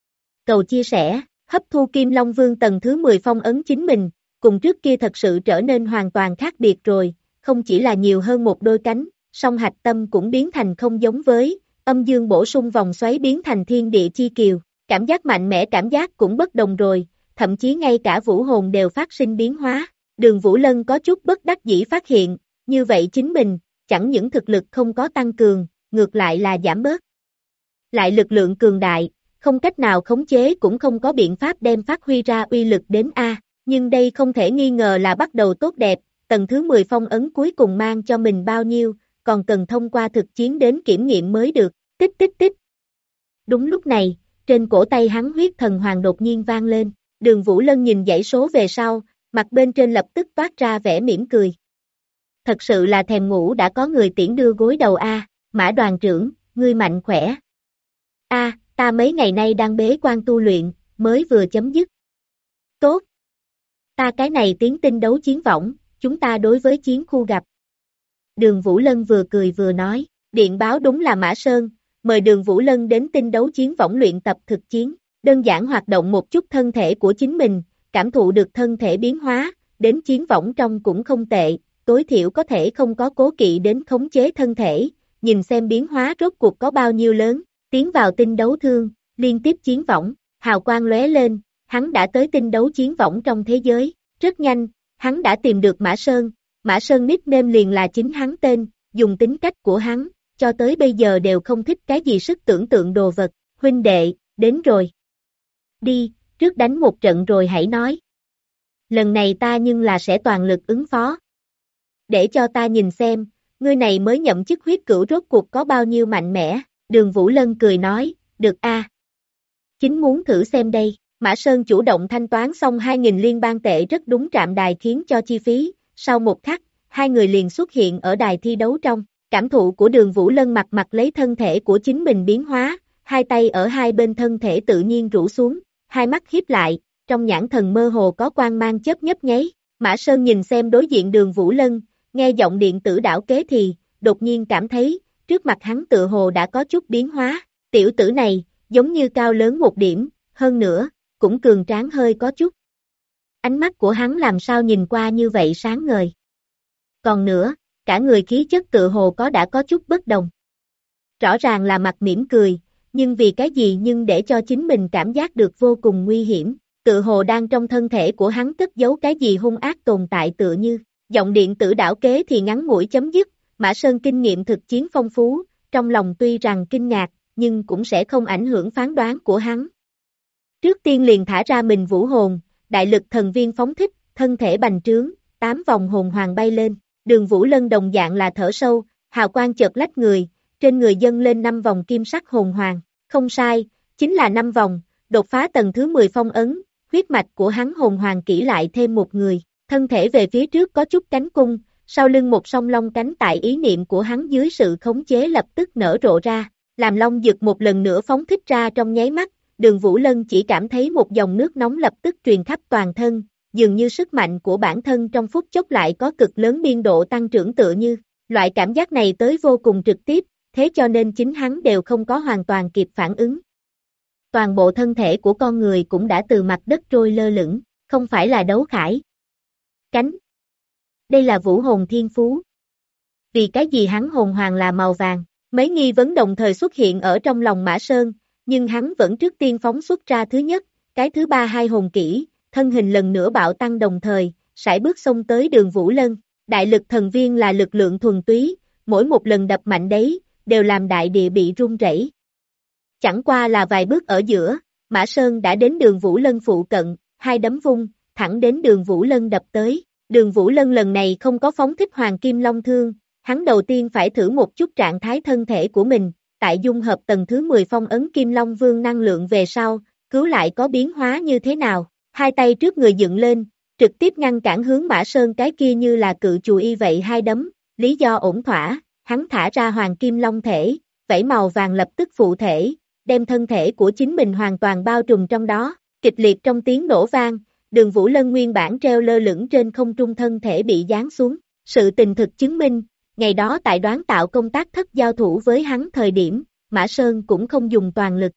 Cầu chia sẻ, hấp thu Kim Long Vương tầng thứ 10 phong ấn chính mình, cùng trước kia thật sự trở nên hoàn toàn khác biệt rồi, không chỉ là nhiều hơn một đôi cánh, song hạch tâm cũng biến thành không giống với, âm dương bổ sung vòng xoáy biến thành thiên địa chi kiều, cảm giác mạnh mẽ cảm giác cũng bất đồng rồi, thậm chí ngay cả vũ hồn đều phát sinh biến hóa. Đường Vũ Lân có chút bất đắc dĩ phát hiện, như vậy chính mình, chẳng những thực lực không có tăng cường, ngược lại là giảm bớt. Lại lực lượng cường đại, không cách nào khống chế cũng không có biện pháp đem phát huy ra uy lực đến A, nhưng đây không thể nghi ngờ là bắt đầu tốt đẹp, tầng thứ 10 phong ấn cuối cùng mang cho mình bao nhiêu, còn cần thông qua thực chiến đến kiểm nghiệm mới được, tích tích tích. Đúng lúc này, trên cổ tay hắn huyết thần hoàng đột nhiên vang lên, Đường Vũ Lân nhìn dãy số về sau, mặt bên trên lập tức toát ra vẻ mỉm cười. Thật sự là thèm ngủ đã có người tiễn đưa gối đầu a, Mã đoàn trưởng, ngươi mạnh khỏe. A, ta mấy ngày nay đang bế quan tu luyện, mới vừa chấm dứt. Tốt. Ta cái này tiến tinh đấu chiến võng, chúng ta đối với chiến khu gặp. Đường Vũ Lân vừa cười vừa nói, điện báo đúng là Mã Sơn, mời Đường Vũ Lân đến tinh đấu chiến võng luyện tập thực chiến. đơn giản hoạt động một chút thân thể của chính mình, cảm thụ được thân thể biến hóa, đến chiến võng trong cũng không tệ, tối thiểu có thể không có cố kỵ đến khống chế thân thể, nhìn xem biến hóa rốt cuộc có bao nhiêu lớn, tiến vào tinh đấu thương, liên tiếp chiến võng, hào quang lóe lên, hắn đã tới tinh đấu chiến võng trong thế giới, rất nhanh, hắn đã tìm được Mã Sơn nickname liền là chính hắn tên, dùng tính cách của hắn, cho tới bây giờ đều không thích cái gì sức tưởng tượng đồ vật, huynh đệ, đến rồi. Đi, trước đánh một trận rồi hãy nói. Lần này ta nhưng là sẽ toàn lực ứng phó. Để cho ta nhìn xem, ngươi này mới nhậm chức huyết cửu rốt cuộc có bao nhiêu mạnh mẽ, Đường Vũ Lân cười nói, được a. Chính muốn thử xem đây, Mã Sơn chủ động thanh toán xong 2.000 liên bang tệ rất đúng trạm đài khiến cho chi phí, sau một khắc, hai người liền xuất hiện ở đài thi đấu trong, cảm thụ của Đường Vũ Lân mặt lấy thân thể của chính mình biến hóa, hai tay ở hai bên thân thể tự nhiên rũ xuống, hai mắt híp lại, trong nhãn thần mơ hồ có quang mang chớp nhấp nháy, Mã Sơn nhìn xem đối diện Đường Vũ Lân, nghe giọng điện tử đảo kế thì, đột nhiên cảm thấy, trước mặt hắn tựa hồ đã có chút biến hóa, tiểu tử này, giống như cao lớn một điểm, hơn nữa, cũng cường tráng hơi có chút. Ánh mắt của hắn làm sao nhìn qua như vậy sáng ngời. Còn nữa, cả người khí chất tựa hồ đã có chút bất đồng. Rõ ràng là mặt mỉm cười, nhưng vì cái gì nhưng để cho chính mình cảm giác được vô cùng nguy hiểm, tựa hồ đang trong thân thể của hắn cất giấu cái gì hung ác tồn tại tựa như, giọng điện tử đảo kế thì ngắn ngủi chấm dứt, Mã Sơn kinh nghiệm thực chiến phong phú, trong lòng tuy rằng kinh ngạc, nhưng cũng sẽ không ảnh hưởng phán đoán của hắn. Trước tiên liền thả ra mình vũ hồn, đại lực thần viên phóng thích, thân thể bành trướng, 8 vòng hồn hoàng bay lên, Đường Vũ Lân đồng dạng là thở sâu, hào quang chợt lách người, trên người dâng lên 5 vòng kim sắc hồn hoàng, không sai, chính là 5 vòng, đột phá tầng thứ 10 phong ấn, huyết mạch của hắn hồn hoàng kỹ lại thêm một người, thân thể về phía trước có chút cánh cung, sau lưng một song long cánh tại ý niệm của hắn dưới sự khống chế lập tức nở rộ ra, làm long dực một lần nữa phóng thích ra trong nháy mắt, Đường Vũ Lân chỉ cảm thấy một dòng nước nóng lập tức truyền khắp toàn thân, dường như sức mạnh của bản thân trong phút chốc lại có cực lớn biên độ tăng trưởng tựa như, loại cảm giác này tới vô cùng trực tiếp, thế cho nên chính hắn đều không có hoàn toàn kịp phản ứng. Toàn bộ thân thể của con người cũng đã từ mặt đất trôi lơ lửng, không phải là đấu khải. Cánh. Đây là vũ hồn thiên phú. Vì cái gì hắn hồn hoàng là màu vàng? Mấy nghi vấn đồng thời xuất hiện ở trong lòng Mã Sơn, nhưng hắn vẫn trước tiên phóng xuất ra thứ nhất, cái thứ ba hai hồn kỹ, thân hình lần nữa bạo tăng đồng thời, sải bước xông tới Đường Vũ Lân. Đại lực thần viên là lực lượng thuần túy, mỗi một lần đập mạnh đấy, đều làm đại địa bị rung rẩy. Chẳng qua là vài bước ở giữa, Mã Sơn đã đến Đường Vũ Lân phụ cận, hai đấm vung, thẳng đến Đường Vũ Lân đập tới. Đường Vũ Lân lần này không có phóng thích Hoàng Kim Long Thương, hắn đầu tiên phải thử một chút trạng thái thân thể của mình, tại dung hợp tầng thứ 10 phong ấn Kim Long Vương năng lượng về sau, cứu lại có biến hóa như thế nào, hai tay trước người dựng lên, trực tiếp ngăn cản hướng Mã Sơn cái kia như là cự chù y vậy hai đấm, lý do ổn thỏa, hắn thả ra Hoàng Kim Long thể, vảy màu vàng lập tức phụ thể, đem thân thể của chính mình hoàn toàn bao trùm trong đó, kịch liệt trong tiếng nổ vang, Đường Vũ Lân nguyên bản treo lơ lửng trên không trung thân thể bị giáng xuống, sự tình thực chứng minh, ngày đó tại đoán tạo công tác thất giao thủ với hắn thời điểm, Mã Sơn cũng không dùng toàn lực.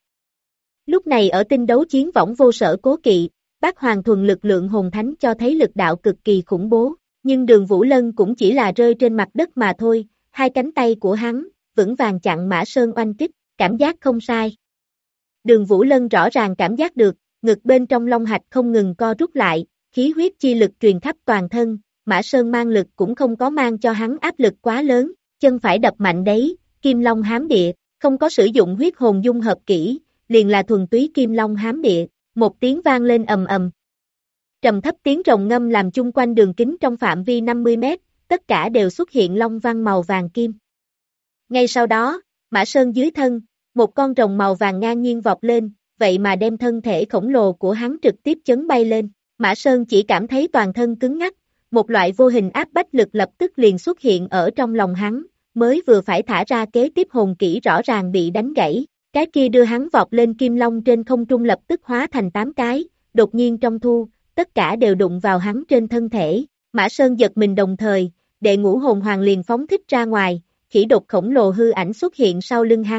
Lúc này ở tinh đấu chiến võng vô sở cố kỵ, Bát Hoàng thuần lực lượng hồn thánh cho thấy lực đạo cực kỳ khủng bố, nhưng Đường Vũ Lân cũng chỉ là rơi trên mặt đất mà thôi, hai cánh tay của hắn, vững vàng chặn Mã Sơn oanh kích, cảm giác không sai. Đường Vũ Lân rõ ràng cảm giác được, ngực bên trong long hạch không ngừng co rút lại, khí huyết chi lực truyền khắp toàn thân, Mã Sơn mang lực cũng không có mang cho hắn áp lực quá lớn, chân phải đập mạnh đấy, Kim Long hám địa, không có sử dụng huyết hồn dung hợp kỹ, liền là thuần túy Kim Long hám địa, một tiếng vang lên ầm ầm. Trầm thấp tiếng rồng ngâm làm chung quanh đường kính trong phạm vi 50 mét, tất cả đều xuất hiện long văn màu vàng kim. Ngay sau đó, Mã Sơn dưới thân, một con rồng màu vàng ngang nhiên vọt lên, vậy mà đem thân thể khổng lồ của hắn trực tiếp chấn bay lên. Mã Sơn chỉ cảm thấy toàn thân cứng ngắc, một loại vô hình áp bách lực lập tức liền xuất hiện ở trong lòng hắn, mới vừa phải thả ra kế tiếp hồn kỹ rõ ràng bị đánh gãy. Cái kia đưa hắn vọt lên kim long trên không trung lập tức hóa thành 8 cái, đột nhiên trong thu, tất cả đều đụng vào hắn trên thân thể. Mã Sơn giật mình đồng thời, đệ ngũ hồn hoàng liền phóng thích ra ngoài, khỉ đột khổng lồ hư ảnh xuất hiện sau lưng hắn,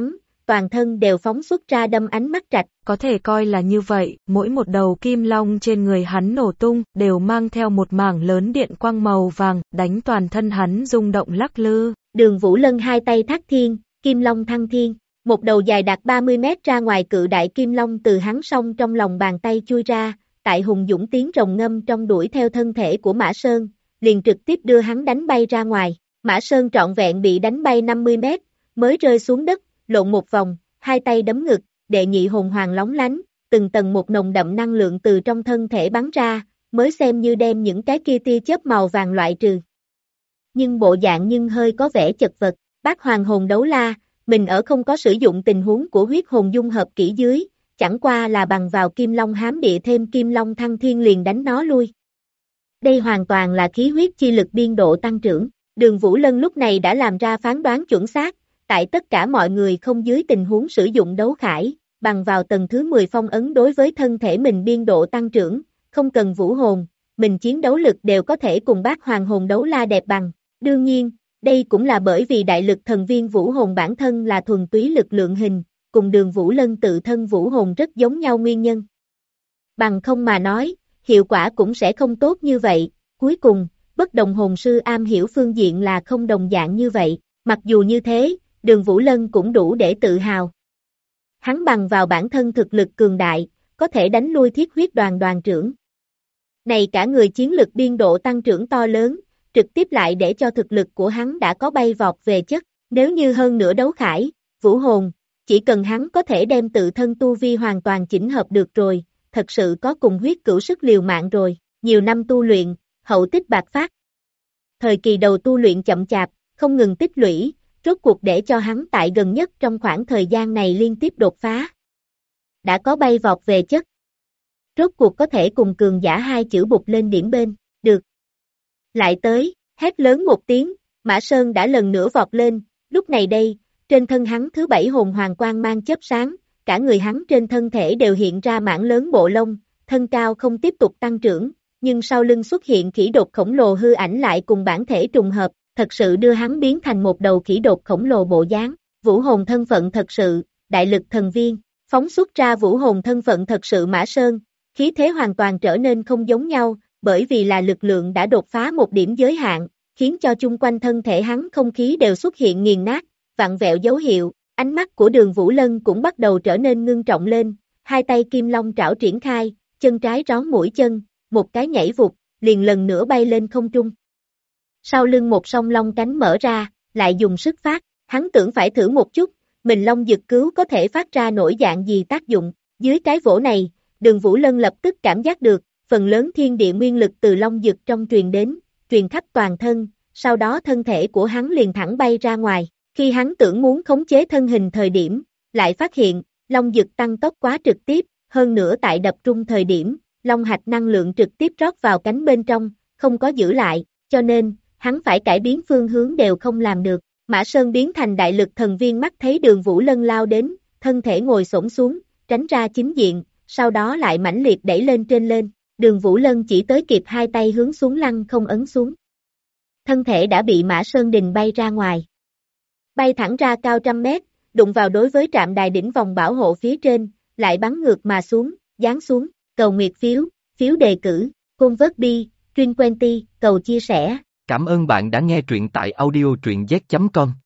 toàn thân đều phóng xuất ra đâm ánh mắt rạch. Có thể coi là như vậy, mỗi một đầu kim long trên người hắn nổ tung, đều mang theo một mảng lớn điện quang màu vàng, đánh toàn thân hắn rung động lắc lư. Đường Vũ Lân hai tay thác thiên, kim long thăng thiên, một đầu dài đạt 30 mét ra ngoài cự đại kim long từ hắn song trong lòng bàn tay chui ra, tại hùng dũng tiếng rồng ngâm trong đuổi theo thân thể của Mã Sơn, liền trực tiếp đưa hắn đánh bay ra ngoài. Mã Sơn trọn vẹn bị đánh bay 50 mét, mới rơi xuống đất, lộn một vòng, hai tay đấm ngực, đệ nhị hồn hoàng lóng lánh, từng tầng một nồng đậm năng lượng từ trong thân thể bắn ra, mới xem như đem những cái kia tia chớp màu vàng loại trừ. Nhưng bộ dạng nhưng hơi có vẻ chật vật, bát hoàng hồn đấu la, mình ở không có sử dụng tình huống của huyết hồn dung hợp kỹ dưới, chẳng qua là bằng vào kim long hám địa thêm kim long thăng thiên liền đánh nó lui. Đây hoàn toàn là khí huyết chi lực biên độ tăng trưởng. Đường Vũ Lân lúc này đã làm ra phán đoán chuẩn xác, tại tất cả mọi người không dưới tình huống sử dụng đấu khải, bằng vào tầng thứ 10 phong ấn đối với thân thể mình biên độ tăng trưởng, không cần vũ hồn, mình chiến đấu lực đều có thể cùng bát hoàng hồn đấu la đẹp bằng. Đương nhiên, đây cũng là bởi vì đại lực thần viên vũ hồn bản thân là thuần túy lực lượng hình, cùng Đường Vũ Lân tự thân vũ hồn rất giống nhau nguyên nhân. Bằng không mà nói, hiệu quả cũng sẽ không tốt như vậy, cuối cùng, bất đồng hồn sư am hiểu phương diện là không đồng dạng như vậy, mặc dù như thế, Đường Vũ Lân cũng đủ để tự hào. Hắn bằng vào bản thân thực lực cường đại, có thể đánh lui thiết huyết đoàn đoàn trưởng. Này cả người chiến lực biên độ tăng trưởng to lớn, trực tiếp lại để cho thực lực của hắn đã có bay vọt về chất, nếu như hơn nữa đấu khải, vũ hồn, chỉ cần hắn có thể đem tự thân tu vi hoàn toàn chỉnh hợp được rồi, thật sự có cùng huyết cửu sức liều mạng rồi, nhiều năm tu luyện, hậu tích bạc phát. Thời kỳ đầu tu luyện chậm chạp, không ngừng tích lũy, rốt cuộc để cho hắn tại gần nhất trong khoảng thời gian này liên tiếp đột phá. Đã có bay vọt về chất. Rốt cuộc có thể cùng cường giả hai chữ bụt lên điểm bên, được. Lại tới, hét lớn một tiếng, Mã Sơn đã lần nữa vọt lên, lúc này đây, trên thân hắn thứ 7 hồn hoàng quang mang chớp sáng, cả người hắn trên thân thể đều hiện ra mảng lớn bộ lông, thân cao không tiếp tục tăng trưởng, nhưng sau lưng xuất hiện khỉ đột khổng lồ hư ảnh lại cùng bản thể trùng hợp, thật sự đưa hắn biến thành một đầu khỉ đột khổng lồ bộ dáng. Vũ hồn thân phận thật sự, đại lực thần viên, phóng xuất ra vũ hồn thân phận thật sự Mã Sơn, khí thế hoàn toàn trở nên không giống nhau, bởi vì là lực lượng đã đột phá một điểm giới hạn, khiến cho chung quanh thân thể hắn không khí đều xuất hiện nghiền nát, vặn vẹo dấu hiệu, ánh mắt của Đường Vũ Lân cũng bắt đầu trở nên ngưng trọng lên, hai tay kim long trảo triển khai, chân trái rón mũi chân, một cái nhảy vụt, liền lần nữa bay lên không trung. Sau lưng một song long cánh mở ra, lại dùng sức phát, hắn tưởng phải thử một chút, mình long dực cứu có thể phát ra nổi dạng gì tác dụng, dưới cái vỗ này, Đường Vũ Lân lập tức cảm giác được, phần lớn thiên địa nguyên lực từ long dực trong truyền đến, truyền khắp toàn thân, sau đó thân thể của hắn liền thẳng bay ra ngoài, khi hắn tưởng muốn khống chế thân hình thời điểm, lại phát hiện, long dực tăng tốc quá trực tiếp, hơn nữa tại đập trung thời điểm, long hạch năng lượng trực tiếp rót vào cánh bên trong, không có giữ lại, cho nên, hắn phải cải biến phương hướng đều không làm được. Mã Sơn biến thành đại lực thần viên mắt thấy Đường Vũ Lân lao đến, thân thể ngồi xổm xuống, tránh ra chính diện, sau đó lại mãnh liệt đẩy lên trên lên, Đường Vũ Lân chỉ tới kịp hai tay hướng xuống lăng không ấn xuống. Thân thể đã bị Mã Sơn đình bay ra ngoài. Bay thẳng ra cao trăm mét, đụng vào đối với trạm đài đỉnh vòng bảo hộ phía trên, lại bắn ngược mà xuống, giáng xuống, cầu nguyệt phiếu, phiếu đề cử, côn vớt bi, Trin Quenti, cầu chia sẻ. Cảm ơn bạn đã nghe truyện tại audio truyện z.com.